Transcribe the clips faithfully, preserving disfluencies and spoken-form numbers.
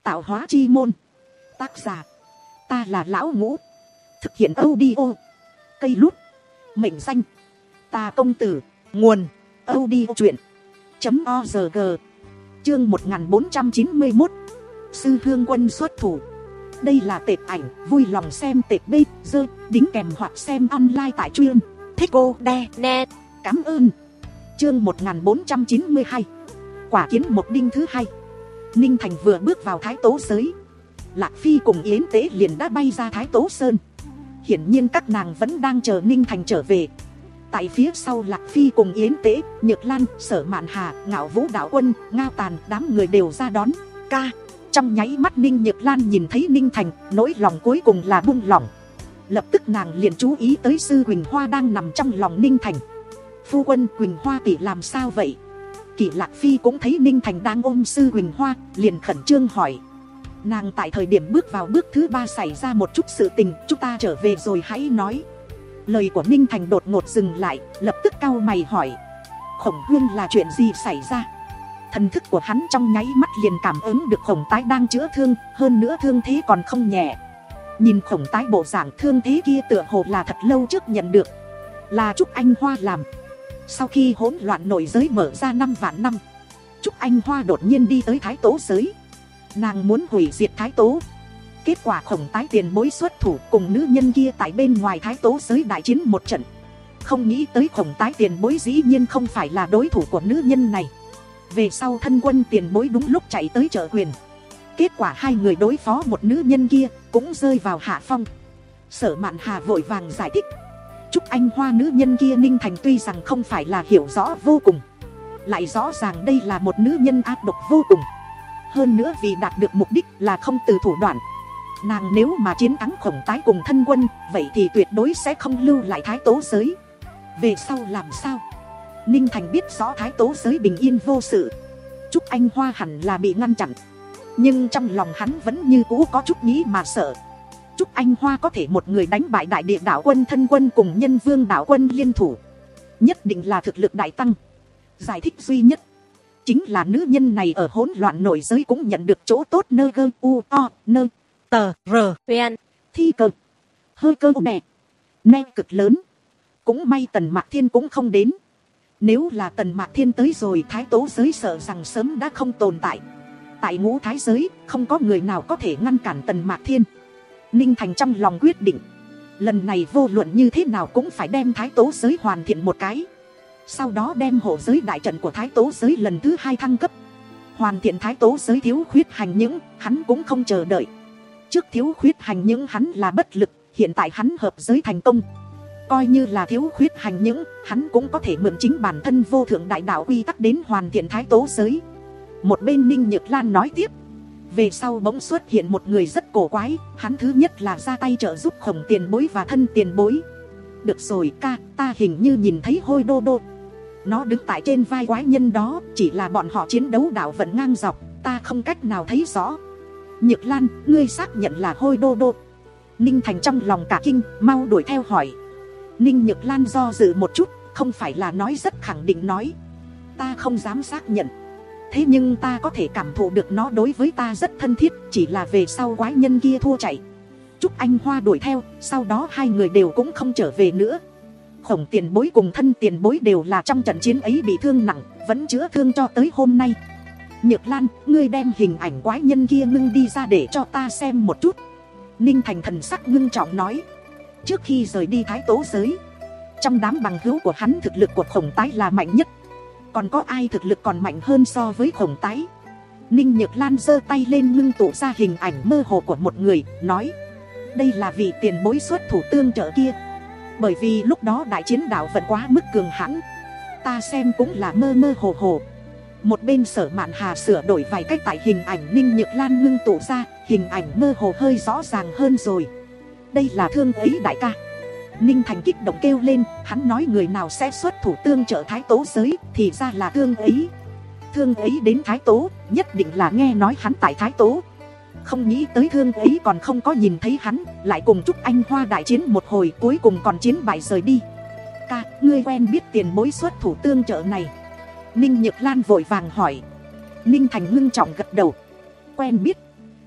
Tạo hóa chi môn. Tác giả, ta là Lão Ngũ. Thực hiện audio Cây Lút. Mệnh danh, Ta Công Tử. Nguồn audio chuyện .org. Chương một nghìn bốn trăm chín mươi mốt. Sư Hương Quân xuất thủ. Đây là tệp ảnh, vui lòng xem tệp bê, dơ, đính kèm hoặc xem online tại chuyên thích cô đe net. Cảm ơn. Chương một nghìn bốn trăm chín mươi hai. Quả kiến một đinh thứ hai. Ninh Thành vừa bước vào Thái Tố giới, Lạc Phi cùng Yến Tế liền đã bay ra Thái Tố Sơn. Hiển nhiên các nàng vẫn đang chờ Ninh Thành trở về. Tại phía sau Lạc Phi cùng Yến Tế, Nhược Lan, Sở Mạn Hà, Ngạo Vũ Đạo Quân, Ngao Tàn, đám người đều ra đón. Ca. Trong nháy mắt Ninh Nhược Lan nhìn thấy Ninh Thành, nỗi lòng cuối cùng là buông lỏng. Lập tức nàng liền chú ý tới sư Quỳnh Hoa đang nằm trong lòng Ninh Thành. Phu quân, Quỳnh Hoa tỷ làm sao vậy? Kỷ Lạc Phi cũng thấy Ninh Thành đang ôm sư Quỳnh Hoa, liền khẩn trương hỏi. Nàng tại thời điểm bước vào bước thứ ba xảy ra một chút sự tình, chúng ta trở về rồi hãy nói. Lời của Ninh Thành đột ngột dừng lại, lập tức cau mày hỏi. Khổng Huyên là chuyện gì xảy ra? Thần thức của hắn trong nháy mắt liền cảm ứng được Khổng Tái đang chữa thương, hơn nữa thương thế còn không nhẹ. Nhìn Khổng Tái bộ dạng thương thế kia tựa hồ là thật lâu trước nhận được, là Trúc Anh Hoa làm. Sau khi hỗn loạn nội giới mở ra năm vạn năm, Trúc Anh Hoa đột nhiên đi tới Thái Tố giới. Nàng muốn hủy diệt Thái Tố. Kết quả Khổng Tái tiền bối xuất thủ cùng nữ nhân kia tại bên ngoài Thái Tố giới đại chiến một trận. Không nghĩ tới Khổng Tái tiền bối dĩ nhiên không phải là đối thủ của nữ nhân này. Về sau thân quân tiền bối đúng lúc chạy tới trợ quyền. Kết quả hai người đối phó một nữ nhân kia cũng rơi vào hạ phong. Sở Mạn Hà vội vàng giải thích. Trúc Anh Hoa nữ nhân kia Ninh Thành tuy rằng không phải là hiểu rõ vô cùng, lại rõ ràng đây là một nữ nhân ác độc vô cùng. Hơn nữa vì đạt được mục đích là không từ thủ đoạn. Nàng nếu mà chiến thắng Khổng Tái cùng thân quân, vậy thì tuyệt đối sẽ không lưu lại Thái Tố giới. Về sau làm sao? Ninh Thành biết rõ Thái Tố giới bình yên vô sự, Trúc Anh Hoa hẳn là bị ngăn chặn. Nhưng trong lòng hắn vẫn như cũ có chút nghĩ mà sợ. Trúc Anh Hoa có thể một người đánh bại đại địa đạo quân thân quân cùng nhân vương đạo quân liên thủ, nhất định là thực lực đại tăng. Giải thích duy nhất chính là nữ nhân này ở hỗn loạn nội giới cũng nhận được chỗ tốt nơ gơ u o nơ tờ rờ ven thi cơ hơi cơ nè ne cực lớn. Cũng may Tần Mạc Thiên cũng không đến. Nếu là Tần Mạc Thiên tới rồi, Thái Tố giới sợ rằng sớm đã không tồn tại. Tại ngũ thái giới không có người nào có thể ngăn cản Tần Mạc Thiên. Ninh Thành trong lòng quyết định, lần này vô luận như thế nào cũng phải đem Thái Tố giới hoàn thiện một cái. Sau đó đem hộ giới đại trận của Thái Tố giới lần thứ hai thăng cấp. Hoàn thiện Thái Tố giới thiếu khuyết hành những, hắn cũng không chờ đợi. Trước thiếu khuyết hành những hắn là bất lực, hiện tại hắn hợp giới thành công. Coi như là thiếu khuyết hành những, hắn cũng có thể mượn chính bản thân vô thượng đại đạo quy tắc đến hoàn thiện Thái Tố giới. Một bên Ninh Nhược Lan nói tiếp. Về sau bỗng xuất hiện một người rất cổ quái. Hắn thứ nhất là ra tay trợ giúp Khổng tiền bối và thân tiền bối. Được rồi ca, ta hình như nhìn thấy Hôi Đô Đô. Nó đứng tại trên vai quái nhân đó. Chỉ là bọn họ chiến đấu đạo vận ngang dọc, ta không cách nào thấy rõ. Nhược Lan, ngươi xác nhận là Hôi Đô Đô? Ninh Thành trong lòng cả kinh, mau đuổi theo hỏi. Ninh Nhược Lan do dự một chút, không phải là nói rất khẳng định nói. Ta không dám xác nhận. Thế nhưng ta có thể cảm thụ được nó đối với ta rất thân thiết. Chỉ là về sau quái nhân kia thua chạy, Trúc Anh Hoa đuổi theo. Sau đó hai người đều cũng không trở về nữa. Khổng tiền bối cùng thân tiền bối đều là trong trận chiến ấy bị thương nặng, vẫn chữa thương cho tới hôm nay. Nhược Lan, ngươi đem hình ảnh quái nhân kia ngưng đi ra để cho ta xem một chút. Ninh Thành thần sắc ngưng trọng nói. Trước khi rời đi Thái Tố giới, trong đám bằng hữu của hắn thực lực của Khổng Tái là mạnh nhất. Còn có ai thực lực còn mạnh hơn so với Khổng Tái? Ninh Nhược Lan giơ tay lên ngưng tụ ra hình ảnh mơ hồ của một người, nói. Đây là vị tiền bối xuất thủ tương trợ kia. Bởi vì lúc đó đại chiến đạo vận quá mức cường hãn, ta xem cũng là mơ mơ hồ hồ. Một bên Sở Mạn Hà sửa đổi vài cách tại hình ảnh Ninh Nhược Lan ngưng tụ ra, hình ảnh mơ hồ hơi rõ ràng hơn rồi. Đây là Thương Ấy đại ca. Ninh Thành kích động kêu lên, hắn nói người nào sẽ xuất thủ tương trợ Thái Tố giới, thì ra là Thương Ấy. Thương Ấy đến Thái Tố, nhất định là nghe nói hắn tại Thái Tố. Không nghĩ tới Thương Ấy còn không có nhìn thấy hắn, lại cùng Trúc Anh Hoa đại chiến một hồi, cuối cùng còn chiến bại rời đi. Ca, ngươi quen biết tiền bối xuất thủ tương trợ này? Ninh Nhược Lan vội vàng hỏi. Ninh Thành ngưng trọng gật đầu. Quen biết.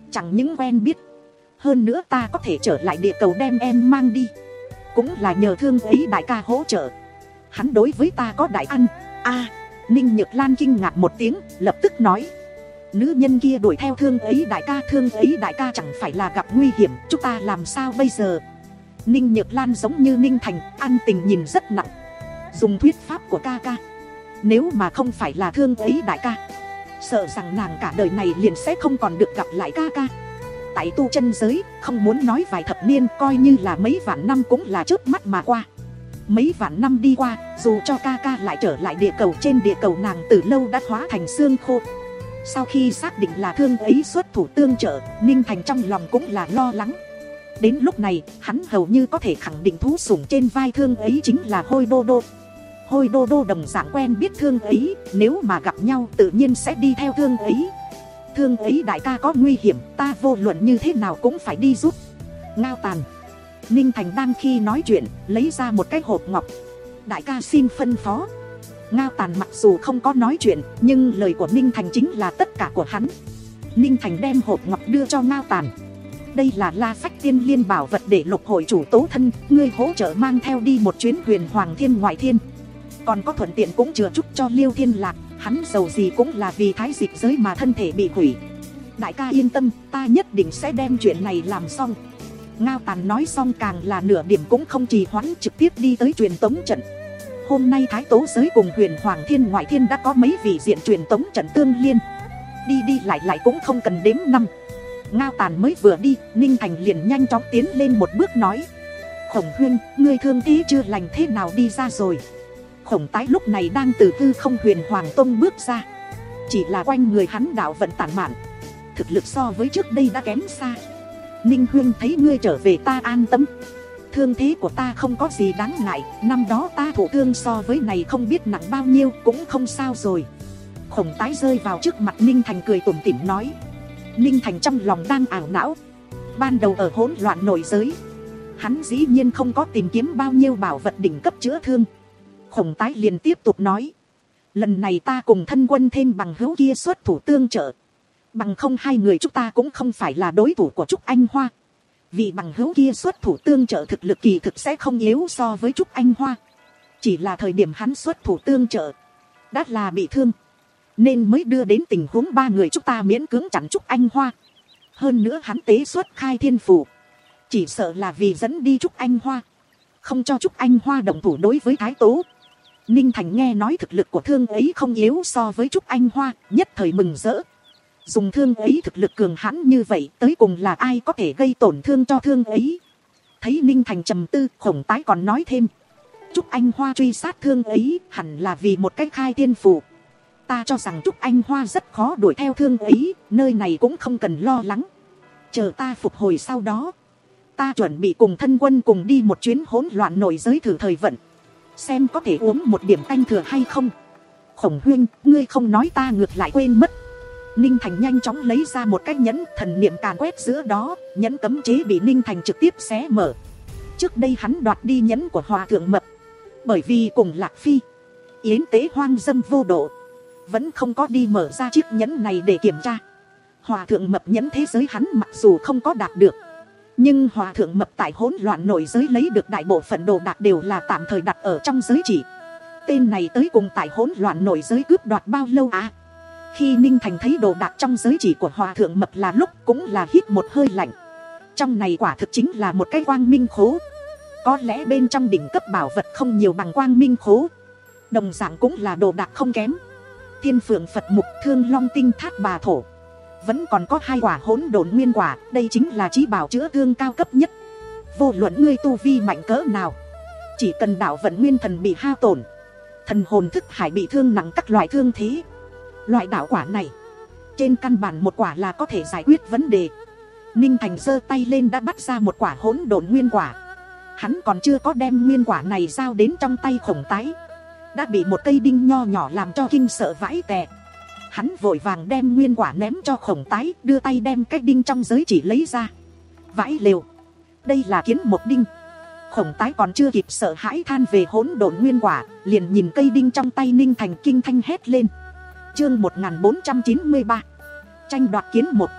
Chẳng những quen biết, hơn nữa ta có thể trở lại địa cầu đem em mang đi, cũng là nhờ Thương ấy đại ca hỗ trợ. Hắn đối với ta có đại ăn. A, Ninh Nhược Lan kinh ngạc một tiếng, lập tức nói: nữ nhân kia đuổi theo Thương ấy đại ca, Thương ấy đại ca chẳng phải là gặp nguy hiểm, chúng ta làm sao bây giờ? Ninh Nhược Lan giống như Ninh Thành, ăn tình nhìn rất nặng. Dùng thuyết pháp của ca ca, nếu mà không phải là Thương ấy đại ca, sợ rằng nàng cả đời này liền sẽ không còn được gặp lại ca ca. Tại tu chân giới, không muốn nói vài thập niên, coi như là mấy vạn năm cũng là chớp mắt mà qua. Mấy vạn năm đi qua, dù cho ca ca lại trở lại địa cầu, trên địa cầu nàng từ lâu đã hóa thành xương khô. Sau khi xác định là Thương ấy xuất thủ tương trợ, Ninh Thành trong lòng cũng là lo lắng. Đến lúc này, hắn hầu như có thể khẳng định thú sủng trên vai Thương ấy chính là Hôi Đô Đô. Hôi Đô Đô đồng dạng quen biết Thương ấy, nếu mà gặp nhau tự nhiên sẽ đi theo Thương ấy. Thương ấy đại ca có nguy hiểm, ta vô luận như thế nào cũng phải đi giúp. Ngao Tàn. Ninh Thành đang khi nói chuyện, lấy ra một cái hộp ngọc. Đại ca xin phân phó. Ngao Tàn mặc dù không có nói chuyện, nhưng lời của Ninh Thành chính là tất cả của hắn. Ninh Thành đem hộp ngọc đưa cho Ngao Tàn. Đây là La Phách Tiên Liên bảo vật để Lục hội chủ tố thân, ngươi hỗ trợ mang theo đi một chuyến Huyền Hoàng Thiên ngoại thiên. Còn có thuận tiện cũng chừa chúc cho Liêu Thiên Lạc, hắn dầu gì cũng là vì thái dịch giới mà thân thể bị hủy. Đại ca yên tâm, ta nhất định sẽ đem chuyện này làm xong. Ngao Tàn nói xong càng là nửa điểm cũng không trì hoãn, trực tiếp đi tới truyền tống trận. Hôm nay Thái Tố giới cùng Huyền Hoàng Thiên ngoại thiên đã có mấy vị diện truyền tống trận tương liên. Đi đi lại lại cũng không cần đếm năm. Ngao Tàn mới vừa đi, Ninh Thành liền nhanh chóng tiến lên một bước nói: Khổng Huyên, ngươi thương thế chưa lành thế nào đi ra rồi? Khổng Tái lúc này đang từ hư không Huyền Hoàng Tông bước ra. Chỉ là quanh người hắn đạo vận tản mạn, thực lực so với trước đây đã kém xa. Ninh Huyên thấy ngươi trở về ta an tâm. Thương thế của ta không có gì đáng ngại, năm đó ta thụ thương so với này không biết nặng bao nhiêu, cũng không sao rồi. Khổng Tái rơi vào trước mặt Ninh Thành cười tủm tỉm nói. Ninh Thành trong lòng đang ảo não. Ban đầu ở hỗn loạn nội giới, hắn dĩ nhiên không có tìm kiếm bao nhiêu bảo vật đỉnh cấp chữa thương. Khổng Tái liền tiếp tục nói: lần này ta cùng thân quân thêm bằng hữu kia xuất thủ tương trợ, bằng không hai người chúng ta cũng không phải là đối thủ của Trúc Anh Hoa. Vì bằng hữu kia xuất thủ tương trợ thực lực kỳ thực sẽ không yếu so với Trúc Anh Hoa. Chỉ là thời điểm hắn xuất thủ tương trợ đã là bị thương, nên mới đưa đến tình huống ba người chúng ta miễn cưỡng chặn Trúc Anh Hoa. Hơn nữa hắn tế xuất khai thiên phù, chỉ sợ là vì dẫn đi Trúc Anh Hoa, không cho Trúc Anh Hoa động thủ đối với Thái Tố. Ninh Thành nghe nói thực lực của Thương ấy không yếu so với Trúc Anh Hoa, nhất thời mừng rỡ. Dùng Thương ấy thực lực cường hãn như vậy, tới cùng là ai có thể gây tổn thương cho Thương ấy? Thấy Ninh Thành trầm tư, Khổng Tái còn nói thêm: Trúc Anh Hoa truy sát Thương ấy hẳn là vì một cái khai thiên phù. Ta cho rằng Trúc Anh Hoa rất khó đuổi theo Thương ấy, nơi này cũng không cần lo lắng. Chờ ta phục hồi sau đó, ta chuẩn bị cùng thân quân cùng đi một chuyến hỗn loạn nội giới thử thời vận, xem có thể uống một điểm canh thừa hay không. Khổng Huyên, ngươi không nói ta ngược lại quên mất. Ninh Thành nhanh chóng lấy ra một cái nhẫn, thần niệm càn quét giữa đó, nhẫn cấm chế bị Ninh Thành trực tiếp xé mở. Trước đây hắn đoạt đi nhẫn của Hòa Thượng Mập, bởi vì cùng Lạc Phi, yến tế hoang dâm vô độ, vẫn không có đi mở ra chiếc nhẫn này để kiểm tra. Hòa Thượng Mập nhẫn thế giới hắn mặc dù không có đạt được, nhưng Hòa Thượng Mập tại hỗn loạn nội giới lấy được đại bộ phận đồ đạc đều là tạm thời đặt ở trong giới chỉ. Tên này tới cùng tại hỗn loạn nội giới cướp đoạt bao lâu à? Khi Ninh Thành thấy đồ đạc trong giới chỉ của Hòa Thượng Mập là lúc cũng là hít một hơi lạnh. Trong này quả thực chính là một cái quang minh khố. Có lẽ bên trong đỉnh cấp bảo vật không nhiều bằng quang minh khố, đồng dạng cũng là đồ đạc không kém. Thiên Phượng Phật Mục, Thương Long Tinh Thác Bà Thổ, vẫn còn có hai quả hỗn độn nguyên quả. Đây chính là chí bảo chữa thương cao cấp nhất. Vô luận ngươi tu vi mạnh cỡ nào, chỉ cần đạo vận nguyên thần bị hao tổn, thần hồn thức hải bị thương nặng các loại thương thế, loại đạo quả này trên căn bản một quả là có thể giải quyết vấn đề. Ninh Thành giơ tay lên đã bắt ra một quả hỗn độn nguyên quả. Hắn còn chưa có đem nguyên quả này giao đến trong tay Khổng Tái, đã bị một cây đinh nho nhỏ làm cho kinh sợ vãi tè. Hắn vội vàng đem nguyên quả ném cho Khổng Tái, đưa tay đem cái đinh trong giới chỉ lấy ra. Vãi lều, đây là kiến một đinh. Khổng Tái còn chưa kịp sợ hãi than về hỗn độn nguyên quả, liền nhìn cây đinh trong tay Ninh Thành kinh thanh hét lên. Chương một nghìn bốn trăm chín mươi ba, tranh đoạt kiến một.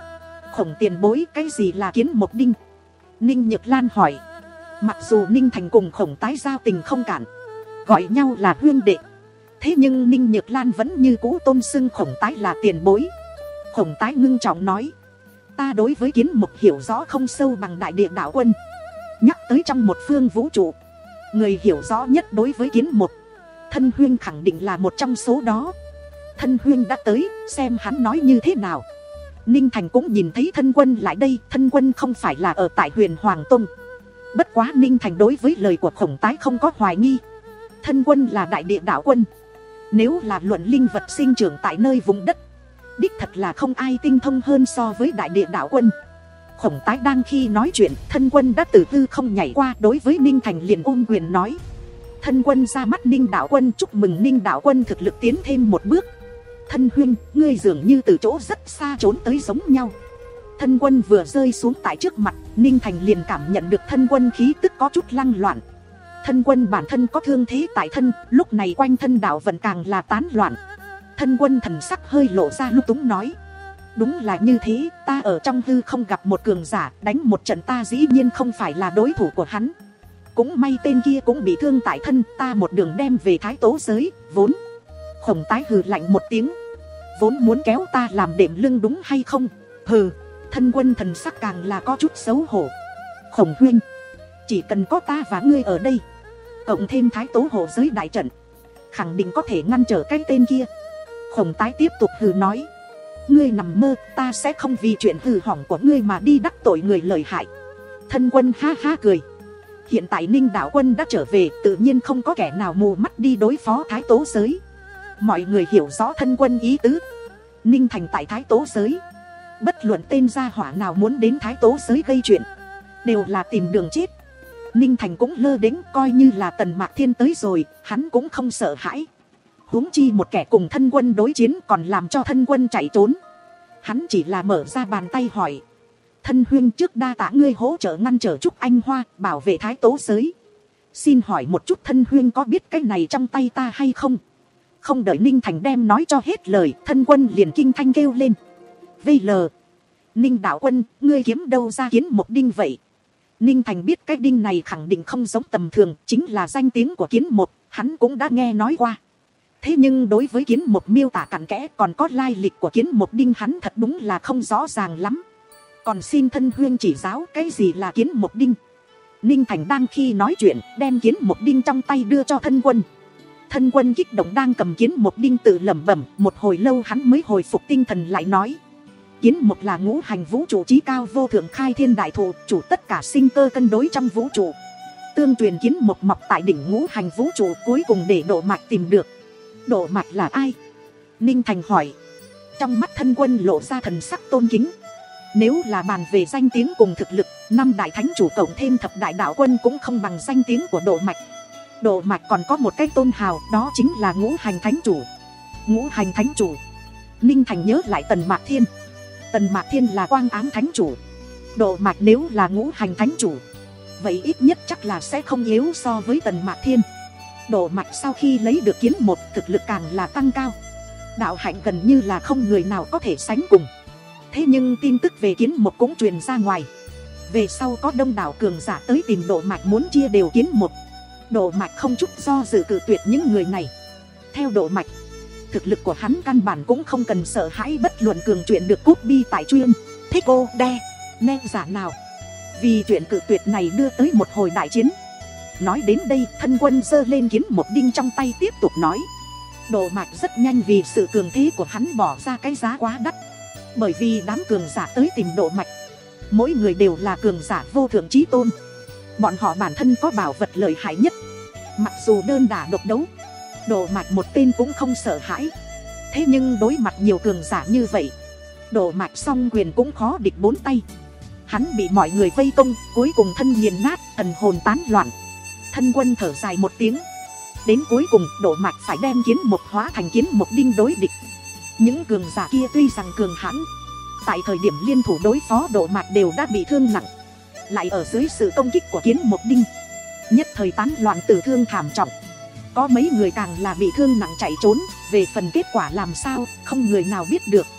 Khổng tiền bối, cái gì là Kiến Một Đinh? Ninh Nhược Lan hỏi. Mặc dù Ninh Thành cùng Khổng Tái giao tình không cản, gọi nhau là huynh đệ, thế nhưng Ninh Nhược Lan vẫn như cũ tôn xưng Khổng Tái là tiền bối. Khổng Tái ngưng trọng nói, ta đối với Kiến Mục hiểu rõ không sâu bằng Đại Địa Đạo Quân. Nhắc tới trong một phương vũ trụ, người hiểu rõ nhất đối với Kiến Mục, thân huynh khẳng định là một trong số đó. Thân huynh đã tới, xem hắn nói như thế nào. Ninh Thành cũng nhìn thấy thân quân lại đây. Thân quân không phải là ở tại Huyền Hoàng Tông. Bất quá Ninh Thành đối với lời của Khổng Tái không có hoài nghi. Thân quân là Đại Địa Đạo Quân. Nếu là luận linh vật sinh trưởng tại nơi vùng đất, đích thật là không ai tinh thông hơn so với Đại Địa Đạo Quân. Khổng Tái đang khi nói chuyện, thân quân đã từ tư không nhảy qua, đối với Ninh Thành liền ôm quyền nói. Thân quân ra mắt Ninh Đạo Quân, chúc mừng Ninh Đạo Quân thực lực tiến thêm một bước. Thân huynh, ngươi dường như từ chỗ rất xa trốn tới giống nhau. Thân quân vừa rơi xuống tại trước mặt, Ninh Thành liền cảm nhận được thân quân khí tức có chút lăng loạn. Thân quân bản thân có thương thế tại thân, lúc này quanh thân đạo vận càng là tán loạn. Thân quân thần sắc hơi lộ ra lúc túng nói. Đúng là như thế, ta ở trong hư không gặp một cường giả, đánh một trận ta dĩ nhiên không phải là đối thủ của hắn. Cũng may tên kia cũng bị thương tại thân, ta một đường đem về Thái Tố giới, vốn. Khổng Tái hừ lạnh một tiếng. Vốn muốn kéo ta làm đệm lưng đúng hay không? Hừ. Thân quân thần sắc càng là có chút xấu hổ. Khổng huynh, chỉ cần có ta và ngươi ở đây, cộng thêm Thái Tố hộ giới đại trận, khẳng định có thể ngăn trở cái tên kia. Khổng Tái tiếp tục hừ nói. Ngươi nằm mơ, ta sẽ không vì chuyện hư hỏng của ngươi mà đi đắc tội người lợi hại. Thân quân ha ha cười. Hiện tại Ninh Đạo Quân đã trở về, tự nhiên không có kẻ nào mù mắt đi đối phó Thái Tố giới. Mọi người hiểu rõ thân quân ý tứ. Ninh Thành tại Thái Tố giới, bất luận tên gia hỏa nào muốn đến Thái Tố giới gây chuyện, đều là tìm đường chết. Ninh Thành cũng lơ đễnh, coi như là Tần Mạc Thiên tới rồi, hắn cũng không sợ hãi. Huống chi một kẻ cùng thân quân đối chiến còn làm cho thân quân chạy trốn. Hắn chỉ là mở ra bàn tay hỏi. Thân huynh, trước đa tạ ngươi hỗ trợ ngăn trở Trúc Anh Hoa, bảo vệ Thái Tố giới. Xin hỏi một chút, thân huynh có biết cái này trong tay ta hay không? Không đợi Ninh Thành đem nói cho hết lời, thân quân liền kinh thanh kêu lên. Vây lờ. Ninh Đạo Quân, ngươi kiếm đâu ra Kiến Một Đinh vậy? Ninh Thành biết cái đinh này khẳng định không giống tầm thường, chính là danh tiếng của Kiến Một, hắn cũng đã nghe nói qua. Thế nhưng đối với Kiến Một miêu tả cặn kẽ còn có lai lịch của Kiến Một Đinh hắn thật đúng là không rõ ràng lắm. Còn xin thân huynh chỉ giáo cái gì là Kiến Một Đinh. Ninh Thành đang khi nói chuyện, đem Kiến Một Đinh trong tay đưa cho thân quân. Thân quân kích động đang cầm Kiến Một Đinh tự lẩm bẩm, một hồi lâu hắn mới hồi phục tinh thần lại nói. Kiến Một là ngũ hành vũ trụ chí cao vô thượng khai thiên đại thụ, chủ tất cả sinh cơ cân đối trong vũ trụ. Tương truyền Kiến Một mọc tại đỉnh ngũ hành vũ trụ, cuối cùng để Độ Mạch tìm được. Độ Mạch là ai? Ninh Thành hỏi. Trong mắt thân quân lộ ra thần sắc tôn kính. Nếu là bàn về danh tiếng cùng thực lực, năm đại thánh chủ cộng thêm thập đại đạo quân cũng không bằng danh tiếng của Độ Mạch. Độ Mạch còn có một cái tôn hào, đó chính là ngũ hành thánh chủ. Ngũ hành thánh chủ. Ninh Thành nhớ lại Tần Mạc Thiên. Tần Mạc Thiên là quang ám thánh chủ. Độ Mạch nếu là ngũ hành thánh chủ, vậy ít nhất chắc là sẽ không yếu so với Tần Mạc Thiên. Độ Mạch sau khi lấy được Kiến Một, thực lực càng là tăng cao. Đạo hạnh gần như là không người nào có thể sánh cùng. Thế nhưng tin tức về Kiến Một cũng truyền ra ngoài. Về sau có đông đảo cường giả tới tìm Độ Mạch muốn chia đều Kiến Một. Độ Mạch không chút do dự cự tuyệt những người này. Theo Độ Mạch, thực lực của hắn căn bản cũng không cần sợ hãi bất luận cường chuyện được cút bi tại chuyên thích cô đe nên giả nào. Vì chuyện cự tuyệt này đưa tới một hồi đại chiến. Nói đến đây, thân quân giơ lên Kiến Một Đinh trong tay tiếp tục nói. Độ Mạch rất nhanh vì sự cường thế của hắn bỏ ra cái giá quá đắt. Bởi vì đám cường giả tới tìm Độ Mạch, mỗi người đều là cường giả vô thượng chí tôn. Bọn họ bản thân có bảo vật lợi hại nhất. Mặc dù đơn đả độc đấu, Độ Mạch một tên cũng không sợ hãi. Thế nhưng đối mặt nhiều cường giả như vậy, Độ Mạch song quyền cũng khó địch bốn tay. Hắn bị mọi người vây công, cuối cùng thân nghiền nát, thần hồn tán loạn. Thân quân thở dài một tiếng. Đến cuối cùng Độ Mạch phải đem Kiến Một hóa thành Kiến Một Đinh đối địch. Những cường giả kia tuy rằng cường hãn, tại thời điểm liên thủ đối phó Độ Mạch đều đã bị thương nặng. Lại ở dưới sự công kích của Kiến Một Đinh, nhất thời tán loạn tử thương thảm trọng. Có mấy người càng là bị thương nặng chạy trốn. Về phần kết quả làm sao, không người nào biết được.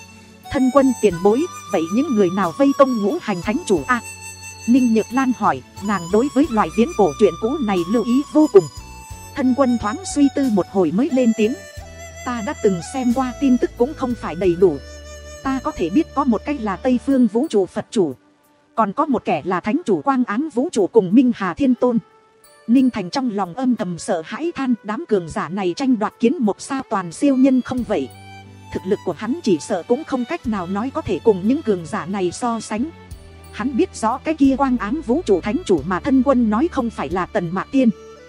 Thân quân tiền bối, vậy những người nào vây công ngũ hành thánh chủ a? Ninh Nhược Lan hỏi, nàng đối với loại viễn cổ chuyện cũ này lưu ý vô cùng. Thân quân thoáng suy tư một hồi mới lên tiếng. Ta đã từng xem qua tin tức cũng không phải đầy đủ. Ta có thể biết có một cách là Tây Phương Vũ Trụ Phật Chủ, còn có một kẻ là Thánh Chủ Quang Ám Vũ Trụ cùng Minh Hà Thiên Tôn. Ninh Thành trong lòng âm thầm sợ hãi than, đám cường giả này tranh đoạt kiến một sao toàn siêu nhân không vậy. Thực lực của hắn chỉ sợ cũng không cách nào nói có thể cùng những cường giả này so sánh. Hắn biết rõ cái kia Quang Ám Vũ Trụ Thánh Chủ mà thân quân nói không phải là Tần Mạc Tiên,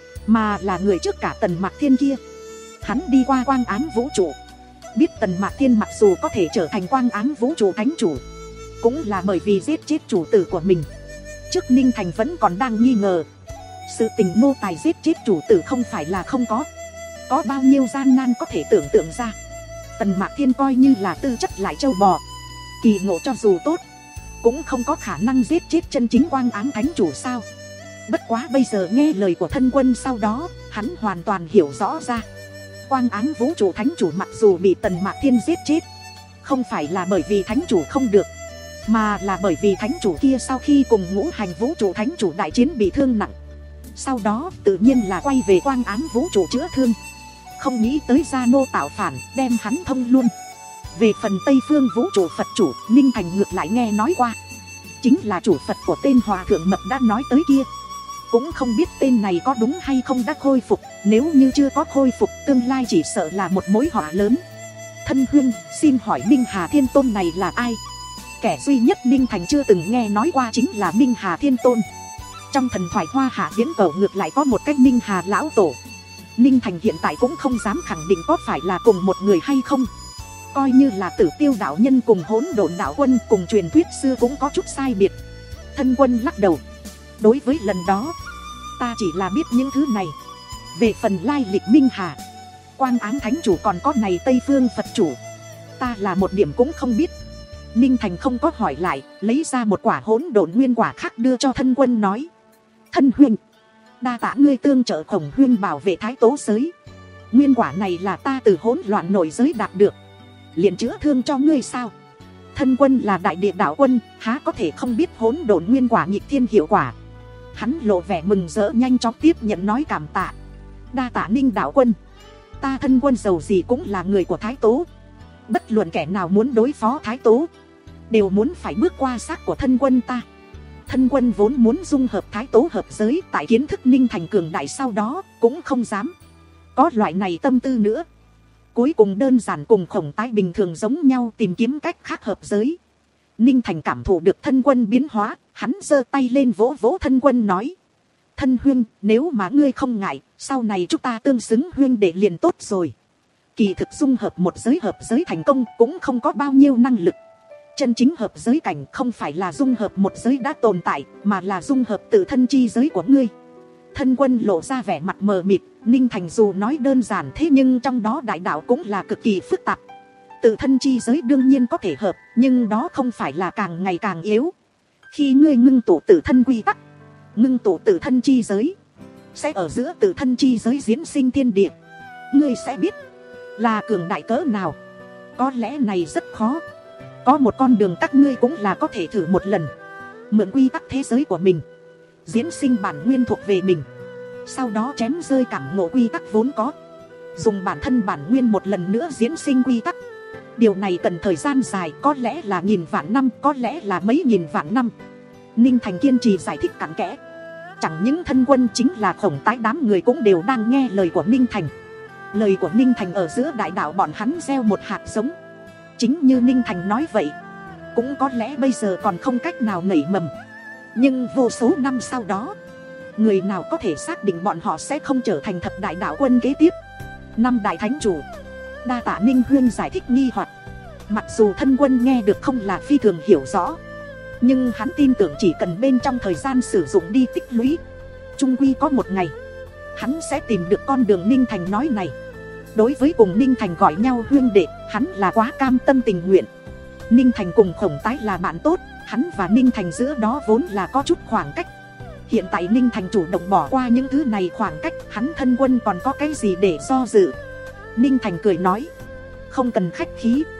mà là người trước cả Tần Mạc Thiên kia. Hắn đi qua Quang Ám Vũ Trụ, biết Tần Mạc Thiên mặc dù có thể trở thành Quang Ám Vũ Trụ Thánh Chủ, cũng là bởi vì giết chết chủ tử của mình. Trước Ninh Thành vẫn còn đang nghi ngờ, sự tình nô tài giết chết chủ tử không phải là không có. Có bao nhiêu gian nan có thể tưởng tượng ra. Tần Mạc Thiên coi như là tư chất lại châu bò, kỳ ngộ cho dù tốt, cũng không có khả năng giết chết chân chính Quang Ám Thánh Chủ sao. Bất quá bây giờ nghe lời của thân quân sau đó, hắn hoàn toàn hiểu rõ ra. Quang Ám Vũ Trụ Thánh Chủ mặc dù bị Tần Mạc Thiên giết chết, không phải là bởi vì Thánh Chủ không được, mà là bởi vì Thánh Chủ kia sau khi cùng ngũ hành Vũ Trụ Thánh Chủ đại chiến bị thương nặng, sau đó tự nhiên là quay về Quang Ám Vũ Trụ chữa thương. Không nghĩ tới Gia Nô tạo phản, đem hắn thông luôn. Về phần Tây Phương Vũ Trụ Phật Chủ, Ninh Thành ngược lại nghe nói qua, chính là chủ Phật của tên Hòa Thượng Mập đã nói tới kia. Cũng không biết tên này có đúng hay không đã khôi phục. Nếu như chưa có khôi phục, tương lai chỉ sợ là một mối họa lớn. Thân huynh, xin hỏi Minh Hà Thiên Tôn này là ai? Kẻ duy nhất Ninh Thành chưa từng nghe nói qua chính là Minh Hà Thiên Tôn. Trong thần thoại Hoa Hạ Viễn Cổ ngược lại có một cách Minh Hà Lão Tổ. Ninh Thành hiện tại cũng không dám khẳng định có phải là cùng một người hay không. Coi như là Tử Tiêu đạo nhân cùng Hỗn Độn đạo quân cùng truyền thuyết xưa cũng có chút sai biệt. Thân quân lắc đầu. Đối với lần đó, ta chỉ là biết những thứ này. Về phần lai lịch Minh Hà, Quang Ám Thánh Chủ còn có này Tây Phương Phật Chủ, ta là một điểm cũng không biết. Ninh Thành không có hỏi lại, lấy ra một quả hỗn độn nguyên quả khác đưa cho thân quân nói. Thân huynh, đa tạ ngươi tương trợ Khổng huynh bảo vệ Thái Tố giới. Nguyên quả này là ta từ hỗn loạn nội giới đạt được, liền chữa thương cho ngươi sao? Thân quân là đại địa đạo quân, há có thể không biết hỗn độn nguyên quả nghịch thiên hiệu quả. Hắn lộ vẻ mừng rỡ, nhanh chóng tiếp nhận nói cảm tạ. Đa tạ Ninh đạo quân, ta thân quân giàu gì cũng là người của Thái Tố. Bất luận kẻ nào muốn đối phó Thái Tố, đều muốn phải bước qua xác của thân quân ta. Thân quân vốn muốn dung hợp Thái Tố hợp giới, tại kiến thức Ninh Thành cường đại sau đó, cũng không dám có loại này tâm tư nữa. Cuối cùng đơn giản cùng Khổng Tái bình thường giống nhau, tìm kiếm cách khác hợp giới. Ninh Thành cảm thụ được thân quân biến hóa, hắn giơ tay lên vỗ vỗ thân quân nói. Thân huynh, nếu mà ngươi không ngại, sau này chúng ta tương xứng huynh để liền tốt rồi. Kỳ thực dung hợp một giới hợp giới thành công cũng không có bao nhiêu năng lực. Chân chính hợp giới cảnh không phải là dung hợp một giới đã tồn tại, mà là dung hợp tự thân chi giới của ngươi. Thân quân lộ ra vẻ mặt mờ mịt. Ninh Thành dù nói đơn giản thế nhưng trong đó đại đạo cũng là cực kỳ phức tạp. Tự thân chi giới đương nhiên có thể hợp, nhưng đó không phải là càng ngày càng yếu. Khi ngươi ngưng tụ tự thân quy tắc, ngưng tụ tự thân chi giới, sẽ ở giữa tự thân chi giới diễn sinh thiên địa. Ngươi sẽ biết là cường đại cỡ nào. Có lẽ này rất khó. Có một con đường các ngươi cũng là có thể thử một lần. Mượn quy tắc thế giới của mình, diễn sinh bản nguyên thuộc về mình, sau đó chém rơi cảm ngộ quy tắc vốn có, dùng bản thân bản nguyên một lần nữa diễn sinh quy tắc. Điều này cần thời gian dài, có lẽ là nghìn vạn năm, có lẽ là mấy nghìn vạn năm. Ninh Thành kiên trì giải thích cặn kẽ. Chẳng những thân quân, chính là Khổng Tái đám người cũng đều đang nghe lời của Ninh Thành. Lời của Ninh Thành ở giữa đại đạo bọn hắn gieo một hạt giống. Chính như Ninh Thành nói vậy, cũng có lẽ bây giờ còn không cách nào nảy mầm, nhưng vô số năm sau đó, người nào có thể xác định bọn họ sẽ không trở thành thập đại đạo quân kế tiếp, năm đại thánh chủ. Đa tạ Ninh huyên giải thích nghi hoặc. Mặc dù thân quân nghe được không là phi thường hiểu rõ, nhưng hắn tin tưởng chỉ cần bên trong thời gian sử dụng đi tích lũy, chung quy có một ngày hắn sẽ tìm được con đường Ninh Thành nói này. Đối với cùng Ninh Thành gọi nhau huyên đệ, hắn là quá cam tâm tình nguyện. Ninh Thành cùng Khổng Tái là bạn tốt, hắn và Ninh Thành giữa đó vốn là có chút khoảng cách. Hiện tại Ninh Thành chủ động bỏ qua những thứ này khoảng cách, hắn thân quân còn có cái gì để do dự. Ninh Thành cười nói, không cần khách khí,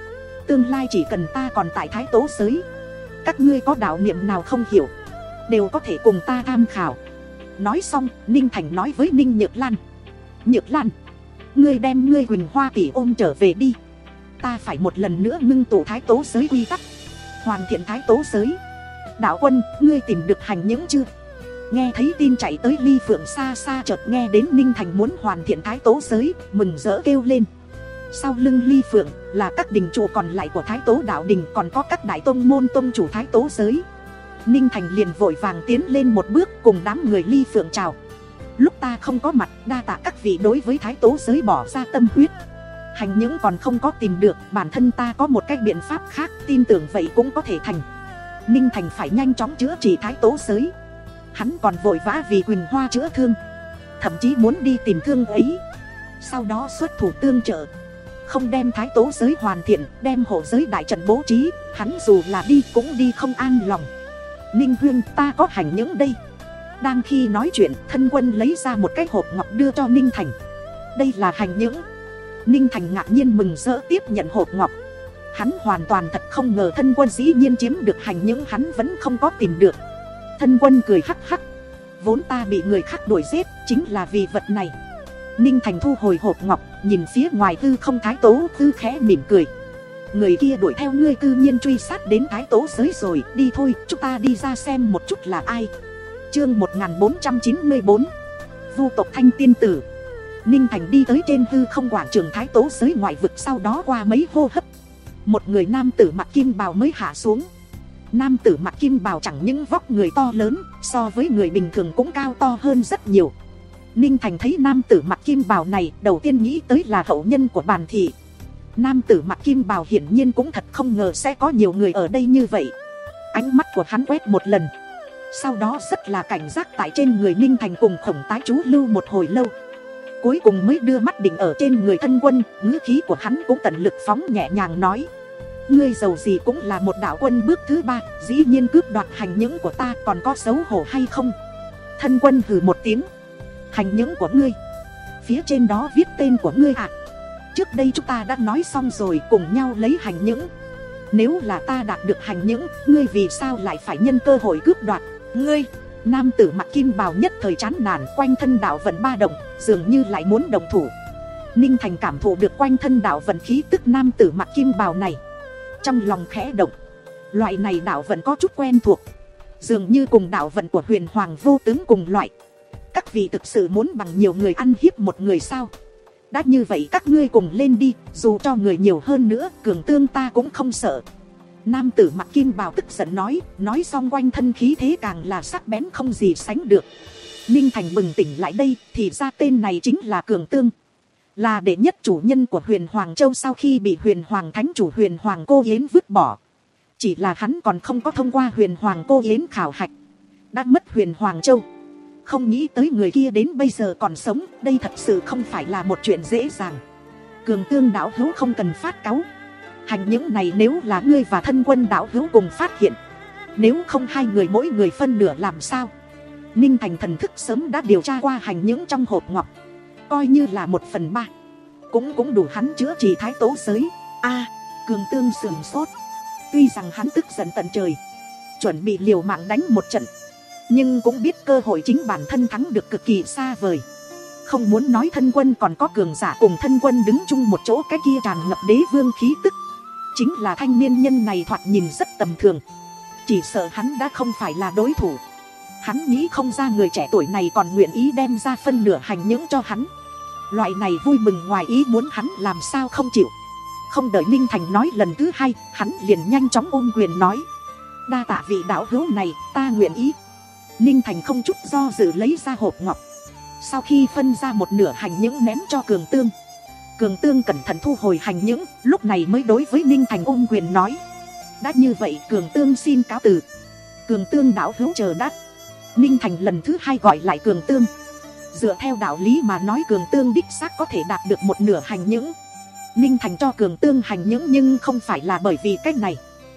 tương lai chỉ cần ta còn tại Thái Tố giới, các ngươi có đạo niệm nào không hiểu đều có thể cùng ta tham khảo. Nói xong, Ninh Thành nói với Ninh Nhược Lan, Nhược Lan, ngươi đem ngươi Quỳnh Hoa tỷ ôm trở về đi, ta phải một lần nữa ngưng tụ Thái Tố giới quy tắc, hoàn thiện Thái Tố giới. Đạo quân, ngươi tìm được hành những chưa? Nghe thấy tin chạy tới, Ly Phượng xa xa chợt nghe đến Ninh Thành muốn hoàn thiện Thái Tố giới, mừng rỡ kêu lên. Sau lưng Ly Phượng là các đình chủ còn lại của Thái Tố đạo đình, còn có các đại tông môn tông chủ Thái Tố giới. Ninh Thành liền vội vàng tiến lên một bước cùng đám người Ly Phượng chào. Lúc ta không có mặt, đa tạ các vị đối với Thái Tố giới bỏ ra tâm huyết. Hành những còn không có tìm được, bản thân ta có một cách biện pháp khác, tin tưởng vậy cũng có thể thành. Ninh Thành phải nhanh chóng chữa trị Thái Tố giới. Hắn còn vội vã vì Quỳnh Hoa chữa thương, thậm chí muốn đi tìm thương ấy, sau đó xuất thủ tương trợ. Không đem Thái Tố giới hoàn thiện, đem hộ giới đại trận bố trí, hắn dù là đi cũng đi không an lòng. Ninh huynh, ta có hành những đây. Đang khi nói chuyện, thân quân lấy ra một cái hộp ngọc đưa cho Ninh Thành. Đây là hành những. Ninh Thành ngạc nhiên mừng rỡ tiếp nhận hộp ngọc. Hắn hoàn toàn thật không ngờ thân quân dĩ nhiên chiếm được hành những hắn vẫn không có tìm được. Thân quân cười hắc hắc, vốn ta bị người khác đuổi giết chính là vì vật này. Ninh Thành thu hồi hộp ngọc, nhìn phía ngoài hư không Thái Tố Tư khẽ mỉm cười. Người kia đuổi theo ngươi cư nhiên truy sát đến Thái Tố giới rồi, đi thôi, chúng ta đi ra xem một chút là ai. Chương một nghìn bốn trăm chín mươi bốn, Vu tộc Thanh Tiên Tử. Ninh Thành đi tới trên hư không quảng trường Thái Tố giới ngoại vực, sau đó qua mấy hô hấp, một người nam tử mặc kim bào mới hạ xuống. Nam tử mặc kim bào chẳng những vóc người to lớn, so với người bình thường cũng cao to hơn rất nhiều. Ninh Thành thấy nam tử mặc kim bào này, đầu tiên nghĩ tới là hậu nhân của Bàn Thị. Nam tử mặc kim bào hiển nhiên cũng thật không ngờ sẽ có nhiều người ở đây như vậy. Ánh mắt của hắn quét một lần, sau đó rất là cảnh giác tại trên người Ninh Thành cùng Khổng Tái chú lưu một hồi lâu, cuối cùng mới đưa mắt định ở trên người thân quân. Ngữ khí của hắn cũng tận lực phóng nhẹ nhàng nói, ngươi giàu gì cũng là một đạo quân bước thứ ba, dĩ nhiên cướp đoạt hành những của ta, còn có xấu hổ hay không? Thân quân hừ một tiếng, hành những của ngươi, phía trên đó viết tên của ngươi à? Trước đây chúng ta đã nói xong rồi, cùng nhau lấy hành những. Nếu là ta đạt được hành những, ngươi vì sao lại phải nhân cơ hội cướp đoạt? Ngươi! Nam tử mặc kim bào nhất thời chán nản, quanh thân đạo vận ba động, dường như lại muốn đồng thủ. Ninh Thành cảm thụ được quanh thân đạo vận khí tức nam tử mặc kim bào này, trong lòng khẽ động. Loại này đạo vận có chút quen thuộc, dường như cùng đạo vận của Huyền Hoàng vô tướng cùng loại. Các vị thực sự muốn bằng nhiều người ăn hiếp một người sao? Đã như vậy các ngươi cùng lên đi, dù cho người nhiều hơn nữa, cường tương ta cũng không sợ. Nam tử mặc kim bào tức giận nói, nói xong quanh thân khí thế càng là sắc bén không gì sánh được. Ninh Thành bừng tỉnh lại đây, thì ra tên này chính là Cường Tương, là đệ nhất chủ nhân của Huyền Hoàng Châu sau khi bị Huyền Hoàng Thánh chủ Huyền Hoàng Cô Yến vứt bỏ. Chỉ là hắn còn không có thông qua Huyền Hoàng Cô Yến khảo hạch, đã mất Huyền Hoàng Châu. Không nghĩ tới người kia đến bây giờ còn sống, đây thật sự không phải là một chuyện dễ dàng. Cường Tương đạo hữu không cần phát cáu, hành những này nếu là ngươi và thân quân đạo hữu cùng phát hiện, nếu không hai người mỗi người phân nửa làm sao? Ninh Thành thần thức sớm đã điều tra qua hành những trong hộp ngọc, coi như là một phần ba, cũng cũng đủ hắn chữa trị Thái Tố giới. A, Cường Tương sườn sốt, tuy rằng hắn tức giận tận trời, chuẩn bị liều mạng đánh một trận, nhưng cũng biết cơ hội chính bản thân thắng được cực kỳ xa vời. Không muốn nói thân quân còn có cường giả cùng thân quân đứng chung một chỗ, cái kia tràn ngập đế vương khí tức, chính là thanh niên nhân này thoạt nhìn rất tầm thường, chỉ sợ hắn đã không phải là đối thủ. Hắn nghĩ không ra người trẻ tuổi này còn nguyện ý đem ra phân nửa hành những cho hắn. Loại này vui mừng ngoài ý muốn hắn làm sao không chịu. Không đợi Ninh Thành nói lần thứ hai, hắn liền nhanh chóng ôm quyền nói, đa tạ vị đạo hữu này, ta nguyện ý. Ninh Thành không chút do dự lấy ra hộp ngọc, sau khi phân ra một nửa hành những ném cho Cường Tương. Cường Tương cẩn thận thu hồi hành những, lúc này mới đối với Ninh Thành ôm quyền nói, đã như vậy Cường Tương xin cáo từ. Cường Tương đạo hữu chờ đắt. Ninh Thành lần thứ hai gọi lại Cường Tương. Dựa theo đạo lý mà nói Cường Tương đích xác có thể đạt được một nửa hành những. Ninh Thành cho Cường Tương hành những nhưng không phải là bởi vì cách này,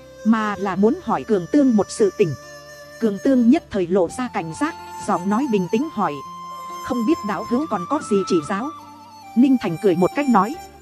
mà là muốn hỏi Cường Tương một sự tình. Cường Tương nhất thời lộ ra cảnh giác, giọng nói bình tĩnh hỏi, không biết đạo hữu còn có gì chỉ giáo? Ninh Thành cười một cách nói,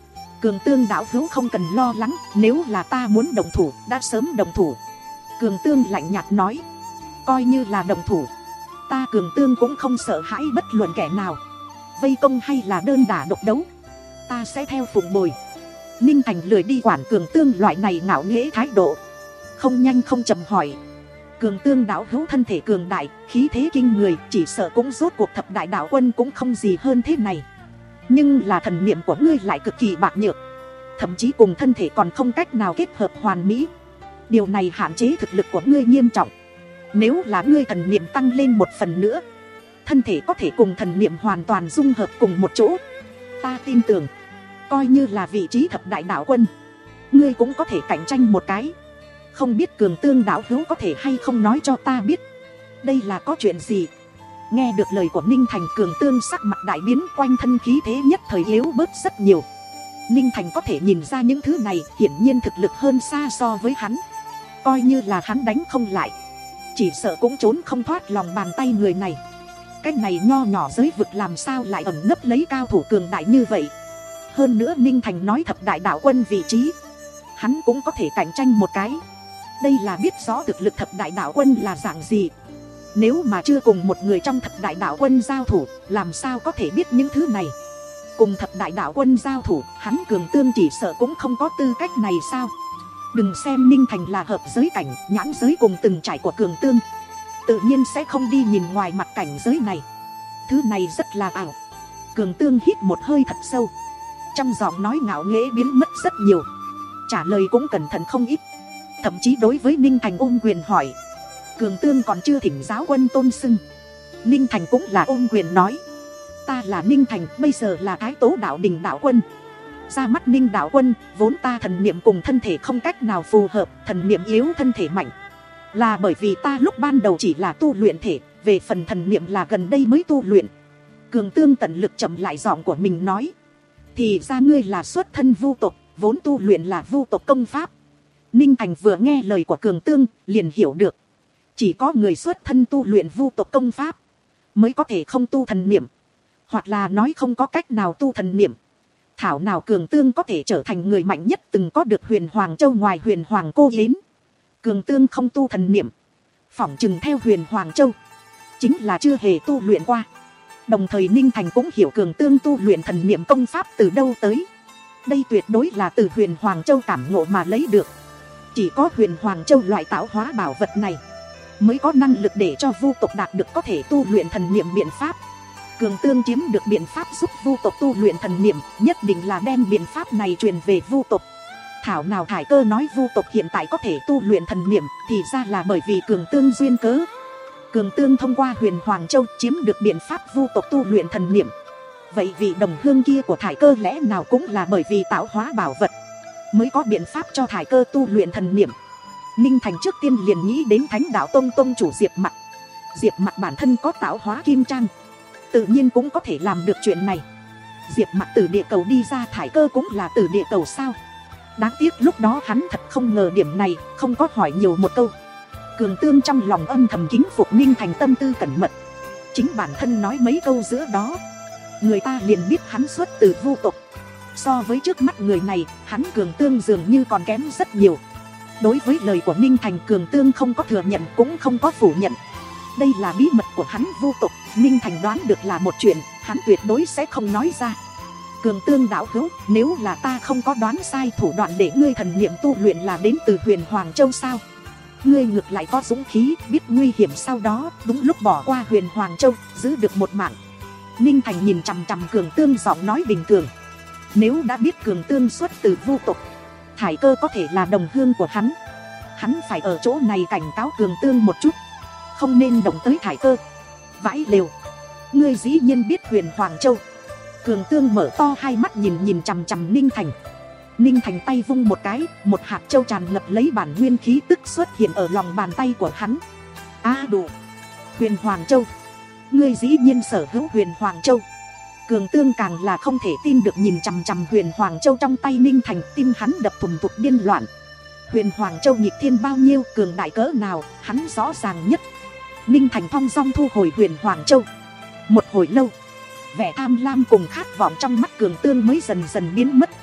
Cường Tương đạo hữu không cần lo lắng, nếu là ta muốn đồng thủ đã sớm đồng thủ. Cường Tương lạnh nhạt nói. Coi như là đồng thủ, ta Cường Tương cũng không sợ hãi bất luận kẻ nào. Vây công hay là đơn đả độc đấu, ta sẽ theo phụng bồi. Ninh Thành lười đi quản Cường Tương loại này ngạo nghễ thái độ, không nhanh không chậm hỏi. Cường Tương đạo hữu thân thể cường đại, khí thế kinh người, chỉ sợ cũng rốt cuộc thập đại đạo quân cũng không gì hơn thế này. Nhưng là thần niệm của ngươi lại cực kỳ bạc nhược, thậm chí cùng thân thể còn không cách nào kết hợp hoàn mỹ. Điều này hạn chế thực lực của ngươi nghiêm trọng. Nếu là ngươi thần niệm tăng lên một phần nữa, thân thể có thể cùng thần niệm hoàn toàn dung hợp cùng một chỗ. Ta tin tưởng, coi như là vị trí thập đại đạo quân, ngươi cũng có thể cạnh tranh một cái. Không biết Cường Tương đạo hữu có thể hay không nói cho ta biết, đây là có chuyện gì? Nghe được lời của Ninh Thành, Cường Tương sắc mặt đại biến, quanh thân khí thế nhất thời yếu bớt rất nhiều. Ninh Thành có thể nhìn ra những thứ này, hiển nhiên thực lực hơn xa so với hắn. Coi như là hắn đánh không lại, chỉ sợ cũng trốn không thoát lòng bàn tay người này. Cái này nho nhỏ giới vực làm sao lại ẩn nấp lấy cao thủ cường đại như vậy? Hơn nữa Ninh Thành nói thập đại đạo quân vị trí, hắn cũng có thể cạnh tranh một cái. Đây là biết rõ thực lực thập đại đạo quân là dạng gì. Nếu mà chưa cùng một người trong thập đại đạo quân giao thủ, làm sao có thể biết những thứ này? Cùng thập đại đạo quân giao thủ, hắn Cường Tương chỉ sợ cũng không có tư cách này sao? Đừng xem Ninh Thành là hợp giới cảnh, nhãn giới cùng từng trải của Cường Tương, tự nhiên sẽ không đi nhìn ngoài mặt cảnh giới này. Thứ này rất là ảo. Cường Tương hít một hơi thật sâu, trong giọng nói ngạo nghễ biến mất rất nhiều, trả lời cũng cẩn thận không ít. Thậm chí đối với Ninh Thành ôm quyền hỏi. Cường Tương còn chưa thỉnh giáo quân tôn xưng, Ninh Thành cũng là ôm quyền nói. Ta là Ninh Thành, bây giờ là Thái Tố đạo đình đạo quân. Ra mắt Ninh đạo quân, vốn ta thần niệm cùng thân thể không cách nào phù hợp, thần niệm yếu thân thể mạnh. Là bởi vì ta lúc ban đầu chỉ là tu luyện thể, về phần thần niệm là gần đây mới tu luyện. Cường Tương tận lực chậm lại giọng của mình nói. Thì ra ngươi là xuất thân vu tộc, vốn tu luyện là vu tộc công pháp. Ninh Thành vừa nghe lời của Cường Tương, liền hiểu được. Chỉ có người xuất thân tu luyện vu tộc công pháp mới có thể không tu thần niệm, hoặc là nói không có cách nào tu thần niệm. Thảo nào Cường Tương có thể trở thành người mạnh nhất từng có được Huyền Hoàng Châu ngoài Huyền Hoàng Cô Yến. Cường Tương không tu thần niệm, phỏng chừng theo Huyền Hoàng Châu chính là chưa hề tu luyện qua. Đồng thời Ninh Thành cũng hiểu Cường Tương tu luyện thần niệm công pháp từ đâu tới. Đây tuyệt đối là từ Huyền Hoàng Châu cảm ngộ mà lấy được. Chỉ có Huyền Hoàng Châu loại tạo hóa bảo vật này mới có năng lực để cho vu tộc đạt được có thể tu luyện thần niệm biện pháp. Cường Tương chiếm được biện pháp giúp vu tộc tu luyện thần niệm, nhất định là đem biện pháp này truyền về vu tộc. Thảo nào Thải Cơ nói vu tộc hiện tại có thể tu luyện thần niệm, thì ra là bởi vì Cường Tương duyên cớ. Cường Tương thông qua Huyền Hoàng Châu chiếm được biện pháp vu tộc tu luyện thần niệm. Vậy vị đồng hương kia của Thải Cơ lẽ nào cũng là bởi vì tạo hóa bảo vật mới có biện pháp cho Thải Cơ tu luyện thần niệm? Ninh Thành trước tiên liền nghĩ đến Thánh Đạo Tông tông chủ Diệp Mặc. Diệp Mặc bản thân có tạo hóa kim trang, tự nhiên cũng có thể làm được chuyện này. Diệp Mặc từ địa cầu đi ra, Thải Cơ cũng là từ địa cầu sao? Đáng tiếc lúc đó hắn thật không ngờ điểm này, không có hỏi nhiều một câu. Cường Tương trong lòng âm thầm kính phục Ninh Thành tâm tư cẩn mật. Chính bản thân nói mấy câu giữa đó, người ta liền biết hắn xuất từ vu tộc. So với trước mắt người này, hắn Cường Tương dường như còn kém rất nhiều. Đối với lời của Ninh Thành, Cường Tương không có thừa nhận cũng không có phủ nhận. Đây là bí mật của hắn vu tộc, Ninh Thành đoán được là một chuyện, hắn tuyệt đối sẽ không nói ra. Cường Tương đạo hữu, nếu là ta không có đoán sai, thủ đoạn để ngươi thần niệm tu luyện là đến từ Huyền Hoàng Châu sao? Ngươi ngược lại có dũng khí, biết nguy hiểm sau đó, đúng lúc bỏ qua Huyền Hoàng Châu, giữ được một mạng. Ninh Thành nhìn chằm chằm Cường Tương, giọng nói bình thường. Nếu đã biết Cường Tương xuất từ vu tộc, Thải Cơ có thể là đồng hương của hắn, hắn phải ở chỗ này cảnh cáo Cường Tương một chút, không nên động tới Thải Cơ. Vãi lều, ngươi dĩ nhiên biết Huyền Hoàng Châu. Cường Tương mở to hai mắt nhìn nhìn chằm chằm Ninh Thành. Ninh Thành tay vung một cái, một hạt châu tràn ngập lấy bản nguyên khí tức xuất hiện ở lòng bàn tay của hắn. A à, đủ, Huyền Hoàng Châu, ngươi dĩ nhiên sở hữu Huyền Hoàng Châu. Cường Tương càng là không thể tin được nhìn chằm chằm Huyền Hoàng Châu trong tay Ninh Thành, tim hắn đập thùm thụt điên loạn. Huyền Hoàng Châu nghịch thiên bao nhiêu, cường đại cỡ nào, hắn rõ ràng nhất. Ninh Thành thong dong thu hồi Huyền Hoàng Châu. Một hồi lâu, vẻ tham lam cùng khát vọng trong mắt Cường Tương mới dần dần biến mất.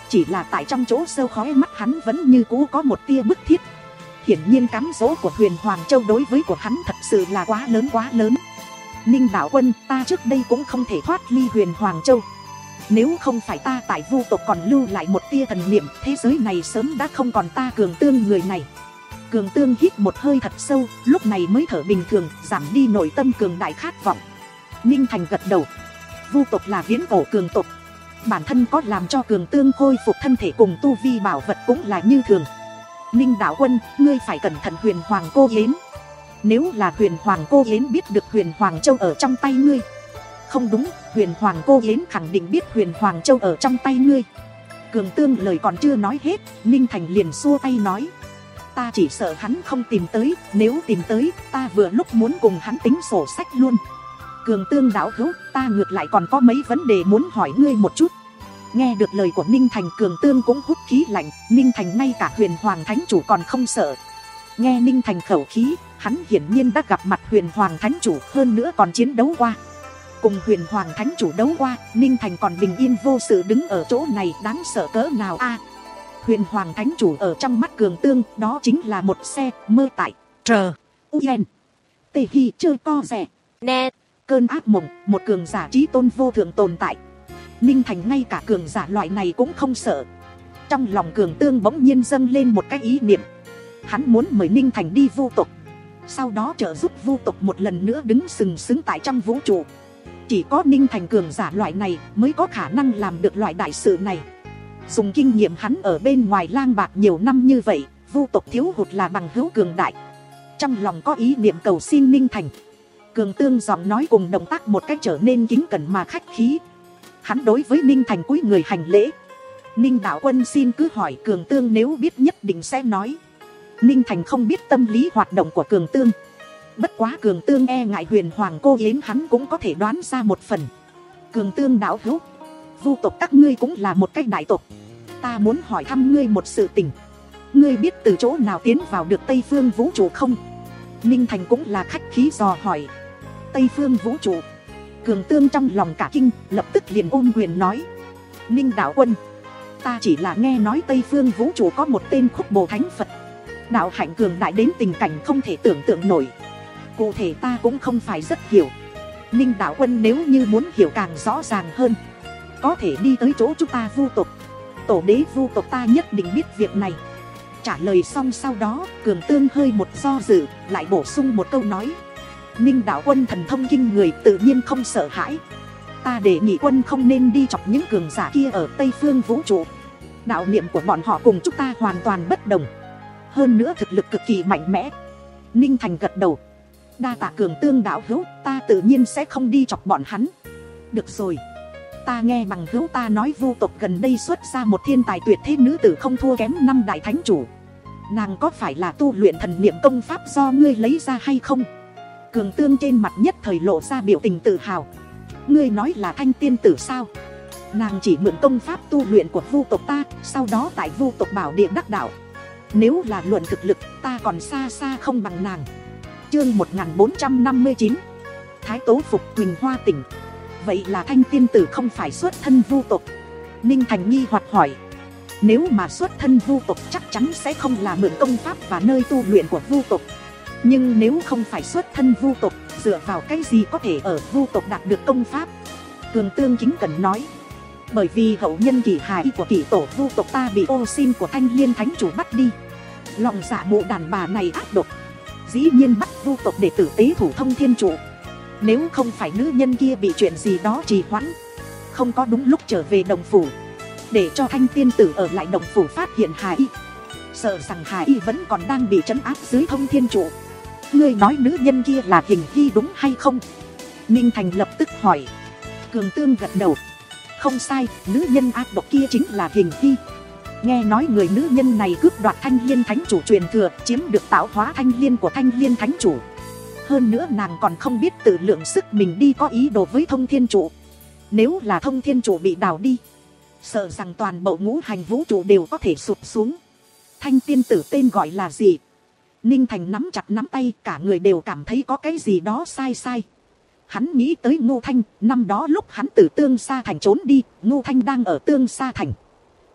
Chỉ là tại trong chỗ sâu khói mắt hắn vẫn như cũ có một tia bức thiết. Hiển nhiên cám dỗ của Huyền Hoàng Châu đối với của hắn thật sự là quá lớn quá lớn. Ninh đạo quân, ta trước đây cũng không thể thoát ly Huyền Hoàng Châu. Nếu không phải ta tại vu tộc còn lưu lại một tia thần niệm, thế giới này sớm đã không còn ta Cường Tương người này. Cường Tương hít một hơi thật sâu, lúc này mới thở bình thường, giảm đi nội tâm cường đại khát vọng. Ninh Thành gật đầu. Vu tộc là viễn cổ cường tộc, bản thân có làm cho Cường Tương khôi phục thân thể cùng tu vi bảo vật cũng là như thường. Ninh đạo quân, ngươi phải cẩn thận Huyền Hoàng cô yến. Nếu là Huyền Hoàng cô yến biết được Huyền Hoàng Châu ở trong tay ngươi. Không đúng, Huyền Hoàng cô yến khẳng định biết Huyền Hoàng Châu ở trong tay ngươi. Cường Tương lời còn chưa nói hết, Ninh Thành liền xua tay nói. Ta chỉ sợ hắn không tìm tới, nếu tìm tới, ta vừa lúc muốn cùng hắn tính sổ sách luôn. Cường Tương đạo hữu, ta ngược lại còn có mấy vấn đề muốn hỏi ngươi một chút. Nghe được lời của Ninh Thành, Cường Tương cũng hút khí lạnh. Ninh Thành ngay cả Huyền Hoàng Thánh Chủ còn không sợ. Nghe Ninh Thành khẩu khí, hắn hiển nhiên đã gặp mặt Huyền Hoàng Thánh Chủ, hơn nữa còn chiến đấu qua. Cùng Huyền Hoàng Thánh Chủ đấu qua, Ninh Thành còn bình yên vô sự đứng ở chỗ này, đáng sợ cỡ nào a? À, Huyền Hoàng Thánh Chủ ở trong mắt Cường Tương, đó chính là một xe mơ tại trờ Uyen Tê Hi chơi co rẻ nè. Cơn ác mộng, một cường giả trí tôn vô thượng tồn tại. Ninh Thành ngay cả cường giả loại này cũng không sợ. Trong lòng Cường Tương bỗng nhiên dâng lên một cái ý niệm. Hắn muốn mời Ninh Thành đi vu tộc, sau đó trợ giúp vu tộc một lần nữa đứng sừng sững tại trong vũ trụ. Chỉ có Ninh Thành cường giả loại này mới có khả năng làm được loại đại sự này. Dùng kinh nghiệm hắn ở bên ngoài lang bạt nhiều năm như vậy, vu tộc thiếu hụt là bằng hữu cường đại. Trong lòng có ý niệm cầu xin Ninh Thành. Cường Tương giọng nói cùng động tác một cách trở nên kính cẩn mà khách khí. Hắn đối với Ninh Thành cúi người hành lễ. Ninh đạo quân xin cứ hỏi. Cường Tương nếu biết nhất định sẽ nói. Ninh Thành không biết tâm lý hoạt động của Cường Tương. Bất quá Cường Tương e ngại Huyền Hoàng cô yến, hắn cũng có thể đoán ra một phần. Cường Tương đạo hữu, vu tộc các ngươi cũng là một cách đại tộc. Ta muốn hỏi thăm ngươi một sự tình. Ngươi biết từ chỗ nào tiến vào được Tây Phương vũ trụ không? Ninh Thành cũng là khách khí dò hỏi. Tây Phương vũ trụ. Cường Tương trong lòng cả kinh, lập tức liền ôm quyền nói. Ninh đạo quân, ta chỉ là nghe nói Tây Phương vũ trụ có một tên Khúc Bồ Thánh Phật, đạo hạnh cường đại đến tình cảnh không thể tưởng tượng nổi. Cụ thể ta cũng không phải rất hiểu. Ninh đạo quân nếu như muốn hiểu càng rõ ràng hơn, có thể đi tới chỗ chúng ta vu tộc. Tổ đế vu tộc ta nhất định biết việc này. Trả lời xong sau đó, Cường Tương hơi một do dự, lại bổ sung một câu nói. Ninh đạo quân thần thông kinh người, tự nhiên không sợ hãi. Ta đề nghị quân không nên đi chọc những cường giả kia ở Tây Phương vũ trụ. Đạo niệm của bọn họ cùng chúng ta hoàn toàn bất đồng, hơn nữa thực lực cực kỳ mạnh mẽ. Ninh Thành gật đầu. Đa tạ Cường Tương đạo hữu, ta tự nhiên sẽ không đi chọc bọn hắn. Được rồi, ta nghe bằng hữu ta nói vu tộc gần đây xuất ra một thiên tài tuyệt thế nữ tử không thua kém năm đại thánh chủ. Nàng có phải là tu luyện thần niệm công pháp do ngươi lấy ra hay không? Cường Tương trên mặt nhất thời lộ ra biểu tình tự hào. Ngươi nói là Thanh tiên tử sao? Nàng chỉ mượn công pháp tu luyện của vu tộc ta, sau đó tại vu tộc bảo địa đắc đạo. Nếu là luận thực lực, ta còn xa xa không bằng nàng. Chương một nghìn bốn trăm năm mươi chín. Thái Tố phục Quỳnh Hoa tỉnh. Vậy là Thanh tiên tử không phải xuất thân vu tộc? Ninh Thành nghi hoặc hỏi. Nếu mà xuất thân vu tộc chắc chắn sẽ không là mượn công pháp và nơi tu luyện của vu tộc. Nhưng nếu không phải xuất thân vu tộc, dựa vào cái gì có thể ở vu tộc đạt được công pháp? Cường Tương kính cẩn nói. Bởi vì hậu nhân Kỷ Hải của Kỷ tổ vu tộc ta bị ô xin của Thanh Liên Thánh Chủ bắt đi. Lòng dạ mụ đàn bà này ác độc, dĩ nhiên bắt vu tộc để tử tế thủ Thông Thiên Trụ. Nếu không phải nữ nhân kia bị chuyện gì đó trì hoãn, không có đúng lúc trở về đồng phủ, để cho Thanh tiên tử ở lại đồng phủ phát hiện Hải Y, sợ rằng Hải Y vẫn còn đang bị trấn áp dưới Thông Thiên Trụ. Ngươi nói nữ nhân kia là Hình Hy đúng hay không? Ninh Thành lập tức hỏi. Cường Tương gật đầu. Không sai, nữ nhân ác độc kia chính là Hình Hy. Nghe nói người nữ nhân này cướp đoạt Thanh Liên Thánh Chủ truyền thừa, chiếm được tạo hóa Thanh Liên của Thanh Liên Thánh Chủ. Hơn nữa nàng còn không biết tự lượng sức mình đi có ý đồ với Thông Thiên Trụ. Nếu là Thông Thiên Trụ bị đào đi, sợ rằng toàn bộ ngũ hành vũ trụ đều có thể sụp xuống. Thanh tiên tử tên gọi là gì? Ninh Thành nắm chặt nắm tay, cả người đều cảm thấy có cái gì đó sai sai. Hắn nghĩ tới Ngô Thanh, năm đó lúc hắn từ Tương Sa Thành trốn đi, Ngô Thanh đang ở Tương Sa Thành.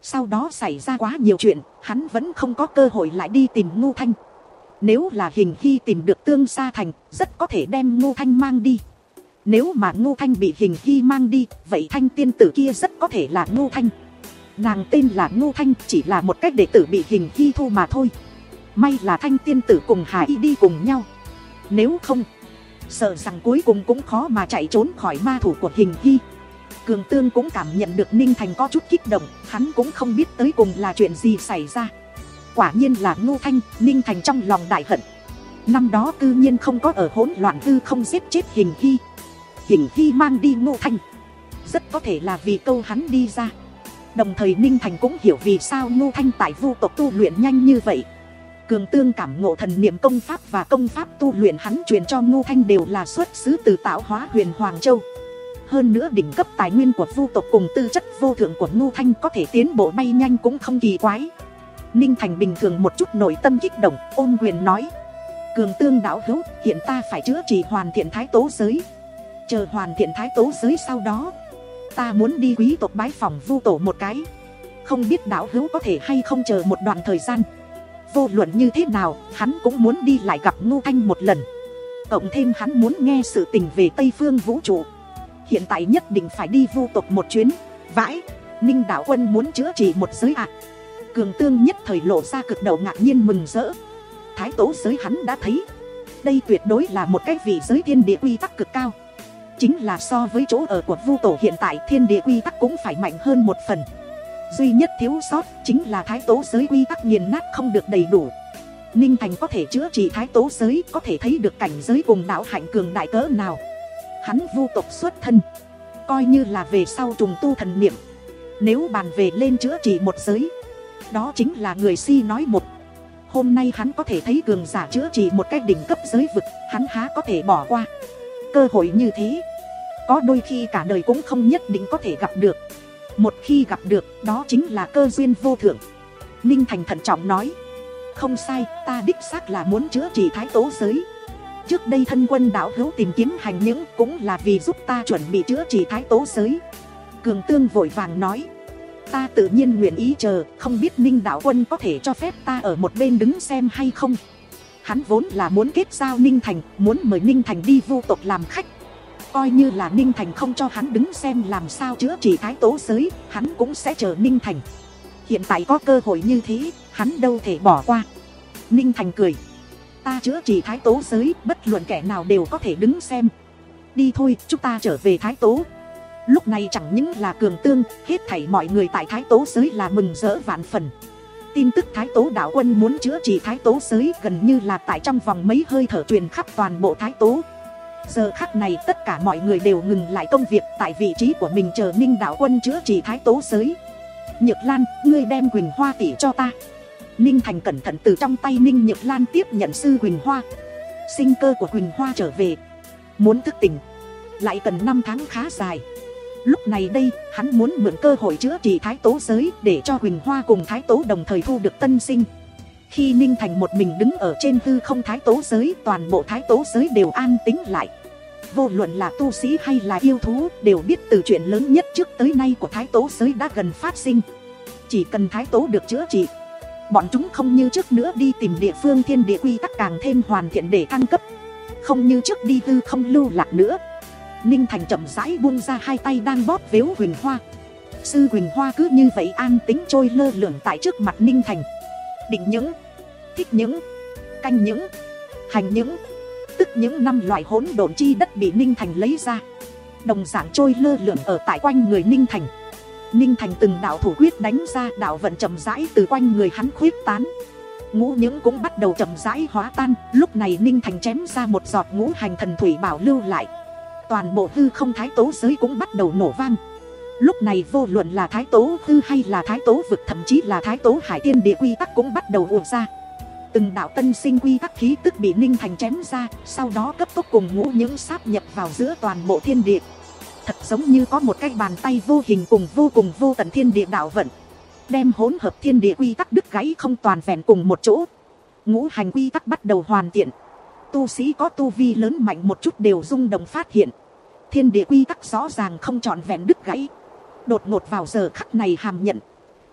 Sau đó xảy ra quá nhiều chuyện, hắn vẫn không có cơ hội lại đi tìm Ngô Thanh. Nếu là Hình Hy tìm được Tương Sa Thành, rất có thể đem Ngô Thanh mang đi. Nếu mà Ngô Thanh bị Hình Hy mang đi, vậy Thanh tiên tử kia rất có thể là Ngô Thanh. Nàng tên là Ngô Thanh, chỉ là một cách đệ tử bị Hình Hy thu mà thôi. May là Thanh tiên tử cùng Hà Y đi cùng nhau. Nếu không, sợ rằng cuối cùng cũng khó mà chạy trốn khỏi ma thủ của Hình Hy. Cường Tương cũng cảm nhận được Ninh Thành có chút kích động, hắn cũng không biết tới cùng là chuyện gì xảy ra. Quả nhiên là Ngô Thanh. Ninh Thành trong lòng đại hận. Năm đó cư nhiên không có ở hỗn loạn hư không giết chết Hình Hy. Hình Hy mang đi Ngô Thanh, rất có thể là vì câu hắn đi ra. Đồng thời Ninh Thành cũng hiểu vì sao Ngô Thanh tại Vu tộc tu luyện nhanh như vậy. Cường Tương cảm ngộ thần niệm công pháp và công pháp tu luyện hắn truyền cho Ngô Thanh đều là xuất xứ từ tạo hóa huyền Hoàng Châu. Hơn nữa đỉnh cấp tài nguyên của Vu tộc cùng tư chất vô thượng của Ngô Thanh có thể tiến bộ bay nhanh cũng không kỳ quái. Ninh Thành bình thường một chút nội tâm kích động, ôm quyền nói: Cường Tương đạo hữu, hiện ta phải chữa trị hoàn thiện thái tố giới. Chờ hoàn thiện thái tố giới sau đó, ta muốn đi quý tộc bái phòng Vu tổ một cái. Không biết đạo hữu có thể hay không chờ một đoạn thời gian. Vô luận như thế nào, hắn cũng muốn đi lại gặp Ngô Thanh một lần. Cộng thêm hắn muốn nghe sự tình về Tây Phương vũ trụ. Hiện tại nhất định phải đi Vu tộc một chuyến. Vãi, Ninh đạo quân muốn chữa trị một giới ạ. À. Cường Tương nhất thời lộ ra cực độ ngạc nhiên mừng rỡ. Thái tố giới hắn đã thấy. Đây tuyệt đối là một cái vị giới thiên địa quy tắc cực cao. Chính là so với chỗ ở của Vu tổ hiện tại, thiên địa quy tắc cũng phải mạnh hơn một phần. Duy nhất thiếu sót chính là thái tố giới quy tắc nghiền nát không được đầy đủ. Ninh Thành có thể chữa trị thái tố giới, có thể thấy được cảnh giới cùng đạo hạnh cường đại cỡ nào. Hắn Vu tộc xuất thân, coi như là về sau trùng tu thần niệm. Nếu bàn về lên chữa trị một giới, đó chính là người si nói một. Hôm nay hắn có thể thấy cường giả chữa trị một cái đỉnh cấp giới vực, hắn há có thể bỏ qua. Cơ hội như thế, có đôi khi cả đời cũng không nhất định có thể gặp được. Một khi gặp được, đó chính là cơ duyên vô thượng. Ninh Thành thận trọng nói: Không sai, ta đích xác là muốn chữa trị thái tố giới. Trước đây thân quân đạo hữu tìm kiếm hành những cũng là vì giúp ta chuẩn bị chữa trị thái tố giới. Cường Tương vội vàng nói: Ta tự nhiên nguyện ý chờ, không biết Ninh đạo quân có thể cho phép ta ở một bên đứng xem hay không. Hắn vốn là muốn kết giao Ninh Thành, muốn mời Ninh Thành đi Vu tộc làm khách. Coi như là Ninh Thành không cho hắn đứng xem làm sao chữa trị thái tố giới, hắn cũng sẽ chờ Ninh Thành. Hiện tại có cơ hội như thế, hắn đâu thể bỏ qua. Ninh Thành cười: Ta chữa trị thái tố giới, bất luận kẻ nào đều có thể đứng xem. Đi thôi, chúng ta trở về thái tố. Lúc này chẳng những là Cường Tương, hết thảy mọi người tại thái tố giới là mừng rỡ vạn phần. Tin tức thái tố đạo quân muốn chữa trị thái tố giới gần như là tại trong vòng mấy hơi thở truyền khắp toàn bộ thái tố. Giờ khắc này tất cả mọi người đều ngừng lại công việc tại vị trí của mình chờ Ninh đạo quân chữa trị thái tố giới. Nhược Lan, ngươi đem Quỳnh Hoa tỷ cho ta. Ninh Thành cẩn thận từ trong tay Ninh Nhược Lan tiếp nhận sư Quỳnh Hoa. Sinh cơ của Quỳnh Hoa trở về, muốn thức tỉnh lại cần năm tháng khá dài. Lúc này đây, hắn muốn mượn cơ hội chữa trị thái tố giới để cho Quỳnh Hoa cùng thái tố đồng thời thu được tân sinh. Khi Ninh Thành một mình đứng ở trên hư không thái tố giới, toàn bộ thái tố giới đều an tĩnh lại. Vô luận là tu sĩ hay là yêu thú đều biết từ chuyện lớn nhất trước tới nay của thái tố giới đã gần phát sinh. Chỉ cần thái tố được chữa trị, bọn chúng không như trước nữa đi tìm địa phương thiên địa quy tắc càng thêm hoàn thiện để thăng cấp. Không như trước đi hư không lưu lạc nữa. Ninh Thành chậm rãi buông ra hai tay đang bóp véo Quỳnh Hoa. Sư Quỳnh Hoa cứ như vậy an tính trôi lơ lửng tại trước mặt Ninh Thành. Định những, thích những, canh những, hành những, tức những năm loại hỗn độn chi đất bị Ninh Thành lấy ra, đồng dạng trôi lơ lửng ở tại quanh người Ninh Thành. Ninh Thành từng đạo thủ quyết đánh ra, đạo vận chậm rãi từ quanh người hắn khuyết tán. Ngũ những cũng bắt đầu chậm rãi hóa tan. Lúc này Ninh Thành chém ra một giọt ngũ hành thần thủy bảo lưu lại. Toàn bộ hư không thái tố giới cũng bắt đầu nổ vang. Lúc này vô luận là thái tố hư hay là thái tố vực, thậm chí là thái tố hải thiên địa quy tắc cũng bắt đầu ùa ra. Từng đạo tân sinh quy tắc khí tức bị Ninh Thành chém ra, sau đó cấp tốc cùng ngũ những sáp nhập vào giữa toàn bộ thiên địa. Thật giống như có một cái bàn tay vô hình cùng vô cùng vô tận thiên địa đạo vận, đem hỗn hợp thiên địa quy tắc đứt gãy không toàn vẹn cùng một chỗ. Ngũ hành quy tắc bắt đầu hoàn thiện. Tu sĩ có tu vi lớn mạnh một chút đều rung động phát hiện thiên địa quy tắc rõ ràng không trọn vẹn đứt gãy. Đột ngột vào giờ khắc này hàm nhận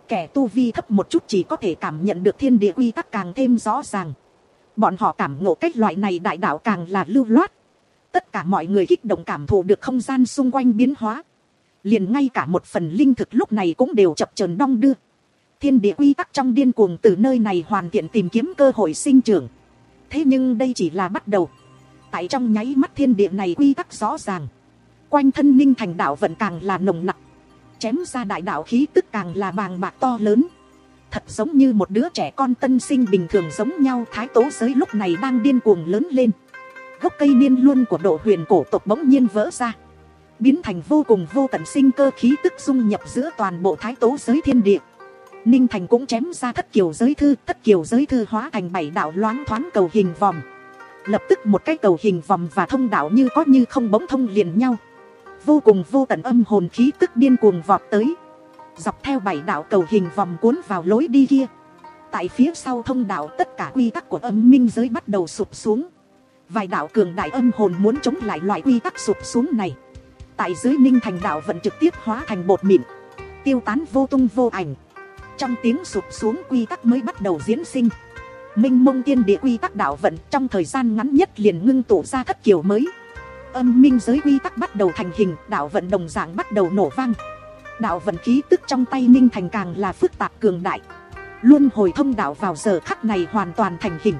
Kẻ tu vi thấp một chút chỉ có thể cảm nhận được thiên địa quy tắc càng thêm rõ ràng. Bọn họ cảm ngộ cách loại này đại đạo càng là lưu loát. Tất cả mọi người kích động cảm thụ được không gian xung quanh biến hóa. Liền ngay cả một phần linh thực lúc này cũng đều chập chờn đong đưa. Thiên địa quy tắc trong điên cuồng từ nơi này hoàn thiện tìm kiếm cơ hội sinh trưởng. Thế nhưng đây chỉ là bắt đầu. Tại trong nháy mắt thiên địa này quy tắc rõ ràng. Quanh thân Ninh Thành đạo vận càng là nồng nặc. Chém ra đại đạo khí tức càng là bàng bạc to lớn. Thật giống như một đứa trẻ con tân sinh bình thường giống nhau. Thái tố giới lúc này đang điên cuồng lớn lên. Gốc cây niên luân của độ huyền cổ tộc bỗng nhiên vỡ ra, biến thành vô cùng vô tận sinh cơ khí tức dung nhập giữa toàn bộ thái tố giới thiên địa. Ninh Thành cũng chém ra thất kiều giới thư. Thất kiều giới thư hóa thành bảy đạo loáng thoáng cầu hình vòm. Lập tức một cái cầu hình vòm và thông đạo như có như không bỗng thông liền nhau. Vô cùng vô tận âm hồn khí tức điên cuồng vọt tới, dọc theo bảy đạo cầu hình vòm cuốn vào lối đi kia. Tại phía sau thông đạo tất cả quy tắc của âm minh giới bắt đầu sụp xuống. Vài đạo cường đại âm hồn muốn chống lại loại quy tắc sụp xuống này. Tại dưới Ninh Thành đạo vận trực tiếp hóa thành bột mịn, tiêu tán vô tung vô ảnh. Trong tiếng sụp xuống quy tắc mới bắt đầu diễn sinh. Minh mông thiên địa quy tắc đạo vận trong thời gian ngắn nhất liền ngưng tụ ra thất kiều mới. Âm minh giới quy tắc bắt đầu thành hình, đạo vận đồng dạng bắt đầu nổ vang. Đạo vận khí tức trong tay Ninh Thành càng là phức tạp cường đại. Luân hồi thông đạo vào giờ khắc này hoàn toàn thành hình.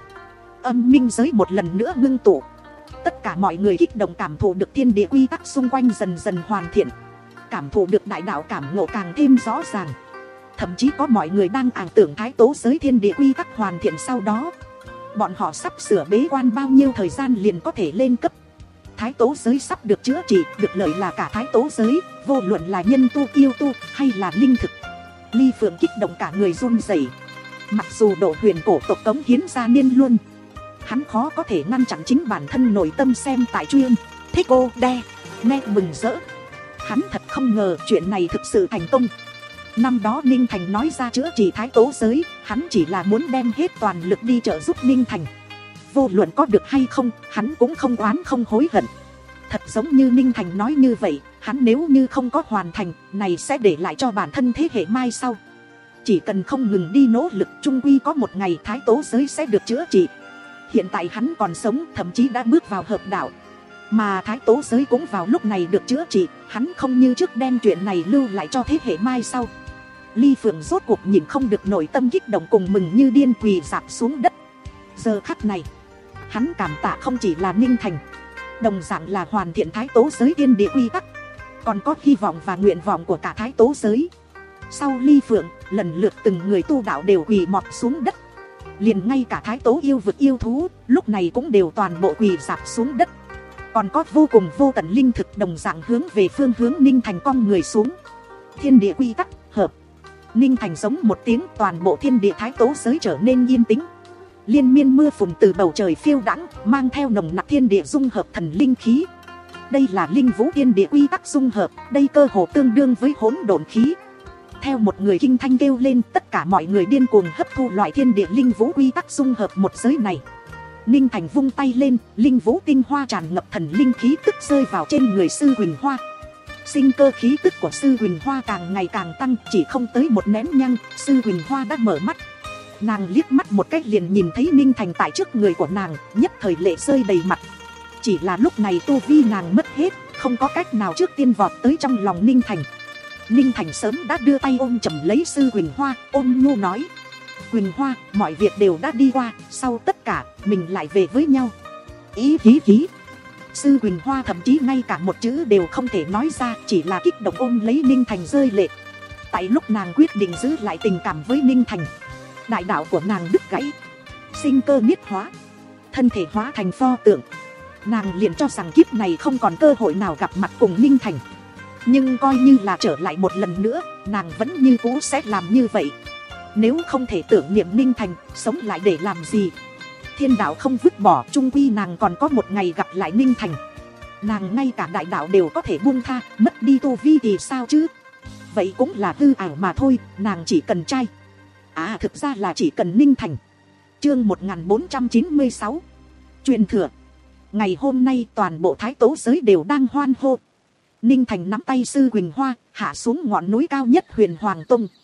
Âm minh giới một lần nữa ngưng tụ. Tất cả mọi người kích động cảm thụ được thiên địa quy tắc xung quanh dần dần hoàn thiện. Cảm thụ được đại đạo cảm ngộ càng thêm rõ ràng. Thậm chí có mọi người đang ảo tưởng thái tố giới thiên địa quy tắc hoàn thiện sau đó. Bọn họ sắp sửa bế quan bao nhiêu thời gian liền có thể lên cấp. Thái tố giới sắp được chữa trị, được lợi là cả thái tố giới, vô luận là nhân tu, yêu tu hay là linh thực. Ly Phượng kích động cả người run rẩy. Mặc dù độ huyền cổ tộc cống hiến ra niên luân, hắn khó có thể ngăn chặn chính bản thân nội tâm xem tại chuyên thích cô đe nghe mừng rỡ. Hắn thật không ngờ chuyện này thực sự thành công. Năm đó Ninh Thành nói ra chữa trị thái tố giới, hắn chỉ là muốn đem hết toàn lực đi trợ giúp Ninh Thành. Vô luận có được hay không, hắn cũng không oán không hối hận. Thật giống như Ninh Thành nói như vậy, hắn nếu như không có hoàn thành, này sẽ để lại cho bản thân thế hệ mai sau. Chỉ cần không ngừng đi nỗ lực, chung quy có một ngày thái tố giới sẽ được chữa trị. Hiện tại hắn còn sống, thậm chí đã bước vào hợp đạo. Mà thái tố giới cũng vào lúc này được chữa trị, hắn không như trước đem chuyện này lưu lại cho thế hệ mai sau. Ly Phượng rốt cuộc nhìn không được nội tâm kích động cùng mừng như điên quỳ rạp xuống đất. Giờ khắc này, hắn cảm tạ không chỉ là Ninh Thành, đồng dạng là hoàn thiện thái tố giới thiên địa quy tắc, còn có hy vọng và nguyện vọng của cả thái tố giới. Sau Ly Phượng, lần lượt từng người tu đạo đều quỳ mọp xuống đất. Liền ngay cả thái tố yêu vực yêu thú, lúc này cũng đều toàn bộ quỳ rạp xuống đất. Còn có vô cùng vô tận linh thực đồng dạng hướng về phương hướng Ninh Thành cong người xuống. Thiên địa quy tắc, hợp. Ninh Thành giống một tiếng, toàn bộ thiên địa thái tố giới trở nên yên tĩnh. Liên miên mưa phùn từ bầu trời phiêu đãng, mang theo nồng nặc thiên địa dung hợp thần linh khí. Đây là linh vũ thiên địa quy tắc dung hợp, đây cơ hồ tương đương với hỗn độn khí. Theo một người kinh thanh kêu lên, tất cả mọi người điên cuồng hấp thu loại thiên địa linh vũ quy tắc dung hợp một giới này. Ninh Thành vung tay lên, linh vũ tinh hoa tràn ngập thần linh khí tức rơi vào trên người Sư Huỳnh Hoa. Sinh cơ khí tức của Sư Huỳnh Hoa càng ngày càng tăng, chỉ không tới một nén nhang, Sư Huỳnh Hoa đã mở mắt. Nàng liếc mắt một cách liền nhìn thấy Ninh Thành tại trước người của nàng, nhất thời lệ rơi đầy mặt. Chỉ là lúc này tu vi nàng mất hết, không có cách nào trước tiên vọt tới trong lòng Ninh Thành. Ninh Thành sớm đã đưa tay ôm chầm lấy Sư Huỳnh Hoa, ôm nhu nói: Huỳnh Hoa, mọi việc đều đã đi qua, sau tất cả, mình lại về với nhau. Ý hí hí. Sư Huỳnh Hoa thậm chí ngay cả một chữ đều không thể nói ra, chỉ là kích động ôm lấy Ninh Thành rơi lệ. Tại lúc nàng quyết định giữ lại tình cảm với Ninh Thành, đại đạo của nàng đứt gãy, sinh cơ niết hóa, thân thể hóa thành pho tượng. Nàng liền cho rằng kiếp này không còn cơ hội nào gặp mặt cùng Ninh Thành. Nhưng coi như là trở lại một lần nữa, nàng vẫn như cũ sẽ làm như vậy. Nếu không thể tưởng niệm Ninh Thành, sống lại để làm gì? Thiên đạo không vứt bỏ, chung quy nàng còn có một ngày gặp lại Ninh Thành. Nàng ngay cả đại đạo đều có thể buông tha, mất đi tu vi thì sao chứ? Vậy cũng là hư ảo mà thôi, nàng chỉ cần trai. À thực ra là chỉ cần Ninh Thành. Chương một nghìn bốn trăm chín mươi sáu. Truyền thừa. Ngày hôm nay toàn bộ thái tố giới đều đang hoan hô. Ninh Thành nắm tay Sư Huỳnh Hoa, hạ xuống ngọn núi cao nhất Huyền Hoàng Tông.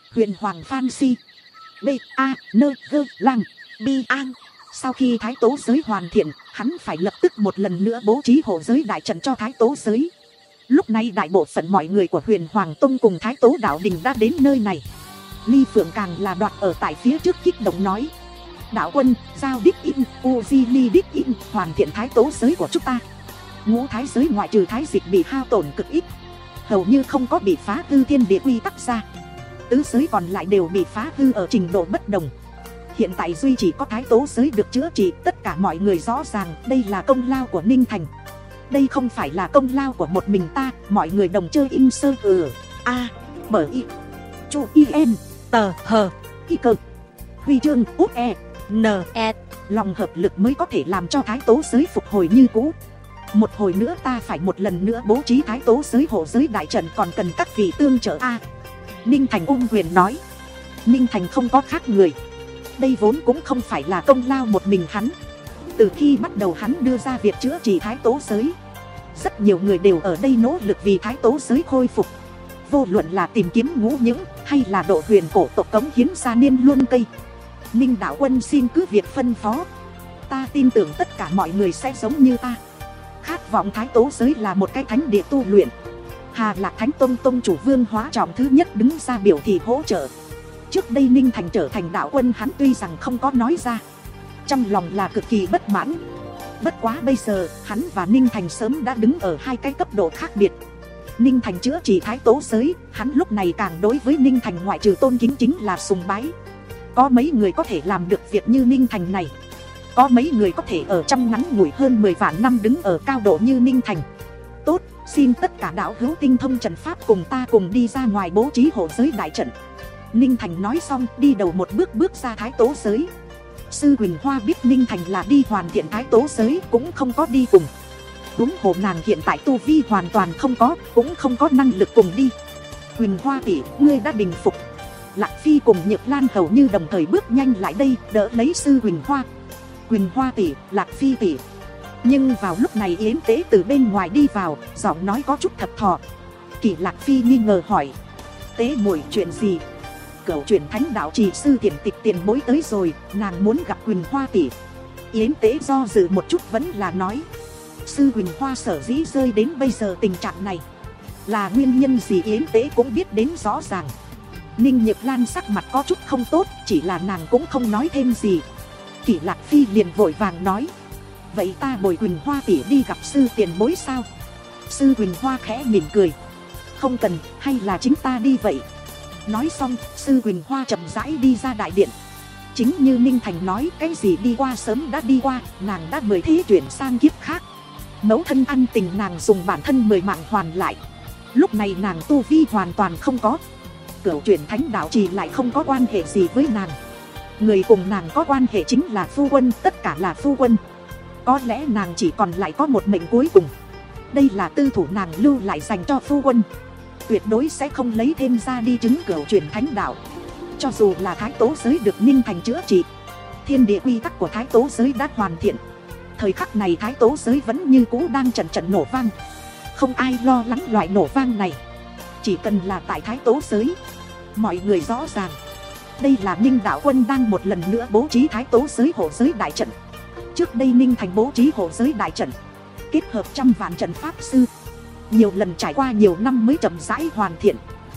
Huyền hoàng Phan Si. B A nơ gơ lang bi an. Sau khi thái tố giới hoàn thiện, hắn phải lập tức một lần nữa bố trí hộ giới đại trận cho thái tố giới. Lúc này đại bộ phận mọi người của Huyền Hoàng Tông cùng thái tố đạo đình đã đến nơi này. Ly Phượng càng là đoạt ở tại phía trước kích động nói: đạo quân, giao đích in, Uzi ly đích in, hoàn thiện thái tố giới của chúng ta. Ngũ thái giới ngoại trừ thái dịch bị hao tổn cực ít, hầu như không có bị phá hư thiên địa quy tắc ra. Tứ giới còn lại đều bị phá hư ở trình độ bất đồng. Hiện tại duy chỉ có thái tố giới được chữa trị. Tất cả mọi người rõ ràng đây là công lao của Ninh Thành. Đây không phải là công lao của một mình ta. Mọi người đồng chơi im sơ ừ a bở y chu i em tờ hờ y cơ huy chương út e n e. Lòng hợp lực mới có thể làm cho thái tố giới phục hồi như cũ. Một hồi nữa ta phải một lần nữa bố trí thái tố giới hộ giới đại trận, còn cần các vị tương trợ a. Ninh Thành ôm quyền nói. Ninh Thành không có khác người. Đây vốn cũng không phải là công lao một mình hắn. Từ khi bắt đầu hắn đưa ra việc chữa trị thái tố giới, rất nhiều người đều ở đây nỗ lực vì thái tố giới khôi phục. Vô luận là tìm kiếm ngũ những hay là độ huyền cổ tộc cống hiến ra niên luân cây. Ninh đạo quân xin cứ việc phân phó. Ta tin tưởng tất cả mọi người sẽ giống như ta, khát vọng thái tố giới là một cái thánh địa tu luyện. Hà Lạc Thánh Tông Tông chủ Vương Hóa Trọng thứ nhất đứng ra biểu thị hỗ trợ. Trước đây Ninh Thành trở thành đạo quân, hắn tuy rằng không có nói ra, trong lòng là cực kỳ bất mãn. Bất quá bây giờ hắn và Ninh Thành sớm đã đứng ở hai cái cấp độ khác biệt. Ninh Thành chữa trị thái tố giới, hắn lúc này càng đối với Ninh Thành ngoại trừ tôn kính chính là sùng bái. Có mấy người có thể làm được việc như Ninh Thành này? Có mấy người có thể ở trong ngắn ngủi hơn mười vạn năm đứng ở cao độ như Ninh Thành? Tốt, xin tất cả đạo hữu tinh thông trận pháp cùng ta cùng đi ra ngoài bố trí hộ giới đại trận. Ninh Thành nói xong đi đầu một bước bước ra thái tố giới. Sư Huỳnh Hoa biết Ninh Thành là đi hoàn thiện thái tố giới cũng không có đi cùng. Đúng hồ nàng hiện tại tu vi hoàn toàn không có, cũng không có năng lực cùng đi. Huỳnh Hoa tỷ, ngươi đã bình phục. Lạc Phi cùng Nhược Lan hầu như đồng thời bước nhanh lại đây đỡ lấy sư Huỳnh Hoa. Huỳnh Hoa tỷ, Lạc Phi tỷ. Nhưng vào lúc này Yến Tế từ bên ngoài đi vào, giọng nói có chút thập thò. Kỳ Lạc Phi nghi ngờ hỏi: Tế muội chuyện gì? Cửu chuyển thánh đạo trì sư tiền tịch tiền bối tới rồi, nàng muốn gặp Huỳnh Hoa tỷ. Yến Tế do dự một chút vẫn là nói: sư Huỳnh Hoa sở dĩ rơi đến bây giờ tình trạng này, là nguyên nhân gì Yến Tế cũng biết đến rõ ràng. Ninh Nhược Lan sắc mặt có chút không tốt, chỉ là nàng cũng không nói thêm gì. Kỷ Lạc Phi liền vội vàng nói: vậy ta bồi Huỳnh Hoa tỷ đi gặp sư tiền bối sao? Sư Huỳnh Hoa khẽ mỉm cười: không cần, hay là chính ta đi vậy? Nói xong, sư Huỳnh Hoa chậm rãi đi ra đại điện. Chính như Ninh Thành nói, cái gì đi qua sớm đã đi qua, nàng đã mười thế chuyển sang kiếp khác. Mẫu thân ăn tình nàng dùng bản thân mười mạng hoàn lại. Lúc này nàng tu vi hoàn toàn không có. Cửu chuyển thánh đạo trì lại không có quan hệ gì với nàng. Người cùng nàng có quan hệ chính là phu quân, tất cả là phu quân. Có lẽ nàng chỉ còn lại có một mệnh cuối cùng. Đây là tư thủ nàng lưu lại dành cho phu quân. Tuyệt đối sẽ không lấy thêm ra đi chứng cửu chuyển thánh đạo. Cho dù là thái tố giới được Ninh Thành chữa trị, thiên địa quy tắc của thái tố giới đã hoàn thiện. Thời khắc này thái tố giới vẫn như cũ đang trận trận nổ vang. Không ai lo lắng loại nổ vang này. Chỉ cần là tại thái tố giới, mọi người rõ ràng đây là Ninh đạo quân đang một lần nữa bố trí thái tố giới hộ giới đại trận. Trước đây Ninh Thành bố trí hộ giới đại trận, kết hợp trăm vạn trận pháp sư, nhiều lần trải qua nhiều năm mới chậm rãi hoàn thiện.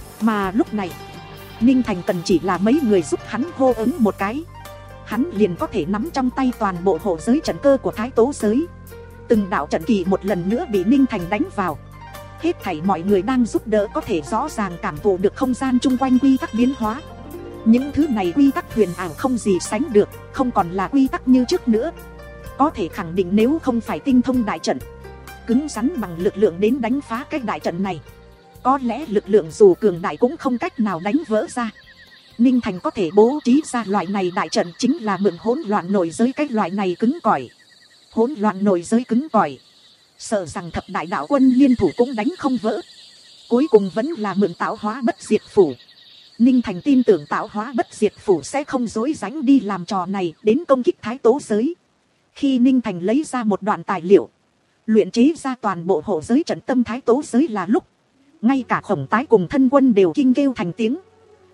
Mà lúc này Ninh Thành cần chỉ là mấy người giúp hắn hô ứng một cái, hắn liền có thể nắm trong tay toàn bộ hộ giới trận cơ của thái tố giới. Từng đạo trận kỳ một lần nữa bị Ninh Thành đánh vào. Hết thảy mọi người đang giúp đỡ có thể rõ ràng cảm thụ được không gian chung quanh quy tắc biến hóa. Những thứ này quy tắc huyền ảo không gì sánh được, không còn là quy tắc như trước nữa. Có thể khẳng định nếu không phải tinh thông đại trận, cứng rắn bằng lực lượng đến đánh phá cái đại trận này, có lẽ lực lượng dù cường đại cũng không cách nào đánh vỡ ra. Ninh Thành có thể bố trí ra loại này đại trận chính là mượn hỗn loạn nội giới cái loại này cứng cỏi. Hỗn loạn nội giới cứng cỏi, sợ rằng thập đại đạo quân liên thủ cũng đánh không vỡ. Cuối cùng vẫn là mượn tạo hóa bất diệt phủ. Ninh Thành tin tưởng tạo hóa bất diệt phủ sẽ không dối dánh đi làm trò này đến công kích thái tố giới. Khi Ninh Thành lấy ra một đoạn tài liệu, luyện chế ra toàn bộ hộ giới trận tâm thái tố giới là lúc ngay cả Khổng Tái cùng thân quân đều kinh kêu thành tiếng.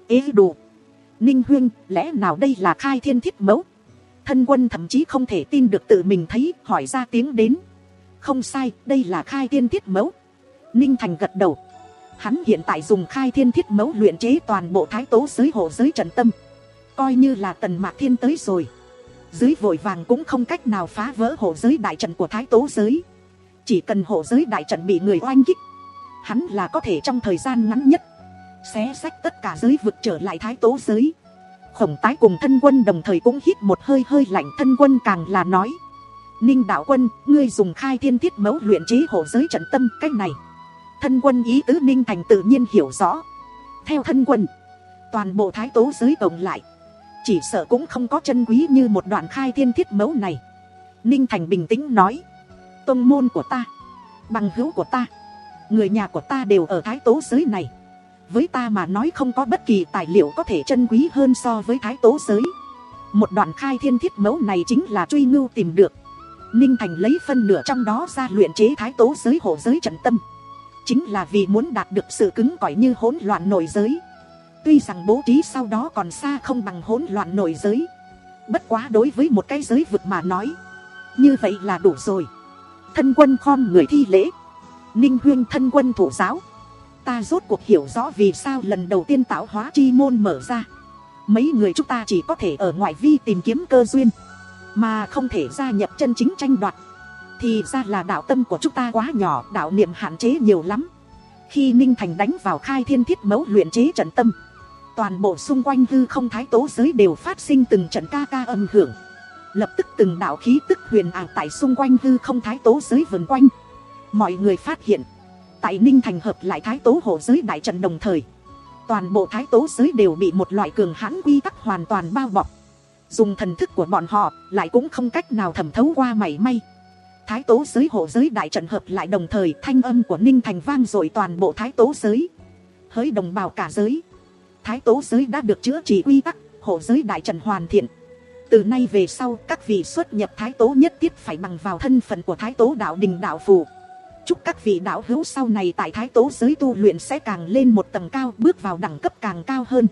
Ế đủ. Ninh huyên, lẽ nào đây là khai thiên thiết mẫu? Thân quân thậm chí không thể tin được tự mình thấy, hỏi ra tiếng đến. Không sai, đây là khai thiên thiết mẫu. Ninh Thành gật đầu. Hắn hiện tại dùng khai thiên thiết mẫu luyện chế toàn bộ thái tố giới hộ giới trận tâm. Coi như là Tần Mạc Thiên tới rồi, dưới vội vàng cũng không cách nào phá vỡ hộ giới đại trận của thái tố giới. Chỉ cần hộ giới đại trận bị người oanh kích, hắn là có thể trong thời gian ngắn nhất xé xách tất cả giới vực trở lại thái tố giới. Khổng Tái cùng thân quân đồng thời cũng hít một hơi hơi lạnh. Thân quân càng là nói, Ninh đạo quân, ngươi dùng khai thiên thiết mẫu luyện chế hộ giới trận tâm, cách này. Thân quân ý tứ Ninh Thành tự nhiên hiểu rõ. Theo thân quân, toàn bộ thái tố giới cộng lại, chỉ sợ cũng không có chân quý như một đoạn khai thiên thiết mẫu này. Ninh Thành bình tĩnh nói, tông môn của ta, bằng hữu của ta, người nhà của ta đều ở thái tố giới này. Với ta mà nói không có bất kỳ tài liệu có thể chân quý hơn so với thái tố giới. Một đoạn khai thiên thiết mẫu này chính là truy ngưu tìm được. Ninh Thành lấy phân nửa trong đó ra luyện chế thái tố giới hộ giới trận tâm, chính là vì muốn đạt được sự cứng cỏi như hỗn loạn nội giới. Tuy rằng bố trí sau đó còn xa không bằng hỗn loạn nội giới, bất quá đối với một cái giới vực mà nói, như vậy là đủ rồi. Thân quân khom người thi lễ. Ninh huyên, thân quân thủ giáo. Ta rốt cuộc hiểu rõ vì sao lần đầu tiên tạo hóa chi môn mở ra, mấy người chúng ta chỉ có thể ở ngoại vi tìm kiếm cơ duyên, mà không thể gia nhập chân chính tranh đoạt. Thì ra là đạo tâm của chúng ta quá nhỏ, đạo niệm hạn chế nhiều lắm. Khi Ninh Thành đánh vào khai thiên thiết mẫu luyện chế trận tâm, toàn bộ xung quanh hư không thái tố giới đều phát sinh từng trận ca ca âm hưởng. Lập tức từng đạo khí tức huyền ảo tại xung quanh hư không thái tố giới vần quanh. Mọi người phát hiện, tại Ninh Thành hợp lại thái tố hộ giới đại trận đồng thời, toàn bộ thái tố giới đều bị một loại cường hãn quy tắc hoàn toàn bao bọc. Dùng thần thức của bọn họ lại cũng không cách nào thẩm thấu qua mảy may. Thái tố giới hộ giới đại trận hợp lại đồng thời, thanh âm của Ninh Thành vang dội toàn bộ thái tố giới. Hỡi đồng bào cả giới, thái tố giới đã được chữa trị quy tắc, hộ giới đại trận hoàn thiện. Từ nay về sau, các vị xuất nhập thái tố nhất thiết phải bằng vào thân phận của thái tố đạo đình đạo phù. Chúc các vị đạo hữu sau này tại thái tố giới tu luyện sẽ càng lên một tầng cao, bước vào đẳng cấp càng cao hơn.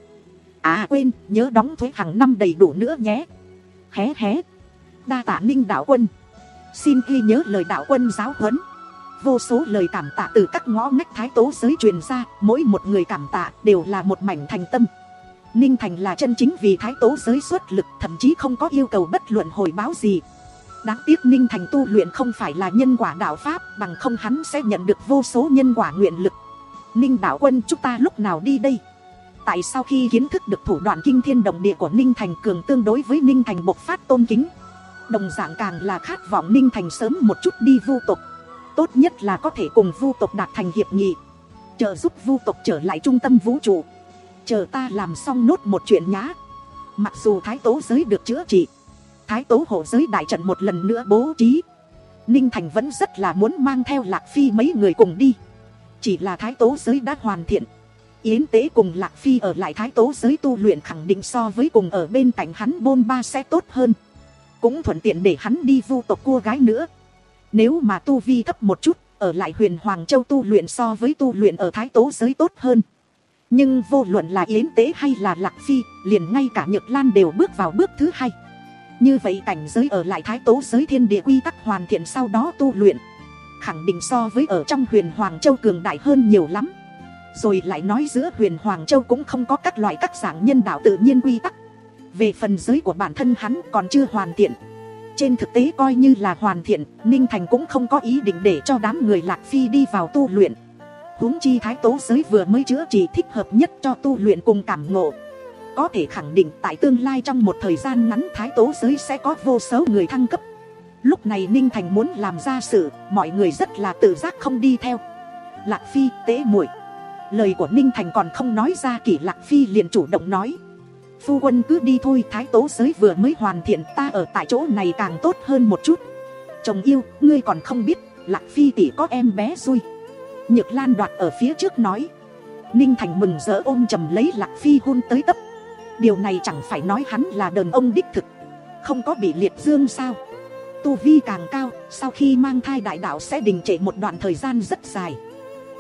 À quên, nhớ đóng thuế hàng năm đầy đủ nữa nhé. Hé hé. Đa tạ Ninh đạo quân. Xin ghi nhớ lời đạo quân giáo huấn. Vô số lời cảm tạ từ các ngõ ngách thái tố giới truyền ra, mỗi một người cảm tạ đều là một mảnh thành tâm. Ninh Thành là chân chính vì thái tố giới xuất lực, thậm chí không có yêu cầu bất luận hồi báo gì. Đáng tiếc Ninh Thành tu luyện không phải là nhân quả đạo pháp, bằng không hắn sẽ nhận được vô số nhân quả nguyện lực. Ninh đạo quân, chúng ta lúc nào đi đây? Tại sau khi kiến thức được thủ đoạn kinh thiên động địa của Ninh Thành, Cường tương đối với Ninh Thành bộc phát tôn kính. Đồng dạng càng là khát vọng Ninh Thành sớm một chút đi vu tộc. Tốt nhất là có thể cùng vu tộc đạt thành hiệp nghị, trợ giúp vu tộc trở lại trung tâm vũ trụ. Chờ ta làm xong nốt một chuyện nhá. Mặc dù thái tố giới được chữa trị, thái tố hộ giới đại trận một lần nữa bố trí, Ninh Thành vẫn rất là muốn mang theo Lạc Phi mấy người cùng đi. Chỉ là thái tố giới đã hoàn thiện, Yến Tế cùng Lạc Phi ở lại thái tố giới tu luyện khẳng định so với cùng ở bên cạnh hắn bôn ba sẽ tốt hơn. Cũng thuận tiện để hắn đi vu tộc cua gái nữa. Nếu mà tu vi thấp một chút, ở lại Huyền Hoàng Châu tu luyện so với tu luyện ở thái tố giới tốt hơn. Nhưng vô luận là Yến Tế hay là Lạc Phi, liền ngay cả Nhược Lan đều bước vào bước thứ hai. Như vậy cảnh giới ở lại thái tố giới thiên địa quy tắc hoàn thiện sau đó tu luyện, khẳng định so với ở trong Huyền Hoàng Châu cường đại hơn nhiều lắm. Rồi lại nói giữa Huyền Hoàng Châu cũng không có các loại các dạng nhân đạo tự nhiên quy tắc. Về phần giới của bản thân hắn còn chưa hoàn thiện. Trên thực tế coi như là hoàn thiện, Ninh Thành cũng không có ý định để cho đám người Lạc Phi đi vào tu luyện. Huống chi thái tố giới vừa mới chữa trị, thích hợp nhất cho tu luyện cùng cảm ngộ. Có thể khẳng định tại tương lai trong một thời gian ngắn thái tố giới sẽ có vô số người thăng cấp. Lúc này Ninh Thành muốn làm ra sự, mọi người rất là tự giác không đi theo. Lạc Phi, Tế muội. Lời của Ninh Thành còn không nói ra, Kỷ Lạc Phi liền chủ động nói, phu quân cứ đi thôi, thái tố giới vừa mới hoàn thiện, ta ở tại chỗ này càng tốt hơn một chút. Chồng yêu, ngươi còn không biết, Lạc Phi tỷ có em bé xui. Nhược Lan đoạt ở phía trước nói. Ninh Thành mừng rỡ ôm chầm lấy Lạc Phi hôn tới tấp. Điều này chẳng phải nói hắn là đàn ông đích thực, không có bị liệt dương sao? Tu vi càng cao, sau khi mang thai đại đạo sẽ đình trệ một đoạn thời gian rất dài.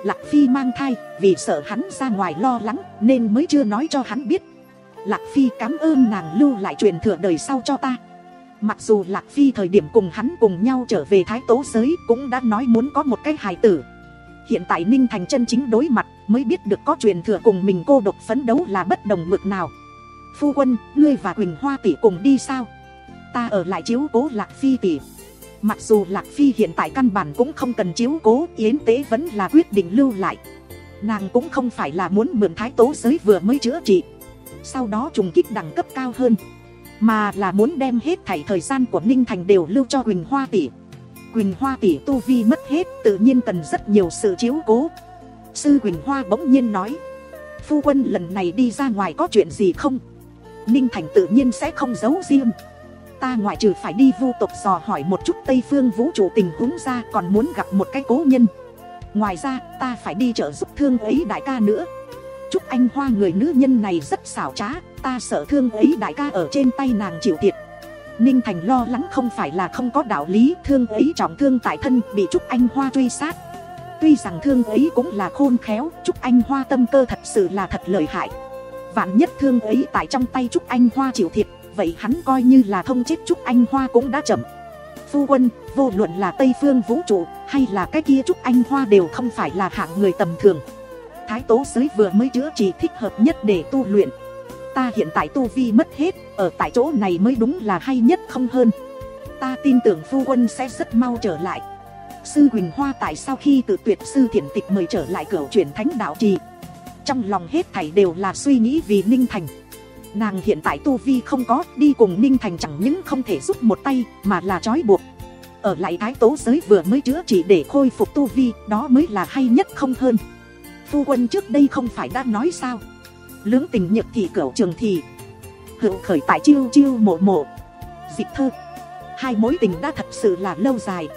Lạc Phi mang thai, vì sợ hắn ra ngoài lo lắng nên mới chưa nói cho hắn biết. Lạc Phi cảm ơn nàng lưu lại truyền thừa đời sau cho ta. Mặc dù Lạc Phi thời điểm cùng hắn cùng nhau trở về Thái Tố giới cũng đã nói muốn có một cái hài tử. Hiện tại Ninh Thành chân chính đối mặt mới biết được có truyền thừa cùng mình cô độc phấn đấu là bất đồng bực nào. Phu quân, ngươi và Quỳnh Hoa tỷ cùng đi sao? Ta ở lại chiếu cố Lạc Phi tỷ. Mặc dù Lạc Phi hiện tại căn bản cũng không cần chiếu cố, Yến Tế vẫn là quyết định lưu lại. Nàng cũng không phải là muốn mượn Thái Tố giới vừa mới chữa trị, sau đó trùng kích đẳng cấp cao hơn, mà là muốn đem hết thảy thời gian của Ninh Thành đều lưu cho Quỳnh Hoa tỷ. Quỳnh Hoa tỷ tu vi mất hết, tự nhiên cần rất nhiều sự chiếu cố. Sư Quỳnh Hoa bỗng nhiên nói, phu quân lần này đi ra ngoài có chuyện gì không? Ninh Thành tự nhiên sẽ không giấu riêng. Ta ngoại trừ phải đi vu tộc dò hỏi một chút Tây Phương vũ trụ tình huống ra, còn muốn gặp một cái cố nhân. Ngoài ra ta phải đi trợ giúp Thương ấy đại ca nữa. Trúc Anh Hoa người nữ nhân này rất xảo trá, ta sợ Thương ấy đại ca ở trên tay nàng chịu thiệt. Ninh Thành lo lắng không phải là không có đạo lý, Thương ấy trọng thương tại thân bị Trúc Anh Hoa truy sát. Tuy rằng Thương ấy cũng là khôn khéo, Trúc Anh Hoa tâm cơ thật sự là thật lợi hại. Vạn nhất Thương ấy tại trong tay Trúc Anh Hoa chịu thiệt, vậy hắn coi như là thông chết Trúc Anh Hoa cũng đã chậm. Phu quân, vô luận là Tây Phương vũ trụ hay là cái kia Trúc Anh Hoa đều không phải là hạng người tầm thường. Thái Tố giới vừa mới chữa trị thích hợp nhất để tu luyện. Ta hiện tại tu vi mất hết, ở tại chỗ này mới đúng là hay nhất không hơn. Ta tin tưởng phu quân sẽ rất mau trở lại. Sư Quỳnh Hoa tại sau khi tự tuyệt sư Thiển Tịch mời trở lại Cửu Chuyển Thánh Đạo Trì, trong lòng hết thảy đều là suy nghĩ vì Ninh Thành. Nàng hiện tại tu vi không có, đi cùng Ninh Thành chẳng những không thể giúp một tay mà là trói buộc. Ở lại Thái Tố giới vừa mới chữa trị để khôi phục tu vi, đó mới là hay nhất không hơn. Phu quân trước đây không phải đã nói sao, lưỡng tình nhược thì Cửu Trường thì hữu khởi tại chiêu chiêu mộ mộ. Dịch thơ, hai mối tình đã thật sự là lâu dài,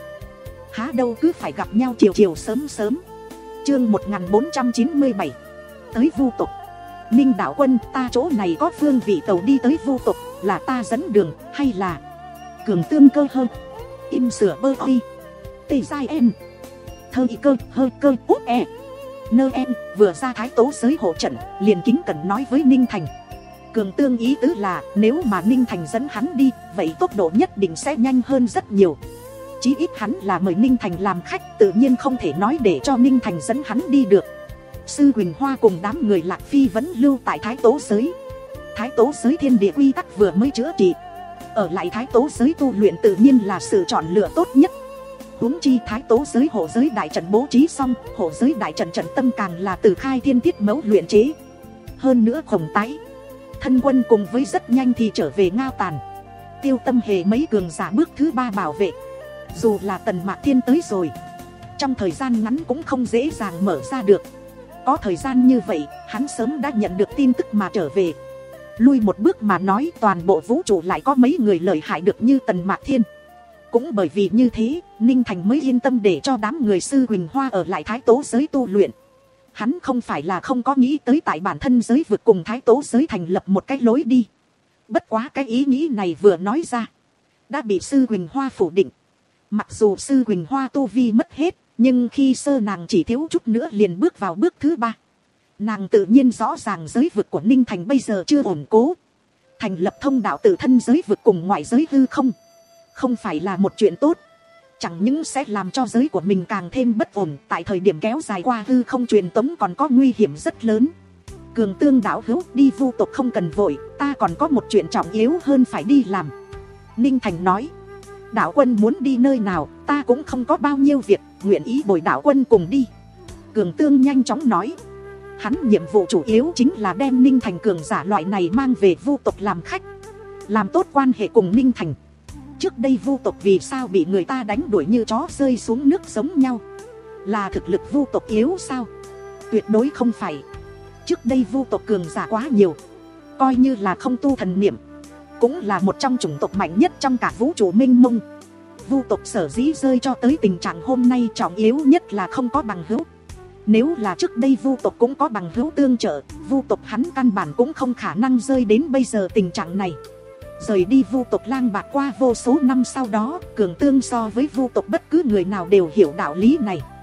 há đâu cứ phải gặp nhau chiều chiều sớm sớm. Chương một nghìn bốn trăm chín mươi bảy, tới vu tộc. Ninh đạo quân, ta chỗ này có phương vị tàu đi tới vu tộc, là ta dẫn đường hay là cường tương cơ hơn im sửa bơ đi tê dai em thơ y cơ hơi cơ út e nơ em. Vừa ra Thái Tố giới hộ trận liền kính cẩn nói với Ninh Thành. Cường tương ý tứ là nếu mà Ninh Thành dẫn hắn đi, vậy tốc độ nhất định sẽ nhanh hơn rất nhiều. Chí ít hắn là mời Ninh Thành làm khách, tự nhiên không thể nói để cho Ninh Thành dẫn hắn đi được. Sư Quỳnh Hoa cùng đám người Lạc Phi vẫn lưu tại Thái Tố giới. Thái Tố giới thiên địa quy tắc vừa mới chữa trị, ở lại Thái Tố giới tu luyện tự nhiên là sự chọn lựa tốt nhất. Huống chi Thái Tố giới hộ giới đại trận bố trí xong, hộ giới đại trận trận tâm càng là từ khai thiên thiết mẫu luyện chế. Hơn nữa Khổng Tái thân quân cùng với rất nhanh thì trở về Ngao Tàn. Tiêu Tâm Hề mấy cường giả bước thứ ba bảo vệ. Dù là Tần Mạc Thiên tới rồi, trong thời gian ngắn cũng không dễ dàng mở ra được. Có thời gian như vậy, hắn sớm đã nhận được tin tức mà trở về. Lui một bước mà nói, toàn bộ vũ trụ lại có mấy người lợi hại được như Tần Mạc Thiên. Cũng bởi vì như thế, Ninh Thành mới yên tâm để cho đám người Sư Quỳnh Hoa ở lại Thái Tố giới tu luyện. Hắn không phải là không có nghĩ tới tại bản thân giới vực cùng Thái Tố giới thành lập một cái lối đi. Bất quá cái ý nghĩ này vừa nói ra, đã bị Sư Quỳnh Hoa phủ định. Mặc dù Sư Quỳnh Hoa tu vi mất hết, nhưng khi sơ nàng chỉ thiếu chút nữa liền bước vào bước thứ ba. Nàng tự nhiên rõ ràng giới vực của Ninh Thành bây giờ chưa ổn cố. Thành lập thông đạo tự thân giới vực cùng ngoại giới hư không, không phải là một chuyện tốt. Chẳng những sẽ làm cho giới của mình càng thêm bất ổn, tại thời điểm kéo dài qua hư không truyền tống còn có nguy hiểm rất lớn. Cường tương đạo hữu, đi vu tộc không cần vội, ta còn có một chuyện trọng yếu hơn phải đi làm. Ninh Thành nói, đạo quân muốn đi nơi nào, ta cũng không có bao nhiêu việc, nguyện ý bồi đạo quân cùng đi. Cường tương nhanh chóng nói, hắn nhiệm vụ chủ yếu chính là đem Ninh Thành cường giả loại này mang về vu tộc làm khách, làm tốt quan hệ cùng Ninh Thành. Trước đây vu tộc vì sao bị người ta đánh đuổi như chó rơi xuống nước giống nhau? Là thực lực vu tộc yếu sao? Tuyệt đối không phải. Trước đây vu tộc cường giả quá nhiều, coi như là không tu thần niệm, cũng là một trong chủng tộc mạnh nhất trong cả vũ trụ mênh mông. Vu tộc sở dĩ rơi cho tới tình trạng hôm nay trọng yếu nhất là không có bằng hữu. Nếu là trước đây vu tộc cũng có bằng hữu tương trợ, vu tộc hắn căn bản cũng không khả năng rơi đến bây giờ tình trạng này. Rời đi vu tộc lang bạc qua vô số năm sau đó, cường tương so với vu tộc bất cứ người nào đều hiểu đạo lý này.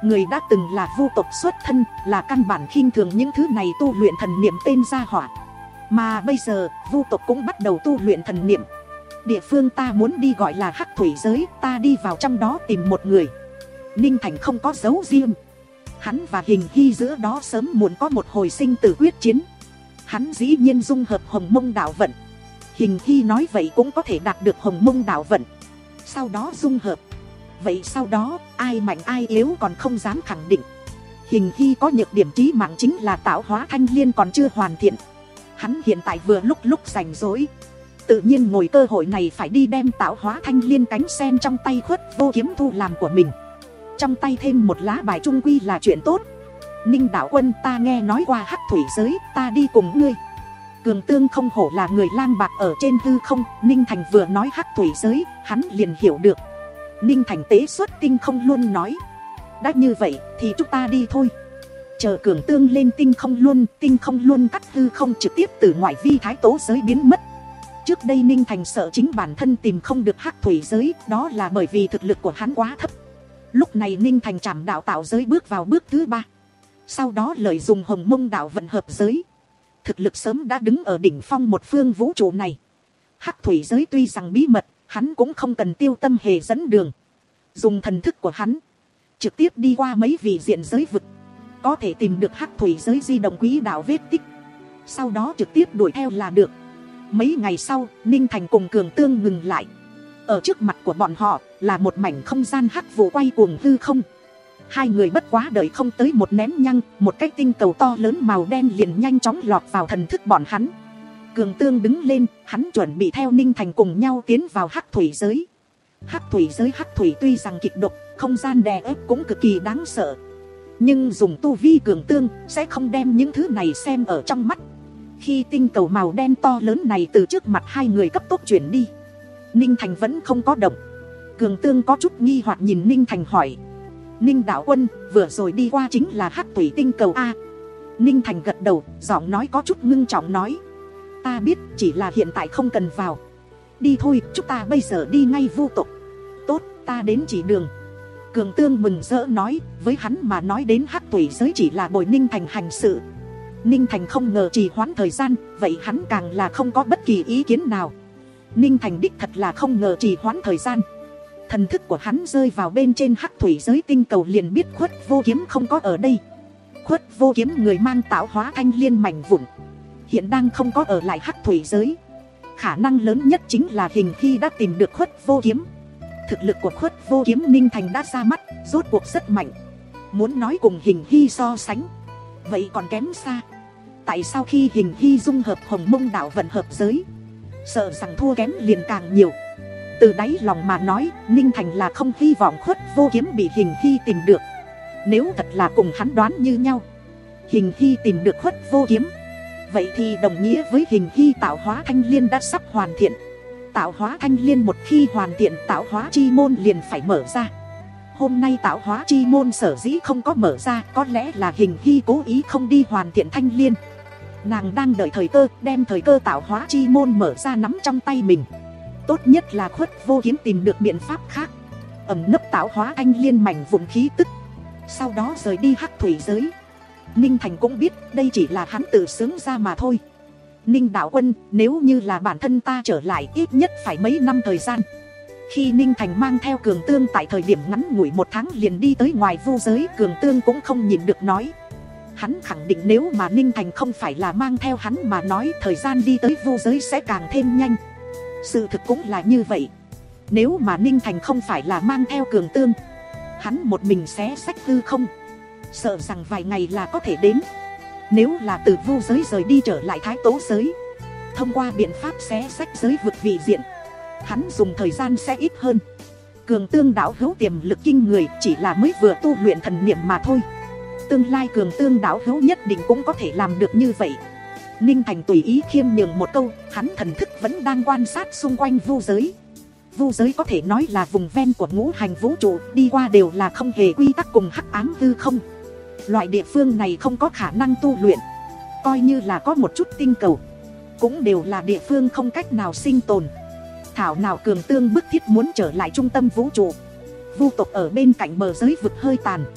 Người đã từng là vu tộc xuất thân, là căn bản khinh thường những thứ này tu luyện thần niệm tên gia hỏa. Mà bây giờ vu tộc cũng bắt đầu tu luyện thần niệm. Địa phương ta muốn đi gọi là hắc thủy giới, ta đi vào trong đó tìm một người. Ninh Thành không có dấu riêng, hắn và Hình Hy giữa đó sớm muộn có một hồi sinh tử quyết chiến. Hắn dĩ nhiên dung hợp hồng mông đạo vận. Hình Hy nói vậy cũng có thể đạt được hồng mông đạo vận, sau đó dung hợp. Vậy sau đó ai mạnh ai yếu còn không dám khẳng định. Hình Hy có nhược điểm chí mạng chính là tạo hóa thanh liên còn chưa hoàn thiện. Hắn hiện tại vừa lúc lúc rảnh rỗi, tự nhiên ngồi cơ hội này phải đi đem tạo hóa thanh liên cánh sen trong tay Khuất Vô Kiếm thu làm của mình. Trong tay thêm một lá bài trung quy là chuyện tốt. Ninh đạo quân, ta nghe nói qua hắc thủy giới, ta đi cùng ngươi. Cường Tương không hổ là người lang bạc ở trên hư không. Ninh Thành vừa nói hắc thủy giới, hắn liền hiểu được. Ninh Thành tế xuất tinh không luôn nói, đã như vậy thì chúng ta đi thôi. Chờ Cường Tương lên tinh không luôn, tinh không luôn cắt hư không trực tiếp từ ngoại vi thái tố giới biến mất. Trước đây Ninh Thành sợ chính bản thân tìm không được hắc thủy giới, đó là bởi vì thực lực của hắn quá thấp. Lúc này Ninh Thành trảm đạo tạo giới bước vào bước thứ ba, sau đó lợi dụng hồng mông đạo vận hợp giới, thực lực sớm đã đứng ở đỉnh phong một phương vũ trụ này. Hắc thủy giới tuy rằng bí mật, hắn cũng không cần tiêu tâm hề dẫn đường. Dùng thần thức của hắn trực tiếp đi qua mấy vị diện giới vực, có thể tìm được hắc thủy giới di động quỹ đạo vết tích, sau đó trực tiếp đuổi theo là được. Mấy ngày sau, Ninh Thành cùng Cường Tương ngừng lại. Ở trước mặt của bọn họ là một mảnh không gian hắc vụ quay cuồng hư không. Hai người bất quá đợi không tới một nén nhăng, một cái tinh cầu to lớn màu đen liền nhanh chóng lọt vào thần thức bọn hắn. Cường Tương đứng lên, hắn chuẩn bị theo Ninh Thành cùng nhau tiến vào hắc thủy giới. Hắc thủy giới hắc thủy tuy rằng kịch độc, không gian đè ép cũng cực kỳ đáng sợ, nhưng dùng tu vi Cường Tương sẽ không đem những thứ này xem ở trong mắt. Khi tinh cầu màu đen to lớn này từ trước mặt hai người cấp tốc chuyển đi, Ninh Thành vẫn không có động. Cường Tương có chút nghi hoặc nhìn Ninh Thành hỏi, Ninh đạo quân, vừa rồi đi qua chính là hắc thủy tinh cầu A? Ninh Thành gật đầu, giọng nói có chút ngưng trọng nói, ta biết, chỉ là hiện tại không cần vào. Đi thôi, chúng ta bây giờ đi ngay vu tộc. Tốt, ta đến chỉ đường. Cường Tương mừng rỡ nói, với hắn mà nói đến hắc thủy giới chỉ là bồi Ninh Thành hành sự. Ninh Thành không ngờ trì hoãn thời gian, vậy hắn càng là không có bất kỳ ý kiến nào. Ninh Thành đích thật là không ngờ trì hoãn thời gian. Thần thức của hắn rơi vào bên trên hắc thủy giới tinh cầu liền biết Khuất Vô Kiếm không có ở đây. Khuất Vô Kiếm người mang tạo hóa thanh liên mảnh vụn, hiện đang không có ở lại hắc thủy giới. Khả năng lớn nhất chính là Hình Hy đã tìm được Khuất Vô Kiếm. Thực lực của Khuất Vô Kiếm Ninh Thành đã ra mắt, rốt cuộc rất mạnh. Muốn nói cùng Hình Hy so sánh, vậy còn kém xa. Tại sao khi Hình Hy dung hợp hồng mông đạo vận hợp giới, sợ rằng thua kém liền càng nhiều. Từ đáy lòng mà nói, Ninh Thành là không hy vọng Khuất Vô Kiếm bị Hình Hy tìm được. Nếu thật là cùng hắn đoán như nhau, Hình Hy tìm được Khuất Vô Kiếm, vậy thì đồng nghĩa với Hình Hy tạo hóa thanh liên đã sắp hoàn thiện. Tạo hóa thanh liên một khi hoàn thiện, tạo hóa chi môn liền phải mở ra. Hôm nay tạo hóa chi môn sở dĩ không có mở ra, có lẽ là Hình Hy cố ý không đi hoàn thiện thanh liên. Nàng đang đợi thời cơ, đem thời cơ tạo hóa chi môn mở ra nắm trong tay mình. Tốt nhất là Khuất Vô Kiếm tìm được biện pháp khác, ẩn nấp tạo hóa thanh liên mảnh vụn khí tức, sau đó rời đi hắc thủy giới. Ninh Thành cũng biết đây chỉ là hắn tự sướng ra mà thôi. Ninh đạo quân, nếu như là bản thân ta trở lại, ít nhất phải mấy năm thời gian. Khi Ninh Thành mang theo Cường Tương tại thời điểm ngắn ngủi một tháng liền đi tới ngoài vu giới, Cường Tương cũng không nhịn được nói. Hắn khẳng định nếu mà Ninh Thành không phải là mang theo hắn mà nói, thời gian đi tới vu giới sẽ càng thêm nhanh. Sự thực cũng là như vậy. Nếu mà Ninh Thành không phải là mang theo Cường Tương, hắn một mình xé sách hư không, sợ rằng vài ngày là có thể đến. Nếu là từ vu giới rời đi trở lại thái tố giới, thông qua biện pháp xé sách giới vực vị diện, hắn dùng thời gian sẽ ít hơn. Cường Tương đạo hữu tiềm lực kinh người, chỉ là mới vừa tu luyện thần niệm mà thôi. Tương lai Cường Tương đạo hữu nhất định cũng có thể làm được như vậy. Ninh Thành tùy ý khiêm nhường một câu, hắn thần thức vẫn đang quan sát xung quanh vu giới. Vu giới có thể nói là vùng ven của ngũ hành vũ trụ, đi qua đều là không hề quy tắc cùng hắc ám hư không. Loại địa phương này không có khả năng tu luyện. Coi như là có một chút tinh cầu, cũng đều là địa phương không cách nào sinh tồn. Thảo nào Cường Tương bức thiết muốn trở lại trung tâm vũ trụ. Vu tộc ở bên cạnh bờ giới vực hơi tàn,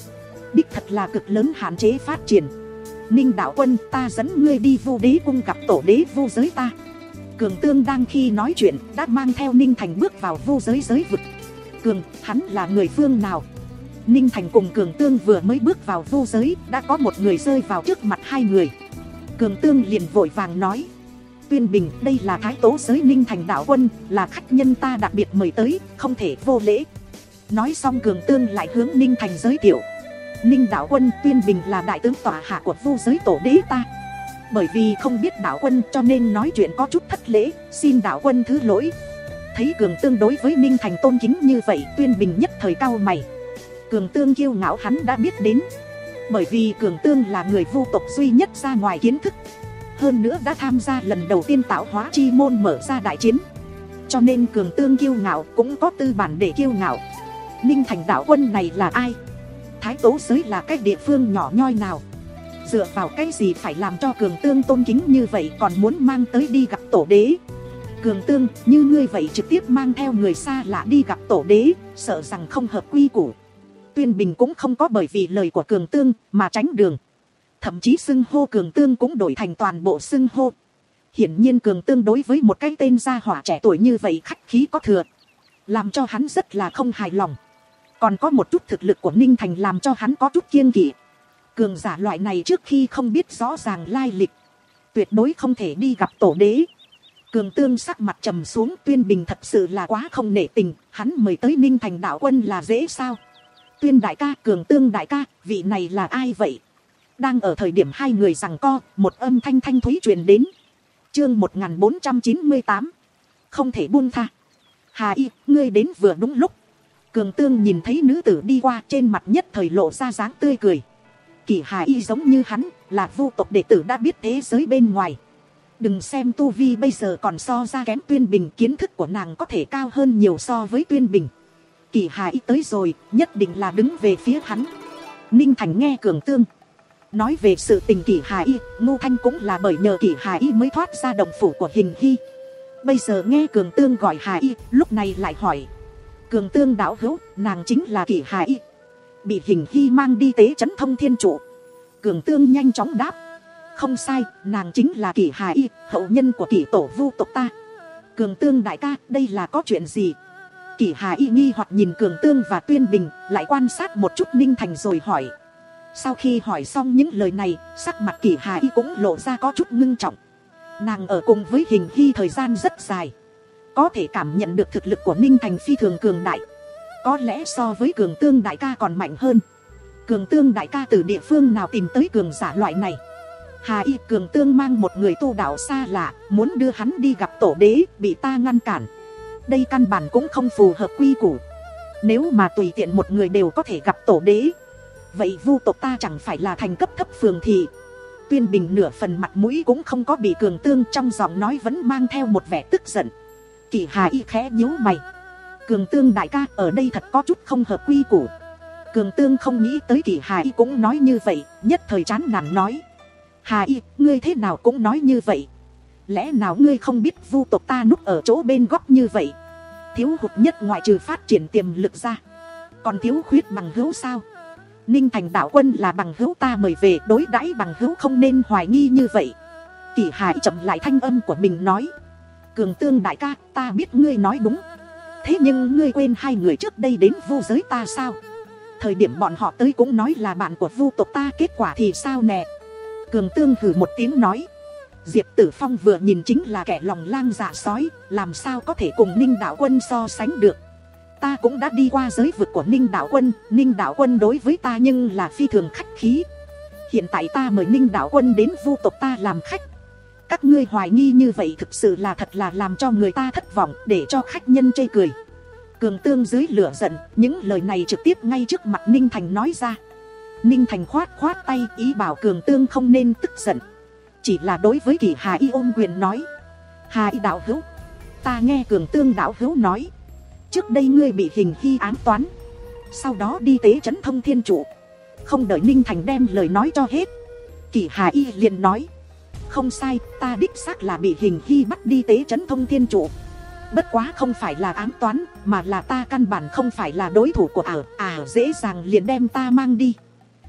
đích thật là cực lớn hạn chế phát triển. Ninh đạo quân, ta dẫn ngươi đi Vu Đế cung gặp tổ đế vu giới ta. Cường Tương đang khi nói chuyện đã mang theo Ninh Thành bước vào vu giới giới vực. Cường, hắn là người phương nào? Ninh Thành cùng Cường Tương vừa mới bước vào vu giới đã có một người rơi vào trước mặt hai người. Cường Tương liền vội vàng nói: Tuyên Bình, đây là thái tố giới Ninh Thành đạo quân, là khách nhân ta đặc biệt mời tới, không thể vô lễ. Nói xong Cường Tương lại hướng Ninh Thành giới thiệu: Ninh đạo quân, Tuyên Bình là đại tướng tọa hạ của vu giới tổ đế ta. Bởi vì không biết đạo quân cho nên nói chuyện có chút thất lễ, xin đạo quân thứ lỗi. Thấy Cường Tương đối với Ninh Thành tôn kính như vậy, Tuyên Bình nhất thời cau mày. Cường Tương kiêu ngạo hắn đã biết đến, bởi vì Cường Tương là người vu tộc duy nhất ra ngoài kiến thức, hơn nữa đã tham gia lần đầu tiên tạo hóa chi môn mở ra đại chiến, cho nên Cường Tương kiêu ngạo cũng có tư bản để kiêu ngạo. Ninh Thành đạo quân này là ai? Thái tố giới là cái địa phương nhỏ nhoi nào? Dựa vào cái gì phải làm cho Cường Tương tôn kính như vậy, còn muốn mang tới đi gặp tổ đế? Cường Tương, như ngươi vậy trực tiếp mang theo người xa lạ đi gặp tổ đế, sợ rằng không hợp quy củ. Tuyên Bình cũng không có bởi vì lời của Cường Tương mà tránh đường, thậm chí xưng hô Cường Tương cũng đổi thành toàn bộ xưng hô. Hiển nhiên Cường Tương đối với một cái tên gia hỏa trẻ tuổi như vậy khách khí có thừa, làm cho hắn rất là không hài lòng. Còn có một chút thực lực của Ninh Thành làm cho hắn có chút kiêng kỵ. Cường giả loại này trước khi không biết rõ ràng lai lịch, tuyệt đối không thể đi gặp tổ đế. Cường Tương sắc mặt trầm xuống, Tuyên Bình thật sự là quá không nể tình, hắn mời tới Ninh Thành đạo quân là dễ sao? Tuyên đại ca, Cường Tương đại ca, vị này là ai vậy? Đang ở thời điểm hai người giằng co, một âm thanh thanh thúy truyền đến. Chương một nghìn bốn trăm chín mươi tám, không thể buông tha. Hà Y, ngươi đến vừa đúng lúc. Cường Tương nhìn thấy nữ tử đi qua, trên mặt nhất thời lộ ra dáng tươi cười. Kỷ Hà Y giống như hắn, là vu tộc đệ tử đã biết thế giới bên ngoài. Đừng xem tu vi bây giờ còn so ra kém Tuyên Bình, kiến thức của nàng có thể cao hơn nhiều so với Tuyên Bình. Kỷ Hà Y tới rồi, nhất định là đứng về phía hắn. Ninh Thành nghe Cường Tương nói về sự tình Kỷ Hà Y, Ngô Thanh cũng là bởi nhờ Kỷ Hà Y mới thoát ra động phủ của Hình Hy. Bây giờ nghe Cường Tương gọi Hà Y, lúc này lại hỏi: Cường Tương đạo hữu, nàng chính là Kỷ Hà Y, bị Hình Hy mang đi tế trấn Thông Thiên Trụ. Cường Tương nhanh chóng đáp: không sai, nàng chính là Kỷ Hà Y, hậu nhân của Kỷ tổ vu tộc ta. Cường Tương đại ca, đây là có chuyện gì? Kỷ Hà Y nghi hoặc nhìn Cường Tương và Tuyên Bình, lại quan sát một chút Ninh Thành rồi hỏi. Sau khi hỏi xong những lời này, sắc mặt Kỷ Hà Y cũng lộ ra có chút ngưng trọng. Nàng ở cùng với Hình Hy thời gian rất dài, có thể cảm nhận được thực lực của Ninh Thành phi thường cường đại, có lẽ so với Cường Tương đại ca còn mạnh hơn. Cường Tương đại ca từ địa phương nào tìm tới cường giả loại này? Hà Y, Cường Tương mang một người tu đạo xa lạ, muốn đưa hắn đi gặp tổ đế, bị ta ngăn cản. Đây căn bản cũng không phù hợp quy củ. Nếu mà tùy tiện một người đều có thể gặp tổ đế, vậy vu tộc ta chẳng phải là thành cấp thấp phường thị. Tuyên Bình nửa phần mặt mũi cũng không có, bị Cường Tương trong giọng nói vẫn mang theo một vẻ tức giận. Kỷ Hà Y khẽ nhíu mày. Cường Tương đại ca, ở đây thật có chút không hợp quy củ. Cường Tương không nghĩ tới Kỷ Hà Y cũng nói như vậy, nhất thời chán nản nói: Hà Y, ngươi thế nào cũng nói như vậy? Lẽ nào ngươi không biết vu tộc ta núp ở chỗ bên góc như vậy? Thiếu hụt nhất ngoại trừ phát triển tiềm lực ra, còn thiếu khuyết bằng hữu sao? Ninh Thành đạo quân là bằng hữu ta mời về, đối đãi bằng hữu không nên hoài nghi như vậy. Kỷ Hà Y chậm lại thanh âm của mình nói: Cường Tương đại ca, ta biết ngươi nói đúng. Thế nhưng ngươi quên hai người trước đây đến vu giới ta sao? Thời điểm bọn họ tới cũng nói là bạn của vu tộc ta, kết quả thì sao nè? Cường Tương hừ một tiếng nói: Diệp Tử Phong vừa nhìn chính là kẻ lòng lang dạ sói, làm sao có thể cùng Ninh đạo quân so sánh được. Ta cũng đã đi qua giới vực của Ninh đạo quân, Ninh đạo quân đối với ta nhưng là phi thường khách khí. Hiện tại ta mời Ninh đạo quân đến vu tộc ta làm khách, các ngươi hoài nghi như vậy thực sự là thật là làm cho người ta thất vọng, để cho khách nhân chê cười. Cường Tương dưới lửa giận, những lời này trực tiếp ngay trước mặt Ninh Thành nói ra. Ninh Thành khoát khoát tay, ý bảo Cường Tương không nên tức giận, chỉ là đối với Kỷ Hà Y ôm quyền nói: Hà Y đạo hữu, ta nghe Cường Tương đạo hữu nói, trước đây ngươi bị Hình Hy ám toán, sau đó đi tế trấn Thông Thiên Trụ. Không đợi Ninh Thành đem lời nói cho hết, Kỷ Hà Y liền nói: không sai, ta đích xác là bị Hình Hy bắt đi tế trấn Thông Thiên Trụ. Bất quá không phải là ám toán, mà là ta căn bản không phải là đối thủ của ả, ả dễ dàng liền đem ta mang đi.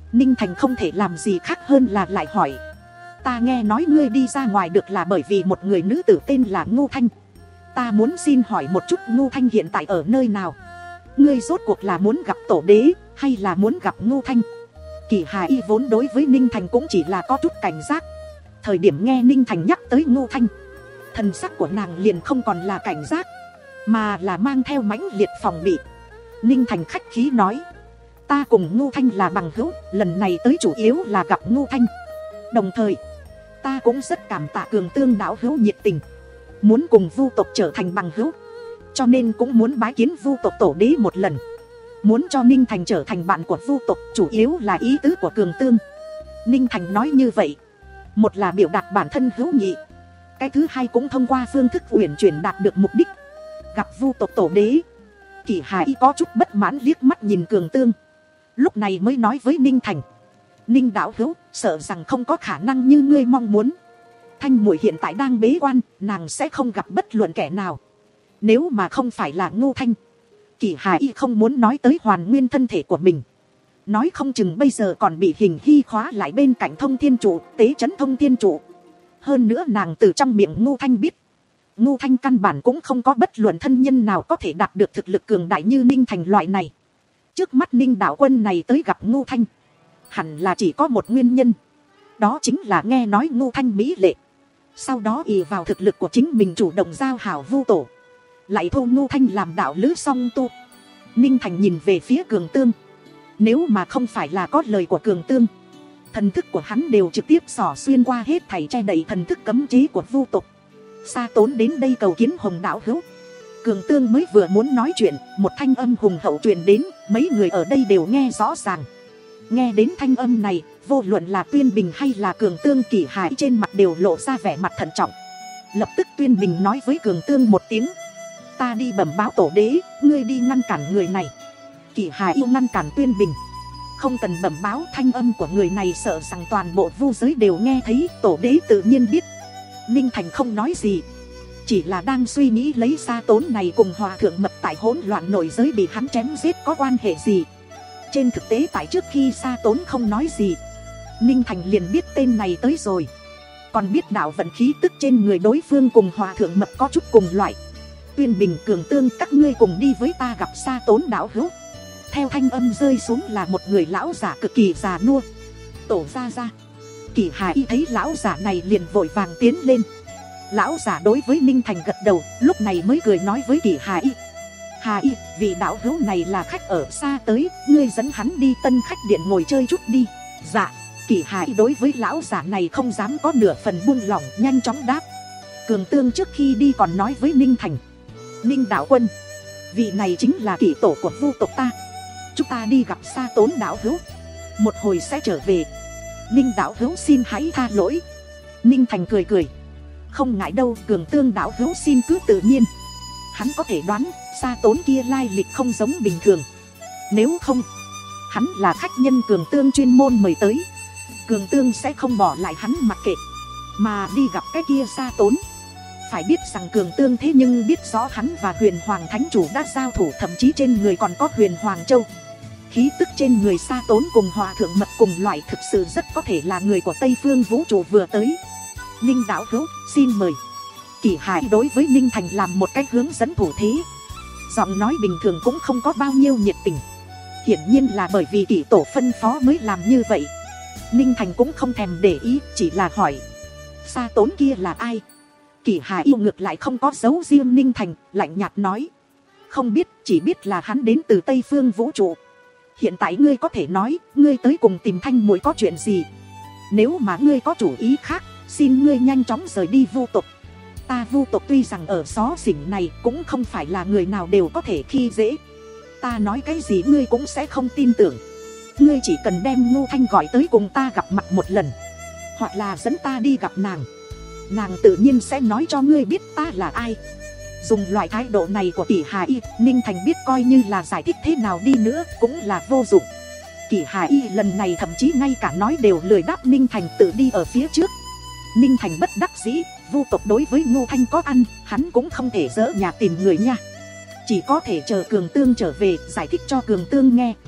Ninh Thành không thể làm gì khác hơn là lại hỏi. Ta nghe nói ngươi đi ra ngoài được là bởi vì một người nữ tử tên là Ngô Thanh. Ta muốn xin hỏi một chút, Ngô Thanh hiện tại ở nơi nào? Ngươi rốt cuộc là muốn gặp tổ đế hay là muốn gặp Ngô Thanh? Kỷ Hà Y vốn đối với Ninh Thành cũng chỉ là có chút cảnh giác. Thời điểm nghe Ninh Thành nhắc tới Ngô Thanh, thần sắc của nàng liền không còn là cảnh giác, mà là mang theo mãnh liệt phòng bị. Ninh Thành khách khí nói, ta cùng Ngô Thanh là bằng hữu, lần này tới chủ yếu là gặp Ngô Thanh. Đồng thời ta cũng rất cảm tạ Cường Tương đạo hữu nhiệt tình, muốn cùng Vu tộc trở thành bằng hữu, cho nên cũng muốn bái kiến Vu tộc tổ đế một lần. Muốn cho Ninh Thành trở thành bạn của Vu tộc chủ yếu là ý tứ của Cường Tương. Ninh Thành nói như vậy, một là biểu đạt bản thân hữu nghị, cái thứ hai cũng thông qua phương thức uyển chuyển đạt được mục đích. Gặp Vu tộc tổ đế, Kỷ Hà Y có chút bất mãn liếc mắt nhìn Cường Tương, lúc này mới nói với Ninh Thành, Ninh đạo hữu, sợ rằng không có khả năng như ngươi mong muốn. Thanh muội hiện tại đang bế quan, nàng sẽ không gặp bất luận kẻ nào. Nếu mà không phải là Ngô Thanh, Kỷ Hà Y không muốn nói tới hoàn nguyên thân thể của mình, nói không chừng bây giờ còn bị Hình Hy khóa lại bên cạnh Thông Thiên Trụ, tế trấn Thông Thiên Trụ. Hơn nữa nàng từ trong miệng Ngô Thanh biết, Ngô Thanh căn bản cũng không có bất luận thân nhân nào có thể đạt được thực lực cường đại như Ninh Thành loại này. Trước mắt Ninh đạo quân này tới gặp Ngô Thanh, hẳn là chỉ có một nguyên nhân, đó chính là nghe nói Ngô Thanh mỹ lệ, sau đó ỷ vào thực lực của chính mình chủ động giao hảo Vu tổ, lại thu Ngô Thanh làm đạo lữ song tu. Ninh Thành nhìn về phía Cường Tương, nếu mà không phải là có lời của Cường Tương, thần thức của hắn đều trực tiếp xỏ xuyên qua hết thảy che đậy thần thức cấm chế của Vu tộc. Sa Tốn đến đây cầu kiến Hồng đạo hữu. Cường Tương mới vừa muốn nói chuyện, một thanh âm hùng hậu truyền đến, mấy người ở đây đều nghe rõ ràng. Nghe đến thanh âm này, vô luận là Tuyên Bình hay là Cường Tương, Kỷ Hà Y trên mặt đều lộ ra vẻ mặt thận trọng. Lập tức Tuyên Bình nói với Cường Tương một tiếng, ta đi bẩm báo tổ đế, ngươi đi ngăn cản người này. Kỷ Hà Y ngăn cản Tuyên Bình, không cần bẩm báo, thanh âm của người này sợ rằng toàn bộ Vu giới đều nghe thấy, tổ đế tự nhiên biết. Ninh Thành không nói gì, chỉ là đang suy nghĩ lấy Sa Tốn này cùng Hòa thượng Mập tại hỗn loạn nội giới bị hắn chém giết có quan hệ gì. Trên thực tế tại trước khi Sa Tốn không nói gì, Ninh Thành liền biết tên này tới rồi, còn biết đạo vận khí tức trên người đối phương cùng Hòa thượng Mập có chút cùng loại. Tuyên Bình, Cường Tương, các ngươi cùng đi với ta gặp Sa Tốn đạo hữu. Theo thanh âm rơi xuống là một người lão giả cực kỳ già nua. Tổ ra ra. Kỷ Hà Y thấy lão giả này liền vội vàng tiến lên. Lão giả đối với Ninh Thành gật đầu, lúc này mới cười nói với Kỷ Hà Y, Hà Y, vị đạo hữu này là khách ở xa tới, ngươi dẫn hắn đi tân khách điện ngồi chơi chút đi. Dạ. Kỷ Hà Y đối với lão giả này không dám có nửa phần buông lỏng, nhanh chóng đáp. Cường Tương trước khi đi còn nói với Ninh Thành, Ninh đạo quân, vị này chính là kỷ tổ của Vu tộc ta, chúng ta đi gặp Sa Tốn đạo hữu, một hồi sẽ trở về. Ninh đạo hữu xin hãy tha lỗi. Ninh Thành cười cười, không ngại đâu, Cường Tương đạo hữu xin cứ tự nhiên. Hắn có thể đoán Sa Tốn kia lai lịch không giống bình thường, nếu không hắn là khách nhân Cường Tương chuyên môn mời tới, Cường Tương sẽ không bỏ lại hắn mặc kệ mà đi gặp cái kia Sa Tốn. Phải biết rằng Cường Tương thế nhưng biết rõ hắn và Huyền Hoàng Thánh Chủ đã giao thủ, thậm chí trên người còn có Huyền Hoàng Châu. Khí tức trên người Sa Tốn cùng Hòa thượng Mật cùng loại, thực sự rất có thể là người của Tây Phương vũ trụ vừa tới. Ninh đạo hữu, xin mời. Kỷ Hà Y đối với Ninh Thành làm một cách hướng dẫn thủ thế, giọng nói bình thường cũng không có bao nhiêu nhiệt tình. Hiển nhiên là bởi vì kỷ tổ phân phó mới làm như vậy. Ninh Thành cũng không thèm để ý, chỉ là hỏi, Sa Tốn kia là ai? Kỷ Hà Y ngược lại không có giấu riêng Ninh Thành, lạnh nhạt nói, không biết, chỉ biết là hắn đến từ Tây Phương vũ trụ. Hiện tại ngươi có thể nói, ngươi tới cùng tìm Thanh muội có chuyện gì? Nếu mà ngươi có chủ ý khác, xin ngươi nhanh chóng rời đi Vu tộc. Ta Vu tộc tuy rằng ở xó xỉnh này cũng không phải là người nào đều có thể khi dễ. Ta nói cái gì ngươi cũng sẽ không tin tưởng. Ngươi chỉ cần đem Ngô Thanh gọi tới cùng ta gặp mặt một lần, hoặc là dẫn ta đi gặp nàng, nàng tự nhiên sẽ nói cho ngươi biết ta là ai. Dùng loại thái độ này của Kỷ Hà Y, Ninh Thành biết coi như là giải thích thế nào đi nữa cũng là vô dụng. Kỷ Hà Y lần này thậm chí ngay cả nói đều lười đáp, Ninh Thành tự đi ở phía trước. Ninh Thành bất đắc dĩ, Vu tộc đối với Ngô Thanh có ăn, hắn cũng không thể dỡ nhà tìm người nha. Chỉ có thể chờ Cường Tương trở về giải thích cho Cường Tương nghe.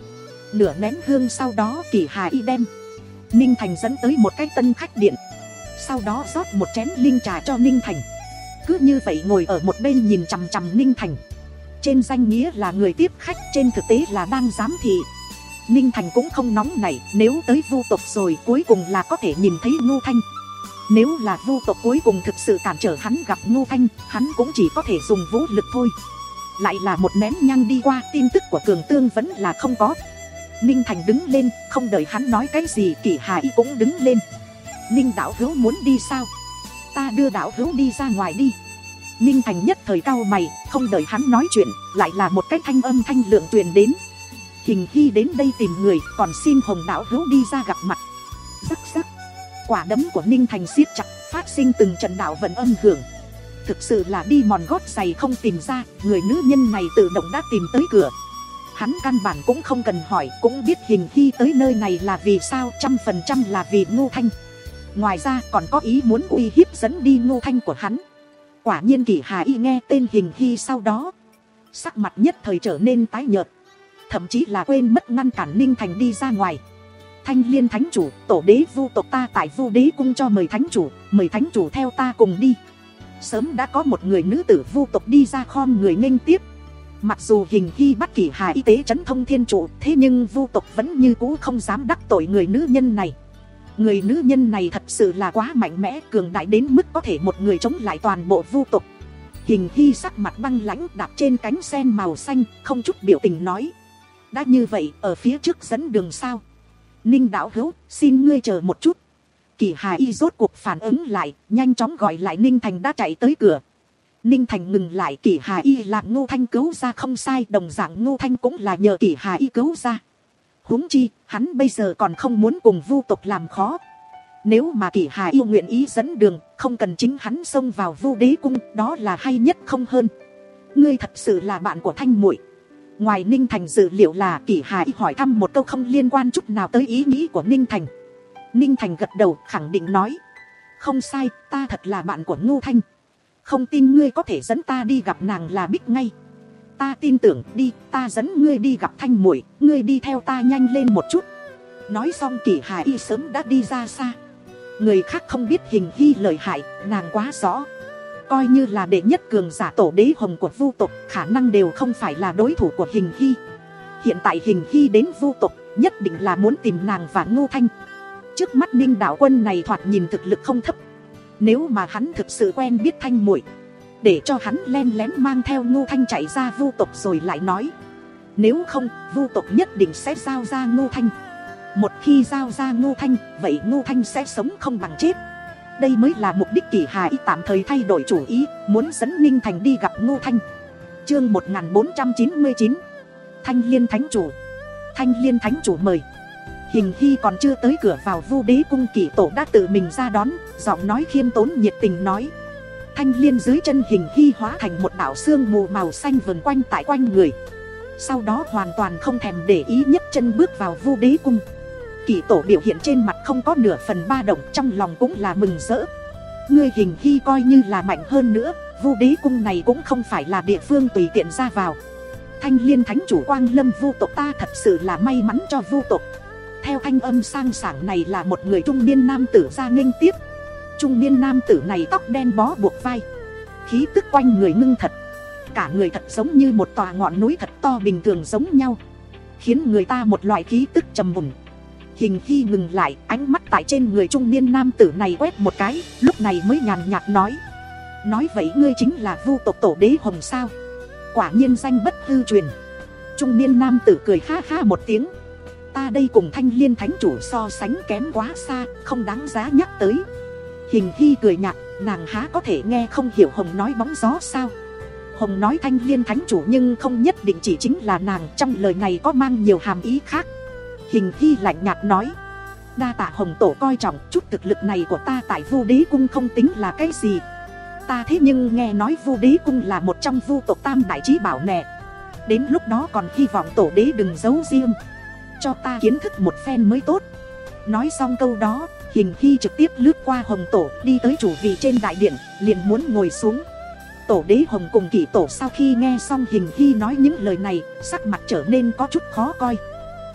Nửa nén hương sau đó Kỷ Hà Y đem Ninh Thành dẫn tới một cái tân khách điện. Sau đó rót một chén linh trà cho Ninh Thành. Cứ như vậy ngồi ở một bên nhìn chằm chằm Ninh Thành. Trên danh nghĩa là người tiếp khách, trên thực tế là đang giám thị. Ninh Thành cũng không nóng nảy, nếu tới Vu tộc rồi cuối cùng là có thể nhìn thấy Ngô Thanh. Nếu là Vu tộc cuối cùng thực sự cản trở hắn gặp Ngô Thanh, hắn cũng chỉ có thể dùng vũ lực thôi. Lại là một nén nhang đi qua, tin tức của Cường Tương vẫn là không có. Ninh Thành đứng lên, không đợi hắn nói cái gì, Kỷ Hà Y cũng đứng lên. Ninh đạo hữu muốn đi sao? Ta đưa đạo hữu đi ra ngoài đi. Ninh Thành nhất thời cau mày, không đợi hắn nói chuyện, lại là một cái thanh âm thanh lượng truyền đến. Hình Hy đến đây tìm người, còn xin Hồng đạo hữu đi ra gặp mặt. Rắc rắc, quả đấm của Ninh Thành siết chặt, phát sinh từng trận đạo vận âm hưởng. Thực sự là đi mòn gót giày không tìm ra, người nữ nhân này tự động đã tìm tới cửa. Hắn căn bản cũng không cần hỏi, cũng biết Hình Hy tới nơi này là vì sao, trăm phần trăm là vì Ngô Thanh. Ngoài ra còn có ý muốn uy hiếp dẫn đi Ngô Thanh của hắn. Quả nhiên Kỷ Hà Y nghe tên Hình Hy sau đó, sắc mặt nhất thời trở nên tái nhợt, thậm chí là quên mất ngăn cản Ninh Thành đi ra ngoài. Thanh Liên thánh chủ, tổ đế Vu tộc ta tại Vu đế cung cho mời thánh chủ, mời thánh chủ theo ta cùng đi. Sớm đã có một người nữ tử Vu tộc đi ra khom người nghênh tiếp. Mặc dù Hình Hy bắt Kỷ Hà Y tế chấn thông thiên trụ, thế nhưng Vu tộc vẫn như cũ không dám đắc tội người nữ nhân này. Người nữ nhân này thật sự là quá mạnh mẽ, cường đại đến mức có thể một người chống lại toàn bộ Vu tộc. Hình Hy sắc mặt băng lãnh đạp trên cánh sen màu xanh, không chút biểu tình nói: đã như vậy, ở phía trước dẫn đường sao? Ninh đạo hữu, xin ngươi chờ một chút. Kỷ Hà Y rốt cuộc phản ứng lại, nhanh chóng gọi lại Ninh Thành đã chạy tới cửa. Ninh Thành ngừng lại, Kỷ Hà Y là Ngô Thanh cứu ra không sai, đồng dạng Ngô Thanh cũng là nhờ Kỷ Hà Y cứu ra. Huống chi, hắn bây giờ còn không muốn cùng Vu tộc làm khó. Nếu mà Kỷ Hà Y nguyện ý dẫn đường, không cần chính hắn xông vào Vu đế cung, đó là hay nhất không hơn. Ngươi thật sự là bạn của Thanh muội. Ngoài Ninh Thành dự liệu là Kỷ Hà Y hỏi thăm một câu không liên quan chút nào tới ý nghĩ của Ninh Thành. Ninh Thành gật đầu khẳng định nói: không sai, ta thật là bạn của Ngô Thanh. Không tin ngươi có thể dẫn ta đi gặp nàng là biết ngay. Ta tin tưởng, đi, ta dẫn ngươi đi gặp Thanh muội, ngươi đi theo ta nhanh lên một chút. Nói xong Kỷ Hà Y sớm đã đi ra xa. Người khác không biết Hình Hy lợi hại, nàng quá rõ. Coi như là đệ nhất cường giả tổ đế hồng của Vu tộc, khả năng đều không phải là đối thủ của Hình Hy. Hiện tại Hình Hy đến Vu tộc, nhất định là muốn tìm nàng và Ngô Thanh. Trước mắt Ninh đạo quân này thoạt nhìn thực lực không thấp. Nếu mà hắn thực sự quen biết Thanh muội, để cho hắn len lén mang theo Ngô Thanh chạy ra Vu tộc rồi lại nói. Nếu không, Vu tộc nhất định sẽ giao ra Ngô Thanh. Một khi giao ra Ngô Thanh, vậy Ngô Thanh sẽ sống không bằng chết. Đây mới là mục đích Kỷ Hà Y tạm thời thay đổi chủ ý, muốn dẫn Ninh Thành đi gặp Ngô Thanh. Chương một nghìn bốn trăm chín mươi chín. Thanh Liên thánh chủ. Thanh Liên thánh chủ mời. Hình Hy còn chưa tới cửa vào Vu đế cung, Kỷ tổ đã tự mình ra đón, giọng nói khiêm tốn nhiệt tình nói. Thanh Liên dưới chân Hình Hy hóa thành một đạo sương mù màu xanh vần quanh tại quanh người. Sau đó hoàn toàn không thèm để ý, nhấc chân bước vào Vu đế cung. Kỷ tổ biểu hiện trên mặt không có nửa phần ba động, trong lòng cũng là mừng rỡ. Ngươi Hình Hy coi như là mạnh hơn nữa, Vu đế cung này cũng không phải là địa phương tùy tiện ra vào. Thanh Liên thánh chủ quang lâm Vu tộc ta thật sự là may mắn cho Vu tộc. Theo thanh âm sang sảng này là một người trung niên nam tử ra nghênh tiếp. Trung niên nam tử này tóc đen bó buộc vai, khí tức quanh người ngưng thật. Cả người thật giống như một tòa ngọn núi thật to bình thường giống nhau, khiến người ta một loại khí tức trầm mùn. Hình Hy ngừng lại, ánh mắt tại trên người trung niên nam tử này quét một cái, lúc này mới nhàn nhạt nói. Nói vậy ngươi chính là Vu tộc tổ đế hồng sao? Quả nhiên danh bất hư truyền. Trung niên nam tử cười ha ha một tiếng. Ta đây cùng Thanh Liên thánh chủ so sánh kém quá xa, không đáng giá nhắc tới. Hình Hy cười nhạt, nàng há có thể nghe không hiểu Hồng nói bóng gió sao? Hồng nói Thanh Liên thánh chủ nhưng không nhất định chỉ chính là nàng, trong lời này có mang nhiều hàm ý khác. Hình Hy lạnh nhạt nói. Đa tạ Hồng tổ coi trọng, chút thực lực này của ta tại Vu đế cung không tính là cái gì. Ta thế nhưng nghe nói Vu đế cung là một trong Vu tộc tam đại chí bảo nè. Đến lúc đó còn hy vọng tổ đế đừng giấu riêng, cho ta kiến thức một phen mới tốt. Nói xong câu đó, Hình Hy trực tiếp lướt qua Hồng tổ, đi tới chủ vị trên đại điện, liền muốn ngồi xuống. Tổ đế Hồng cùng Kỷ tổ sau khi nghe xong Hình Hy nói những lời này, sắc mặt trở nên có chút khó coi.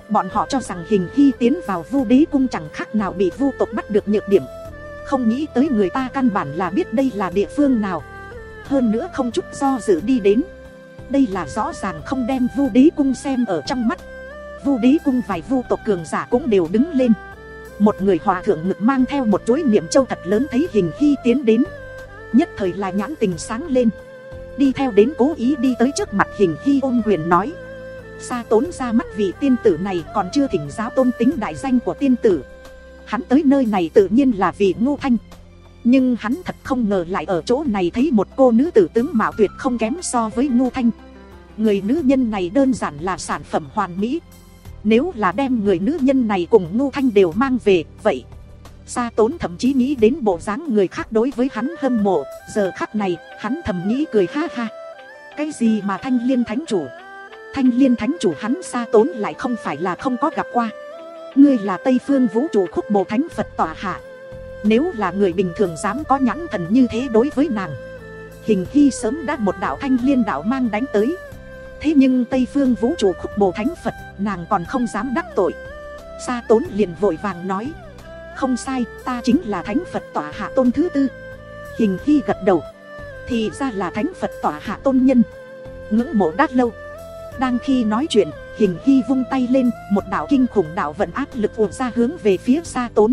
Bọn họ cho rằng Hình Hy tiến vào Vu Đế Cung chẳng khác nào bị vu tộc bắt được nhược điểm. Không nghĩ tới người ta căn bản là biết đây là địa phương nào. Hơn nữa không chút do dự đi đến. Đây là rõ ràng không đem Vu Đế Cung xem ở trong mắt. Vu Đế Cung vài vu tộc cường giả cũng đều đứng lên. Một người hòa thượng ngực mang theo một chuỗi niệm châu thật lớn thấy Hình Hy tiến đến, nhất thời là nhãn tình sáng lên. Đi theo đến cố ý đi tới trước mặt Hình Hy ôm quyền nói: Sa tốn ra mắt vị tiên tử này còn chưa thỉnh giáo tôn tính đại danh của tiên tử. Hắn tới nơi này tự nhiên là vì Ngô Thanh. Nhưng hắn thật không ngờ lại ở chỗ này thấy một cô nữ tử tướng mạo tuyệt không kém so với Ngô Thanh. Người nữ nhân này đơn giản là sản phẩm hoàn mỹ. Nếu là đem người nữ nhân này cùng Ngô Thanh đều mang về, vậy Sa tốn thậm chí nghĩ đến bộ dáng người khác đối với hắn hâm mộ. Giờ khắc này hắn thầm nghĩ cười ha ha. Cái gì mà Thanh Liên Thánh Chủ? Thanh Liên Thánh Chủ hắn Sa tốn lại không phải là không có gặp qua. Ngươi là Tây Phương Vũ Trụ Khúc Bồ Thánh Phật tọa hạ. Nếu là người bình thường dám có nhãn thần như thế đối với nàng, Hình Hy sớm đã một đạo Thanh Liên đạo mang đánh tới. Thế nhưng Tây Phương Vũ Trụ Khúc Bồ Thánh Phật nàng còn không dám đắc tội. Sa tốn liền vội vàng nói: Không sai, ta chính là Thánh Phật tọa hạ tôn thứ tư. Hình Hy gật đầu. Thì ra là Thánh Phật tọa hạ tôn nhân. Ngưỡng mộ đát lâu. Đang khi nói chuyện, Hình Hy vung tay lên, một đạo kinh khủng đạo vận áp lực ùa ra hướng về phía Sa tốn.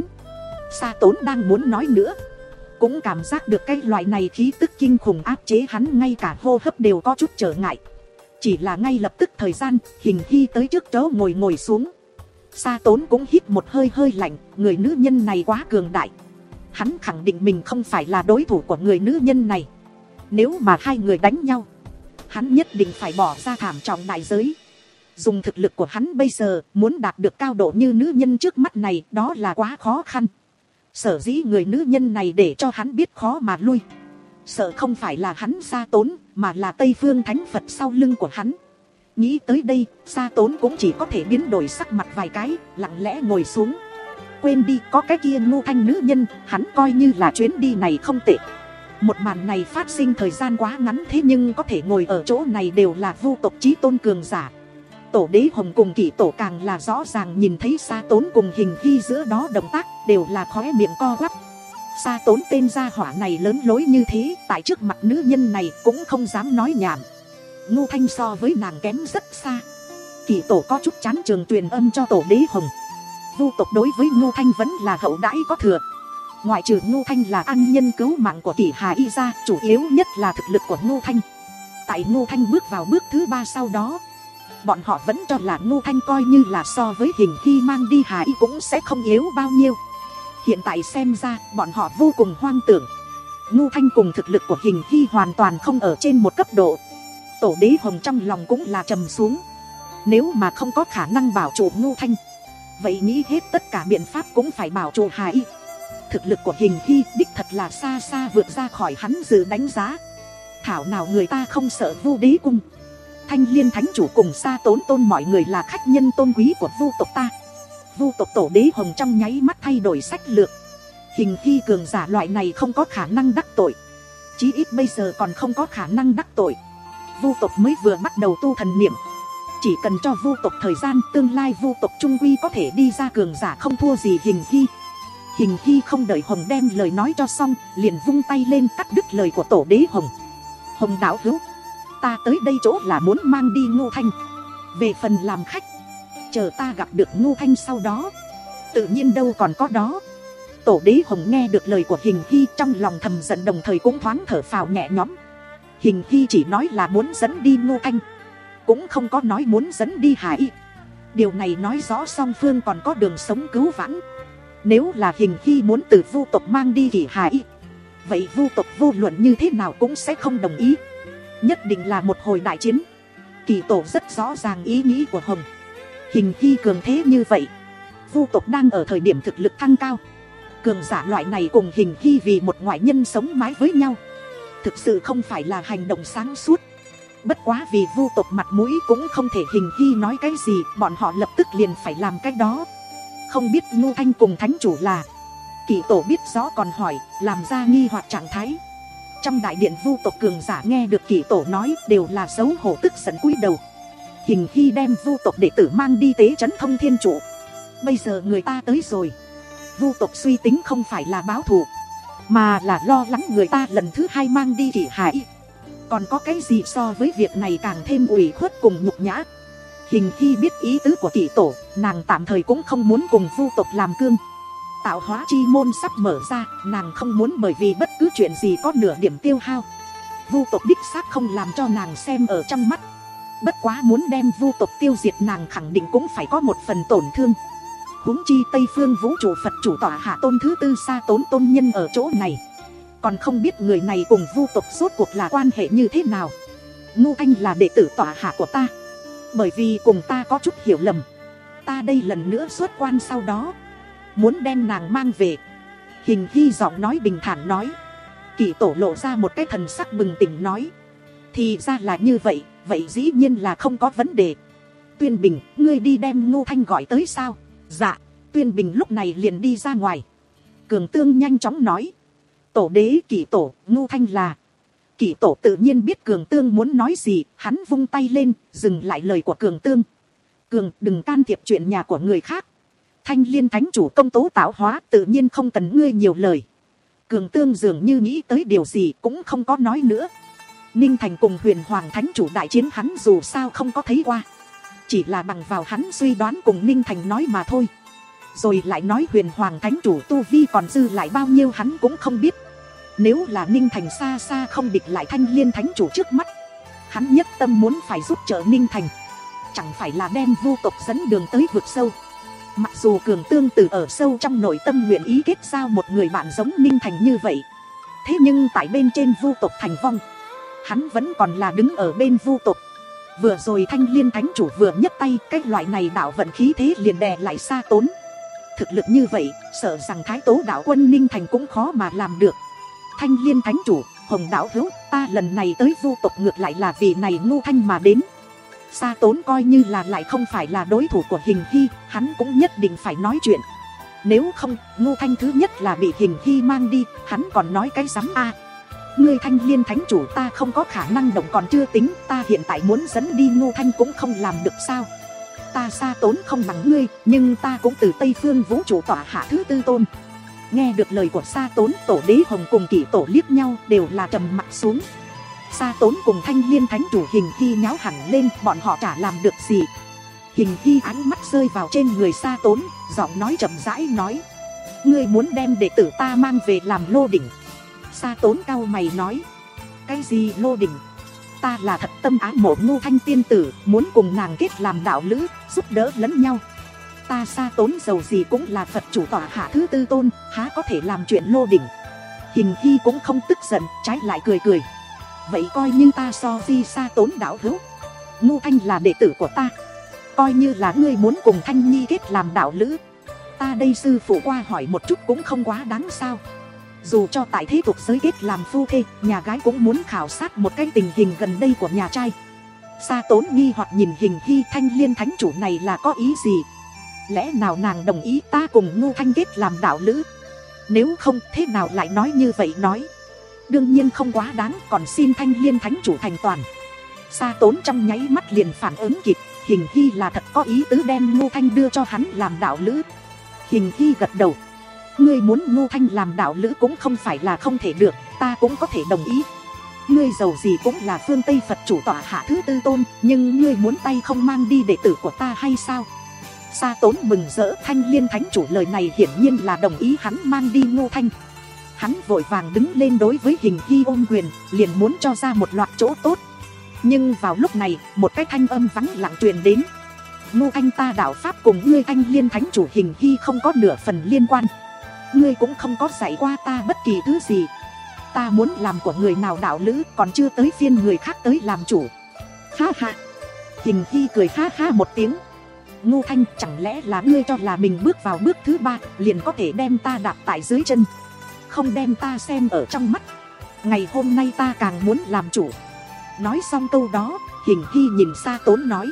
Sa tốn đang muốn nói nữa, cũng cảm giác được cái loại này khí tức kinh khủng áp chế hắn, ngay cả hô hấp đều có chút trở ngại. Chỉ là ngay lập tức thời gian, Hình Hy tới trước chỗ ngồi ngồi xuống. Sa tốn cũng hít một hơi hơi lạnh, người nữ nhân này quá cường đại. Hắn khẳng định mình không phải là đối thủ của người nữ nhân này. Nếu mà hai người đánh nhau, hắn nhất định phải bỏ ra thảm trọng đại giới. Dùng thực lực của hắn bây giờ, muốn đạt được cao độ như nữ nhân trước mắt này, đó là quá khó khăn. Sở dĩ người nữ nhân này để cho hắn biết khó mà lui. Sợ không phải là hắn Sa tốn, mà là Tây Phương Thánh Phật sau lưng của hắn. Nghĩ tới đây, Sa tốn cũng chỉ có thể biến đổi sắc mặt vài cái, lặng lẽ ngồi xuống. Quên đi, có cái kia Ngô Thanh nữ nhân, hắn coi như là chuyến đi này không tệ. Một màn này phát sinh thời gian quá ngắn, thế nhưng có thể ngồi ở chỗ này đều là vu tộc chí tôn cường giả. Tổ Đế Hồng cùng Kỷ Tổ càng là rõ ràng nhìn thấy Sa tốn cùng Hình Hy giữa đó động tác, đều là khóe miệng co quắp. Sa tốn tên gia hỏa này lớn lối như thế, tại trước mặt nữ nhân này cũng không dám nói nhảm. Ngô Thanh so với nàng kém rất xa. Kỷ Tổ có chút chán trường truyền âm cho Tổ Đế Hồng. Vu tộc đối với Ngô Thanh vẫn là hậu đãi có thừa. Ngoại trừ Ngô Thanh là ân nhân cứu mạng của Kỷ Hà Y ra, chủ yếu nhất là thực lực của Ngô Thanh. Tại Ngô Thanh bước vào bước thứ ba sau đó, bọn họ vẫn cho là Ngô Thanh coi như là so với Hình Hy mang đi Hà Y cũng sẽ không yếu bao nhiêu. Hiện tại xem ra, bọn họ vô cùng hoang tưởng. Ngô Thanh cùng thực lực của Hình Hy hoàn toàn không ở trên một cấp độ. Tổ Đế Hồng trong lòng cũng là trầm xuống. Nếu mà không có khả năng bảo trụ Ngô Thanh, vậy nghĩ hết tất cả biện pháp cũng phải bảo trụ Hà Y. Thực lực của Hình Hy đích thật là xa xa vượt ra khỏi hắn dự đánh giá. Thảo nào người ta không sợ Vu Đế Cung. Thanh Liên Thánh Chủ cùng Sa tốn tôn mọi người là khách nhân tôn quý của vu tộc ta. Vu tộc Tổ Đế Hồng trong nháy mắt thay đổi sách lược. Hình Hy cường giả loại này không có khả năng đắc tội. Chí ít bây giờ còn không có khả năng đắc tội. Vu tộc mới vừa bắt đầu tu thần niệm. Chỉ cần cho vu tộc thời gian, tương lai vu tộc trung quy có thể đi ra cường giả không thua gì Hình Hy. Hình Hy không đợi Hồng đem lời nói cho xong, liền vung tay lên cắt đứt lời của Tổ Đế Hồng. Hồng đạo hữu, ta tới đây chỗ là muốn mang đi Ngô Thanh. Về phần làm khách, chờ ta gặp được Ngô Thanh sau đó, tự nhiên đâu còn có đó. Tổ Đế Hồng nghe được lời của Hình Hy, trong lòng thầm giận đồng thời cũng thoáng thở phào nhẹ nhõm. Hình Hy chỉ nói là muốn dẫn đi Ngô Thanh, cũng không có nói muốn dẫn đi Hà Y. Điều này nói rõ song phương còn có đường sống cứu vãn. Nếu là Hình Hy muốn từ vu tộc mang đi Kỷ Hà Y, vậy vu tộc vô luận như thế nào cũng sẽ không đồng ý. Nhất định là một hồi đại chiến. Kỷ Tổ rất rõ ràng ý nghĩ của Hồng. Hình Hy cường thế như vậy, vu tộc đang ở thời điểm thực lực thăng cao. Cường giả loại này cùng Hình Hy vì một ngoại nhân sống mái với nhau, thực sự không phải là hành động sáng suốt. Bất quá vì vu tộc mặt mũi cũng không thể Hình Hy nói cái gì, bọn họ lập tức liền phải làm cái đó. Không biết Ngô Thanh cùng Thánh Chủ là. Kỷ Tổ biết rõ còn hỏi, làm ra nghi hoặc trạng thái. Trong đại điện vu tộc cường giả nghe được Kỷ Tổ nói đều là xấu hổ tức giận cúi đầu. Hình Hy đem vu tộc đệ tử mang đi tế trấn Thông Thiên Trụ. Bây giờ người ta tới rồi, vu tộc suy tính không phải là báo thù, mà là lo lắng người ta lần thứ hai mang đi Kỷ Hải. Còn có cái gì so với việc này càng thêm ủy khuất cùng nhục nhã. Hình Hy biết ý tứ của Kỷ tổ, nàng tạm thời cũng không muốn cùng vu tộc làm cương. Tạo hóa chi môn sắp mở ra, nàng không muốn bởi vì bất cứ chuyện gì có nửa điểm tiêu hao. Vu tộc đích xác không làm cho nàng xem ở trong mắt. Bất quá muốn đem vu tộc tiêu diệt, nàng khẳng định cũng phải có một phần tổn thương. Huống chi Tây Phương vũ trụ Phật chủ tọa hạ tôn thứ tư Sa Tốn tôn nhân ở chỗ này, còn không biết người này cùng vu tộc rốt cuộc là quan hệ như thế nào. Ngô Thanh là đệ tử tọa hạ của ta, bởi vì cùng ta có chút hiểu lầm, ta đây lần nữa xuất quan sau đó muốn đem nàng mang về. Hình Hy giọng nói bình thản nói. Kỷ tổ lộ ra một cái thần sắc bừng tỉnh nói, thì ra là như vậy, vậy dĩ nhiên là không có vấn đề. Tuyên Bình, ngươi đi đem Ngô Thanh gọi tới sao? Dạ. Tuyên Bình lúc này liền đi ra ngoài. Cường Tương nhanh chóng nói, tổ đế Kỷ tổ, Ngô Thanh là. Kỷ tổ tự nhiên biết Cường Tương muốn nói gì, hắn vung tay lên dừng lại lời của Cường Tương. Cường, đừng can thiệp chuyện nhà của người khác. Thanh Liên thánh chủ công tố tạo hóa, tự nhiên không cần ngươi nhiều lời. Cường Tương dường như nghĩ tới điều gì cũng không có nói nữa. Ninh Thành cùng Huyền Hoàng thánh chủ đại chiến hắn dù sao không có thấy qua, chỉ là bằng vào hắn suy đoán cùng Ninh Thành nói mà thôi. Rồi lại nói Huyền Hoàng thánh chủ tu vi còn dư lại bao nhiêu hắn cũng không biết. Nếu là Ninh Thành xa xa không địch lại Thanh Liên thánh chủ trước mắt, hắn nhất tâm muốn phải giúp trợ Ninh Thành, chẳng phải là đem vu tộc dẫn đường tới vực sâu. Mặc dù Cường Tương từ ở sâu trong nội tâm nguyện ý kết giao một người bạn giống Ninh Thành như vậy, thế nhưng tại bên trên vu tộc thành vong, hắn vẫn còn là đứng ở bên vu tộc. Vừa rồi Thanh Liên thánh chủ vừa nhấc tay, cái loại này đạo vận khí thế liền đè lại Sa Tốn. Thực lực như vậy, sợ rằng Thái Tố đạo quân Ninh Thành cũng khó mà làm được. Thanh Liên thánh chủ, Hồng đạo hữu, ta lần này tới vu tộc ngược lại là vì này Ngô Thanh mà đến. Sa Tốn coi như là lại không phải là đối thủ của Hình Hy, hắn cũng nhất định phải nói chuyện. Nếu không, Ngô Thanh thứ nhất là bị Hình Hy mang đi, hắn còn nói cái rắm a. Ngươi Thanh Liên thánh chủ ta không có khả năng động còn chưa tính, ta hiện tại muốn dẫn đi Ngô Thanh cũng không làm được sao. Ta Sa Tốn không bằng ngươi, nhưng ta cũng từ Tây Phương vũ trụ tọa hạ thứ tư tôn. Nghe được lời của Sa Tốn, tổ đế Hồng cùng Kỷ tổ liếc nhau đều là trầm mặt xuống. Sa Tốn cùng Thanh Liên thánh chủ Hình Hy nháo hẳn lên, bọn họ chả làm được gì. Hình Hy ánh mắt rơi vào trên người Sa Tốn, giọng nói chậm rãi nói, ngươi muốn đem đệ tử ta mang về làm lô đỉnh. Sa Tốn cau mày nói, cái gì lô đỉnh? Ta là thật tâm ái mộ Ngô Thanh tiên tử, muốn cùng nàng kết làm đạo lữ, giúp đỡ lẫn nhau. Ta Sa Tốn giàu gì cũng là Phật chủ tọa hạ thứ tư tôn, há có thể làm chuyện lô đỉnh. Hình Hy cũng không tức giận, trái lại cười cười, vậy coi như ta so di Sa Tốn đạo hữu. Ngô Thanh là đệ tử của ta, coi như là ngươi muốn cùng Thanh Nhi kết làm đạo lữ, ta đây sư phụ qua hỏi một chút cũng không quá đáng sao. Dù cho tại thế tục giới kết làm phu thê, nhà gái cũng muốn khảo sát một cái tình hình gần đây của nhà trai. Sa Tốn nghi hoặc nhìn Hình Hy, Thanh Liên thánh chủ này là có ý gì? Lẽ nào nàng đồng ý ta cùng Ngô Thanh kết làm đạo lữ? Nếu không, thế nào lại nói như vậy nói? Đương nhiên không quá đáng, còn xin Thanh Liên thánh chủ thành toàn. Sa Tốn trong nháy mắt liền phản ứng kịp, Hình Hy là thật có ý tứ đem Ngô Thanh đưa cho hắn làm đạo lữ. Hình Hy gật đầu, ngươi muốn Ngô Thanh làm đạo lữ cũng không phải là không thể được, ta cũng có thể đồng ý. Ngươi giàu gì cũng là phương Tây Phật chủ tọa hạ thứ tư tôn, nhưng ngươi muốn tay không mang đi đệ tử của ta hay sao? Sa Tốn mừng rỡ, Thanh Liên thánh chủ lời này hiển nhiên là đồng ý hắn mang đi Ngô Thanh. Hắn vội vàng đứng lên đối với Hình Hy ôm quyền, liền muốn cho ra một loạt chỗ tốt. Nhưng vào lúc này, một cái thanh âm vắng lặng truyền đến. Ngô Thanh ta đạo pháp cùng ngươi Thanh Liên thánh chủ Hình Hy không có nửa phần liên quan. Ngươi cũng không có dạy qua ta bất kỳ thứ gì. Ta muốn làm của người nào đạo lữ, còn chưa tới phiên người khác tới làm chủ. Ha ha. Hình Hy cười ha ha một tiếng. Ngô Thanh, chẳng lẽ là ngươi cho là mình bước vào bước thứ ba liền có thể đem ta đạp tại dưới chân, không đem ta xem ở trong mắt? Ngày hôm nay ta càng muốn làm chủ. Nói xong câu đó, Hình Hy nhìn Sa Tốn nói,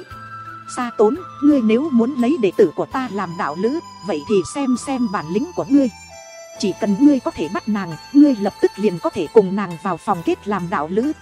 Sa Tốn, ngươi nếu muốn lấy đệ tử của ta làm đạo lữ, vậy thì xem xem bản lĩnh của ngươi. Chỉ cần ngươi có thể bắt nàng, ngươi lập tức liền có thể cùng nàng vào phòng kết làm đạo lữ.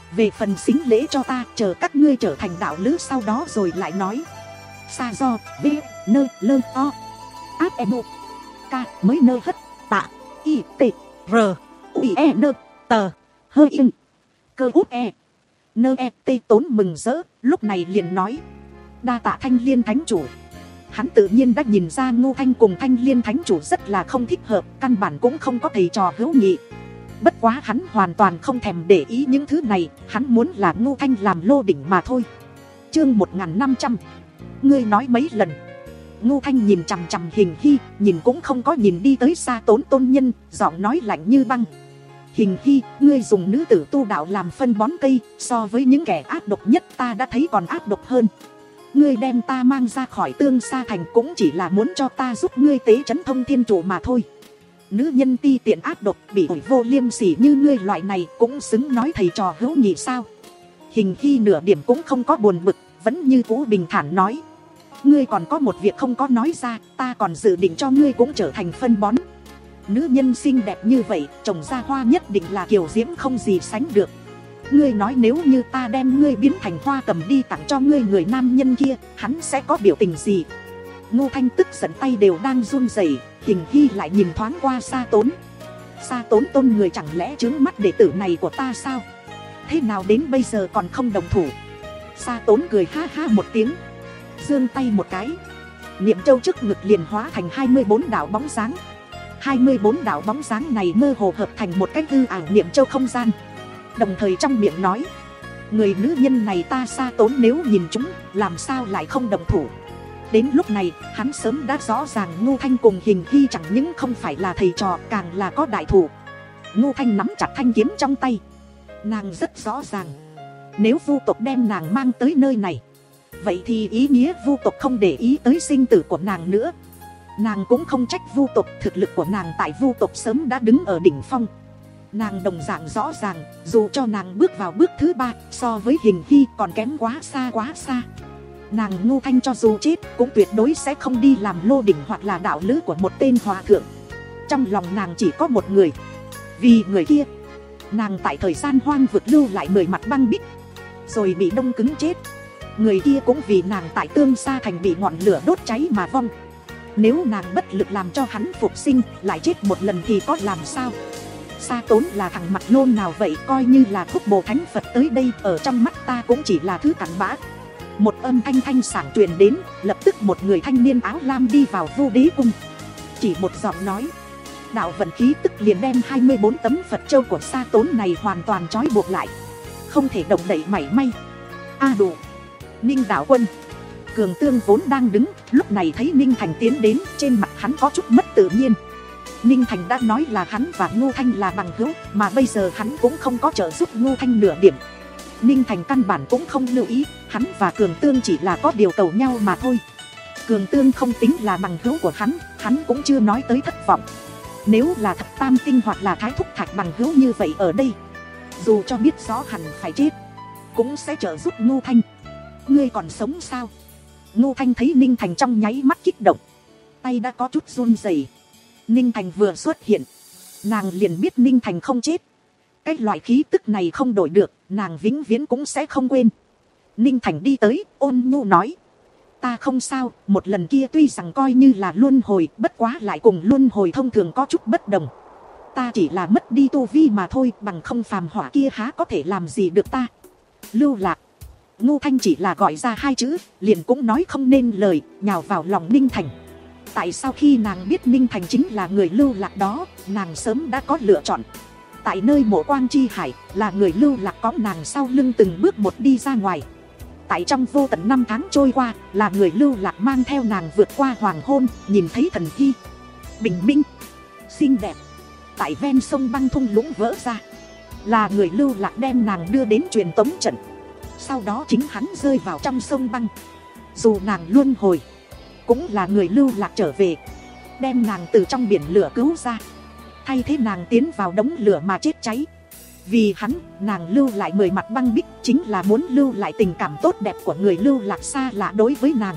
Về phần xính lễ cho ta, chờ các ngươi trở thành đạo lữ sau đó rồi lại nói. Sa do v nơ lơ o áp em o ca mới nơ hất tạ i t r ui e nơ tờ hơi in cơ út e nơ e t. Tốn mừng rỡ lúc này liền nói. Đa tạ Thanh Liên thánh chủ. Hắn tự nhiên đã nhìn ra Ngô Thanh cùng Thanh Liên thánh chủ rất là không thích hợp, căn bản cũng không có thầy trò hữu nghị. Bất quá hắn hoàn toàn không thèm để ý những thứ này, hắn muốn là Ngô Thanh làm lô đỉnh mà thôi. Chương một nghìn năm trăm. Ngươi nói mấy lần. Ngô Thanh nhìn chằm chằm Hình Hy, nhìn cũng không có nhìn đi tới Sa Tốn tôn nhân, giọng nói lạnh như băng. Hình Hy, ngươi dùng nữ tử tu đạo làm phân bón cây, so với những kẻ ác độc nhất ta đã thấy còn ác độc hơn. Ngươi đem ta mang ra khỏi Tương Sa Thành cũng chỉ là muốn cho ta giúp ngươi tế trấn thông thiên trụ mà thôi. Nữ nhân ti tiện ác độc, bị ổi vô liêm sỉ như ngươi loại này cũng xứng nói thầy trò hữu nghị sao? Hình Hy nửa điểm cũng không có buồn bực, vẫn như cũ bình thản nói. Ngươi còn có một việc không có nói ra, ta còn dự định cho ngươi cũng trở thành phân bón. Nữ nhân xinh đẹp như vậy, trồng ra hoa nhất định là kiều diễm không gì sánh được. Ngươi nói nếu như ta đem ngươi biến thành hoa cầm đi tặng cho ngươi người nam nhân kia, hắn sẽ có biểu tình gì? Ngô Thanh tức giận tay đều đang run rẩy. Hình Hy lại nhìn thoáng qua Sa Tốn. Sa Tốn tôn người chẳng lẽ trướng mắt đệ tử này của ta sao? Thế nào đến bây giờ còn không đồng thủ? Sa Tốn cười ha ha một tiếng, giương tay một cái, niệm châu trước ngực liền hóa thành hai mươi bốn đạo bóng dáng. Hai mươi bốn đạo bóng dáng này mơ hồ hợp thành một cái hư ảo niệm châu không gian. Đồng thời trong miệng nói, người nữ nhân này ta Sa Tốn nếu nhìn chúng, làm sao lại không đồng thủ? Đến lúc này, hắn sớm đã rõ ràng Ngô Thanh cùng Hình Hy chẳng những không phải là thầy trò, càng là có đại thủ. Ngô Thanh nắm chặt thanh kiếm trong tay. Nàng rất rõ ràng, nếu vu tộc đem nàng mang tới nơi này, vậy thì ý nghĩa vu tộc không để ý tới sinh tử của nàng nữa. Nàng cũng không trách vu tộc, thực lực của nàng tại vu tộc sớm đã đứng ở đỉnh phong. Nàng đồng dạng rõ ràng, dù cho nàng bước vào bước thứ ba, so với Hình Hy còn kém quá xa quá xa. Nàng Ngô Thanh cho dù chết cũng tuyệt đối sẽ không đi làm lô đỉnh hoặc là đạo lữ của một tên hòa thượng. Trong lòng nàng chỉ có một người, vì người kia nàng tại thời gian hoang vực lưu lại mười mặt băng bích, rồi bị đông cứng chết. Người kia cũng vì nàng tại Tương Sa Thành bị ngọn lửa đốt cháy mà vong. Nếu nàng bất lực làm cho hắn phục sinh, lại chết một lần thì có làm sao? Sa Tốn là thằng mặt nôn nào vậy? Coi như là thúc bồ thánh Phật tới đây, ở trong mắt ta cũng chỉ là thứ cặn bã. Một âm thanh thanh sảng truyền đến, lập tức một người thanh niên áo lam đi vào Vu Đế cung. Chỉ một giọng nói, đạo vận khí tức liền đem hai mươi bốn tấm Phật châu của Sa Tốn này hoàn toàn trói buộc lại, không thể động đậy mảy may. A à đủ. Ninh đạo quân Cường Tương vốn đang đứng, lúc này thấy Ninh Thành tiến đến, trên mặt hắn có chút mất tự nhiên. Ninh Thành đã nói là hắn và Ngô Thanh là bằng hữu, mà bây giờ hắn cũng không có trợ giúp Ngô Thanh nửa điểm. Ninh Thành căn bản cũng không lưu ý, hắn và Cường Tương chỉ là có điều cầu nhau mà thôi. Cường Tương không tính là bằng hữu của hắn, hắn cũng chưa nói tới thất vọng. Nếu là Thập Tam Tinh hoặc là Thái Thúc Thạch bằng hữu như vậy ở đây, dù cho biết rõ hẳn phải chết, cũng sẽ trợ giúp Ngô Thanh. Ngươi còn sống sao? Ngô Thanh thấy Ninh Thành trong nháy mắt kích động, tay đã có chút run rẩy. Ninh Thành vừa xuất hiện, nàng liền biết Ninh Thành không chết. Cái loại khí tức này không đổi được, nàng vĩnh viễn cũng sẽ không quên. Ninh Thành đi tới, ôn nhu nói, ta không sao, một lần kia tuy rằng coi như là luân hồi, bất quá lại cùng luân hồi thông thường có chút bất đồng. Ta chỉ là mất đi tu vi mà thôi, bằng không phàm hỏa kia há có thể làm gì được ta. Lưu Lạc. Ngô Thanh chỉ là gọi ra hai chữ, liền cũng nói không nên lời, nhào vào lòng Ninh Thành. Tại sao khi nàng biết Ninh Thành chính là người Lưu Lạc đó, nàng sớm đã có lựa chọn. Tại nơi Mộ Quang Chi Hải, là người Lưu Lạc có nàng sau lưng từng bước một đi ra ngoài. Tại trong vô tận năm tháng trôi qua, là người Lưu Lạc mang theo nàng vượt qua hoàng hôn, nhìn thấy thần hy bình minh xinh đẹp tại ven sông băng thung lũng vỡ ra. Là người Lưu Lạc đem nàng đưa đến truyền tống trận, sau đó chính hắn rơi vào trong sông băng. Dù nàng luân hồi, cũng là người Lưu Lạc trở về, đem nàng từ trong biển lửa cứu ra, thay thế nàng tiến vào đống lửa mà chết cháy. Vì hắn, nàng lưu lại mười mặt băng bích, chính là muốn lưu lại tình cảm tốt đẹp của người Lưu Lạc xa lạ đối với nàng.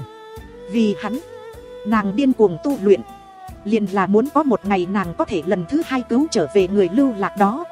Vì hắn, nàng điên cuồng tu luyện, liền là muốn có một ngày nàng có thể lần thứ hai cứu trở về người Lưu Lạc đó.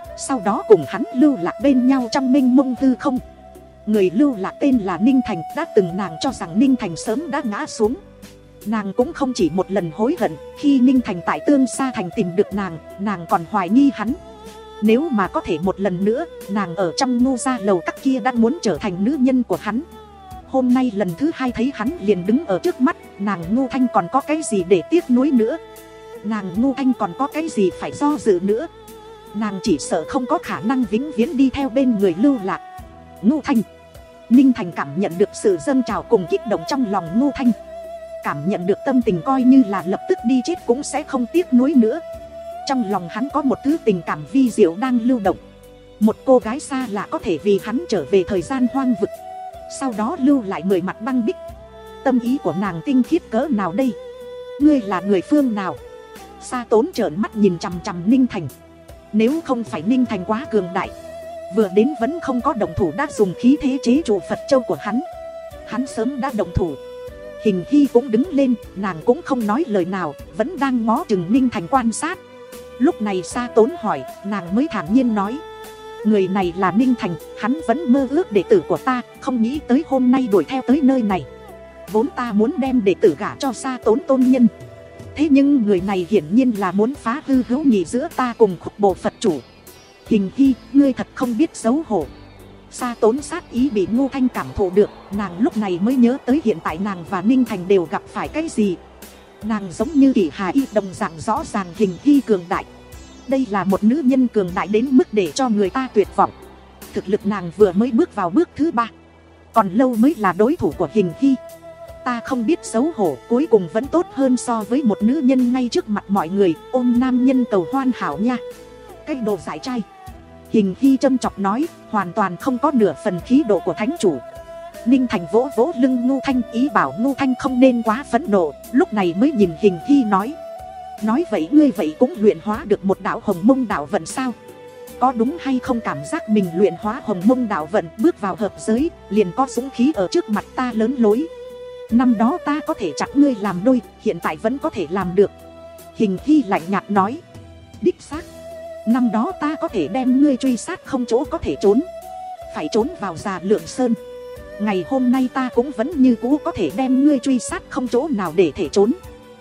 sau đó cùng hắn lưu lạc bên nhau trong mênh mông hư không. Người lưu lạc tên là Ninh Thành, đã từng nàng cho rằng Ninh Thành sớm đã ngã xuống. Nàng cũng không chỉ một lần hối hận, khi Ninh Thành tại Tương Sa Thành tìm được nàng, nàng còn hoài nghi hắn. Nếu mà có thể một lần nữa, nàng ở trong Ngô gia lầu các kia đã muốn trở thành nữ nhân của hắn. Hôm nay lần thứ hai thấy hắn liền đứng ở trước mắt, nàng Ngô Thanh còn có cái gì để tiếc nuối nữa. Nàng Ngô Thanh còn có cái gì phải do dự nữa. Nàng chỉ sợ không có khả năng vĩnh viễn đi theo bên người lưu lạc. Ngô Thanh. Ninh Thành cảm nhận được sự dâng trào cùng kích động trong lòng Ngô Thanh. Cảm nhận được tâm tình coi như là lập tức đi chết cũng sẽ không tiếc nuối nữa. Trong lòng hắn có một thứ tình cảm vi diệu đang lưu động. Một cô gái xa lạ có thể vì hắn trở về thời gian hoang vực, sau đó lưu lại mười mặt băng bích. Tâm ý của nàng tinh khiết cỡ nào đây? Ngươi là người phương nào? Sa Tốn trợn mắt nhìn chằm chằm Ninh Thành. Nếu không phải Ninh Thành quá cường đại, vừa đến vẫn không có động thủ đã dùng khí thế chế trụ Phật châu của hắn, hắn sớm đã động thủ. Hình Hy cũng đứng lên, nàng cũng không nói lời nào, vẫn đang ngó chừng Ninh Thành quan sát. Lúc này Sa Tốn hỏi, nàng mới thản nhiên nói, người này là Ninh Thành, hắn vẫn mơ ước đệ tử của ta, không nghĩ tới hôm nay đuổi theo tới nơi này. Vốn ta muốn đem đệ tử gả cho Sa Tốn tôn nhân, thế nhưng người này hiển nhiên là muốn phá hư hữu nghị giữa ta cùng khúc bộ Phật chủ. Hình Hy, ngươi thật không biết xấu hổ. Sa Tốn sát ý bị Ngô Thanh cảm thụ được, nàng lúc này mới nhớ tới hiện tại nàng và Ninh Thành đều gặp phải cái gì. Nàng giống như Kỷ Hà Y đồng dạng rõ ràng Hình Hy cường đại. Đây là một nữ nhân cường đại đến mức để cho người ta tuyệt vọng. Thực lực nàng vừa mới bước vào bước thứ ba, còn lâu mới là đối thủ của Hình Hy. Ta không biết xấu hổ, cuối cùng vẫn tốt hơn so với một nữ nhân ngay trước mặt mọi người ôm nam nhân cầu hoan hảo nha. Cái đồ giải trai. Hình Hy châm chọc nói, hoàn toàn không có nửa phần khí độ của thánh chủ. Ninh Thành vỗ vỗ lưng Ngô Thanh, ý bảo Ngô Thanh không nên quá phẫn nộ. Lúc này mới nhìn Hình Hy nói, nói vậy ngươi vậy cũng luyện hóa được một đạo hồng mông đạo vận sao? Có đúng hay không cảm giác mình luyện hóa hồng mông đạo vận, bước vào hợp giới liền có dũng khí ở trước mặt ta lớn lối. Năm đó ta có thể chặt ngươi làm đôi, hiện tại vẫn có thể làm được. Hình Hy lạnh nhạt nói, đích xác, năm đó ta có thể đem ngươi truy sát không chỗ có thể trốn, phải trốn vào Già Lượng Sơn. Ngày hôm nay ta cũng vẫn như cũ có thể đem ngươi truy sát không chỗ nào để thể trốn.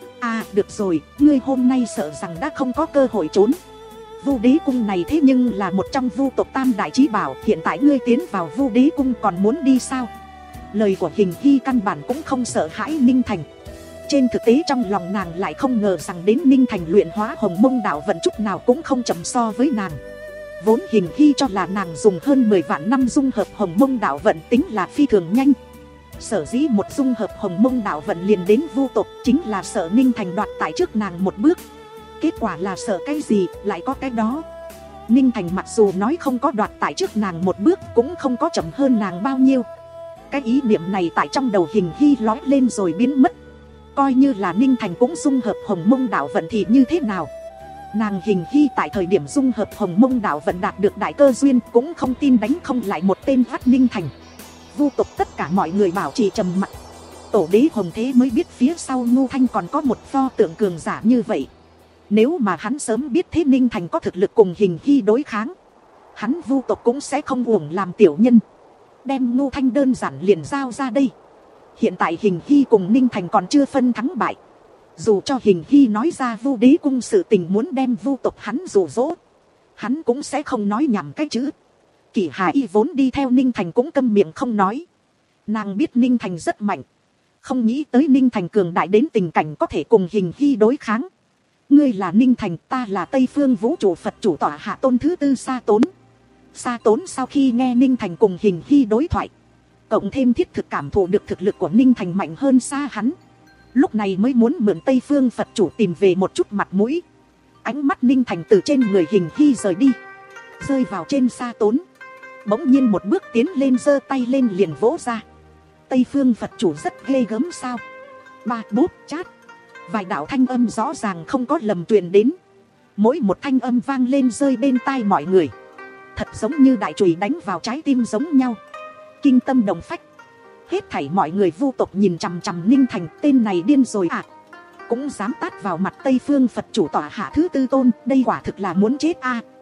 À được rồi, ngươi hôm nay sợ rằng đã không có cơ hội trốn. Vu Đế Cung này thế nhưng là một trong vu tộc tam đại chí bảo, hiện tại ngươi tiến vào Vu Đế Cung còn muốn đi sao? Lời của Hình Hy căn bản cũng không sợ hãi Ninh Thành. Trên thực tế trong lòng nàng lại không ngờ rằng đến Ninh Thành luyện hóa hồng mông đạo vận chút nào cũng không chậm so với nàng. Vốn Hình Hy cho là nàng dùng hơn mười vạn năm dung hợp hồng mông đạo vận tính là phi thường nhanh. Sở dĩ một dung hợp hồng mông đạo vận liền đến vu tộc, chính là sợ Ninh Thành đoạt tại trước nàng một bước. Kết quả là sợ cái gì lại có cái đó. Ninh Thành mặc dù nói không có đoạt tại trước nàng một bước, cũng không có chậm hơn nàng bao nhiêu. Cái ý niệm này tại trong đầu Hình Hy lói lên rồi biến mất. Coi như là Ninh Thành cũng dung hợp hồng mông đạo vận thì như thế nào? Nàng Hình Hy tại thời điểm dung hợp hồng mông đạo vận đạt được đại cơ duyên, cũng không tin đánh không lại một tên vắt Ninh Thành. Vu tộc tất cả mọi người bảo trì trầm mặc. Tổ đế Hồng Thế mới biết phía sau Ngô Thanh còn có một pho tượng cường giả như vậy. Nếu mà hắn sớm biết thế Ninh Thành có thực lực cùng Hình Hy đối kháng, hắn vu tộc cũng sẽ không uổng làm tiểu nhân, đem Ngô Thanh đơn giản liền giao ra đây. Hiện tại Hình Hy cùng Ninh Thành còn chưa phân thắng bại. Dù cho Hình Hy nói ra Vu Đế Cung sự tình muốn đem vu tộc hắn dụ dỗ, hắn cũng sẽ không nói nhảm cái chữ. Kỷ Hà Y vốn đi theo Ninh Thành cũng câm miệng không nói. Nàng biết Ninh Thành rất mạnh, không nghĩ tới Ninh Thành cường đại đến tình cảnh có thể cùng Hình Hy đối kháng. Ngươi là Ninh Thành, ta là Tây Phương Vũ Trụ Phật chủ tọa hạ tôn thứ tư Sa Tốn. Sa Tốn sau khi nghe Ninh Thành cùng Hình Hy đối thoại, cộng thêm thiết thực cảm thụ được thực lực của Ninh Thành mạnh hơn xa hắn, lúc này mới muốn mượn Tây Phương Phật chủ tìm về một chút mặt mũi. Ánh mắt Ninh Thành từ trên người Hình Hy rời đi, rơi vào trên Sa Tốn. Bỗng nhiên một bước tiến lên, giơ tay lên liền vỗ ra. Tây Phương Phật chủ rất ghê gớm sao? Ba bút chát, vài đạo thanh âm rõ ràng không có lầm truyền đến. Mỗi một thanh âm vang lên rơi bên tai mọi người, thật giống như đại chùy đánh vào trái tim giống nhau, kinh tâm động phách. Hết thảy mọi người vu tộc nhìn chằm chằm Ninh Thành, tên này điên rồi à? Cũng dám tát vào mặt Tây Phương Phật chủ tọa hạ thứ tư tôn, đây quả thực là muốn chết a.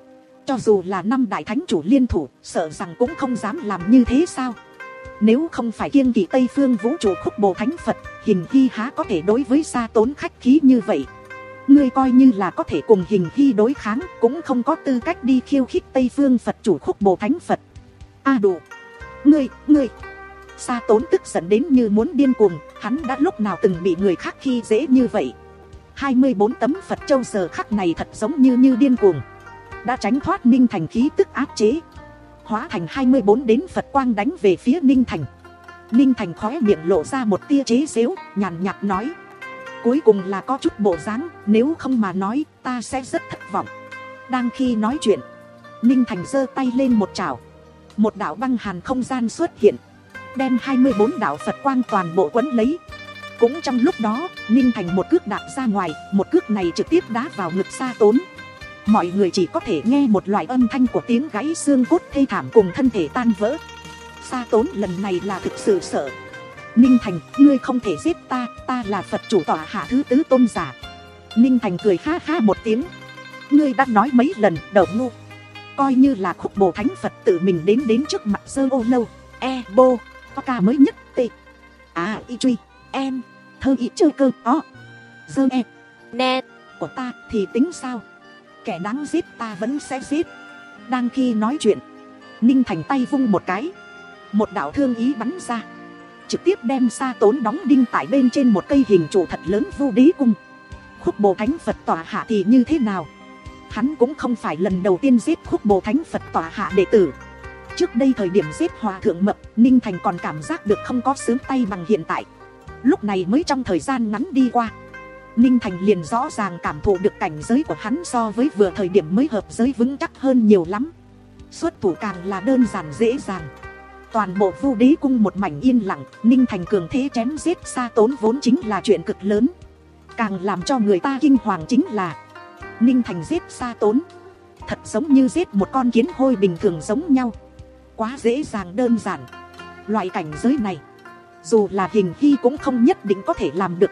Cho dù là năm đại thánh chủ liên thủ, sợ rằng cũng không dám làm như thế sao. Nếu không phải kiêng kỵ Tây Phương vũ trụ khúc bồ thánh Phật, Hình Hy há có thể đối với Sa Tốn khách khí như vậy. Ngươi coi như là có thể cùng Hình Hy đối kháng, cũng không có tư cách đi khiêu khích Tây Phương Phật chủ khúc bồ thánh Phật. A đủ. Ngươi, ngươi. Sa Tốn tức giận đến như muốn điên cuồng, hắn đã lúc nào từng bị người khác khi dễ như vậy. Hai mươi bốn tấm Phật châu giờ khắc này thật giống như như điên cuồng, đã tránh thoát Ninh Thành khí tức áp chế, hóa thành hai mươi bốn đến Phật quang đánh về phía Ninh Thành. Ninh Thành khóe miệng lộ ra một tia chế giễu, nhàn nhạt nói: cuối cùng là có chút bộ dáng, nếu không mà nói ta sẽ rất thất vọng. Đang khi nói chuyện, Ninh Thành giơ tay lên một chảo, một đạo băng hàn không gian xuất hiện, đem hai mươi bốn đạo Phật quang toàn bộ quấn lấy. Cũng trong lúc đó, Ninh Thành một cước đạp ra ngoài, một cước này trực tiếp đá vào ngực Sa Tốn. Mọi người chỉ có thể nghe một loại âm thanh của tiếng gãy xương cốt thê thảm cùng thân thể tan vỡ. Sa Tốn lần này là thực sự sợ. Ninh Thành, ngươi không thể giết ta, ta là Phật chủ tọa hạ thứ tứ tôn giả. Ninh Thành cười ha ha một tiếng: ngươi đã nói mấy lần, đầu ngu. Coi như là khúc bồ thánh Phật tự mình đến đến trước mặt sơ ô lâu, e bô, ca mới nhất t. À y truy, em, thơ y chơi cơ o. Dơ e, nè, của ta thì tính sao? Kẻ đáng giết ta vẫn sẽ giết. Đang khi nói chuyện, Ninh Thành tay vung một cái, một đạo thương ý bắn ra, trực tiếp đem Sa Tốn đóng đinh tại bên trên một cây hình trụ thật lớn Vu Đế Cung. Khúc bồ thánh Phật tọa hạ thì như thế nào? Hắn cũng không phải lần đầu tiên giết khúc bồ thánh Phật tọa hạ đệ tử. Trước đây thời điểm giết hòa thượng Mập, Ninh Thành còn cảm giác được không có sướng tay bằng hiện tại. Lúc này mới trong thời gian ngắn đi qua, Ninh Thành liền rõ ràng cảm thụ được cảnh giới của hắn so với vừa thời điểm mới hợp giới vững chắc hơn nhiều lắm. Xuất thủ càng là đơn giản dễ dàng. Toàn bộ Vu Đế Cung một mảnh yên lặng. Ninh Thành cường thế chém giết Sa Tốn vốn chính là chuyện cực lớn. Càng làm cho người ta kinh hoàng chính là Ninh Thành giết Sa Tốn thật giống như giết một con kiến hôi bình thường giống nhau, quá dễ dàng đơn giản. Loại cảnh giới này, dù là Hình Hy cũng không nhất định có thể làm được,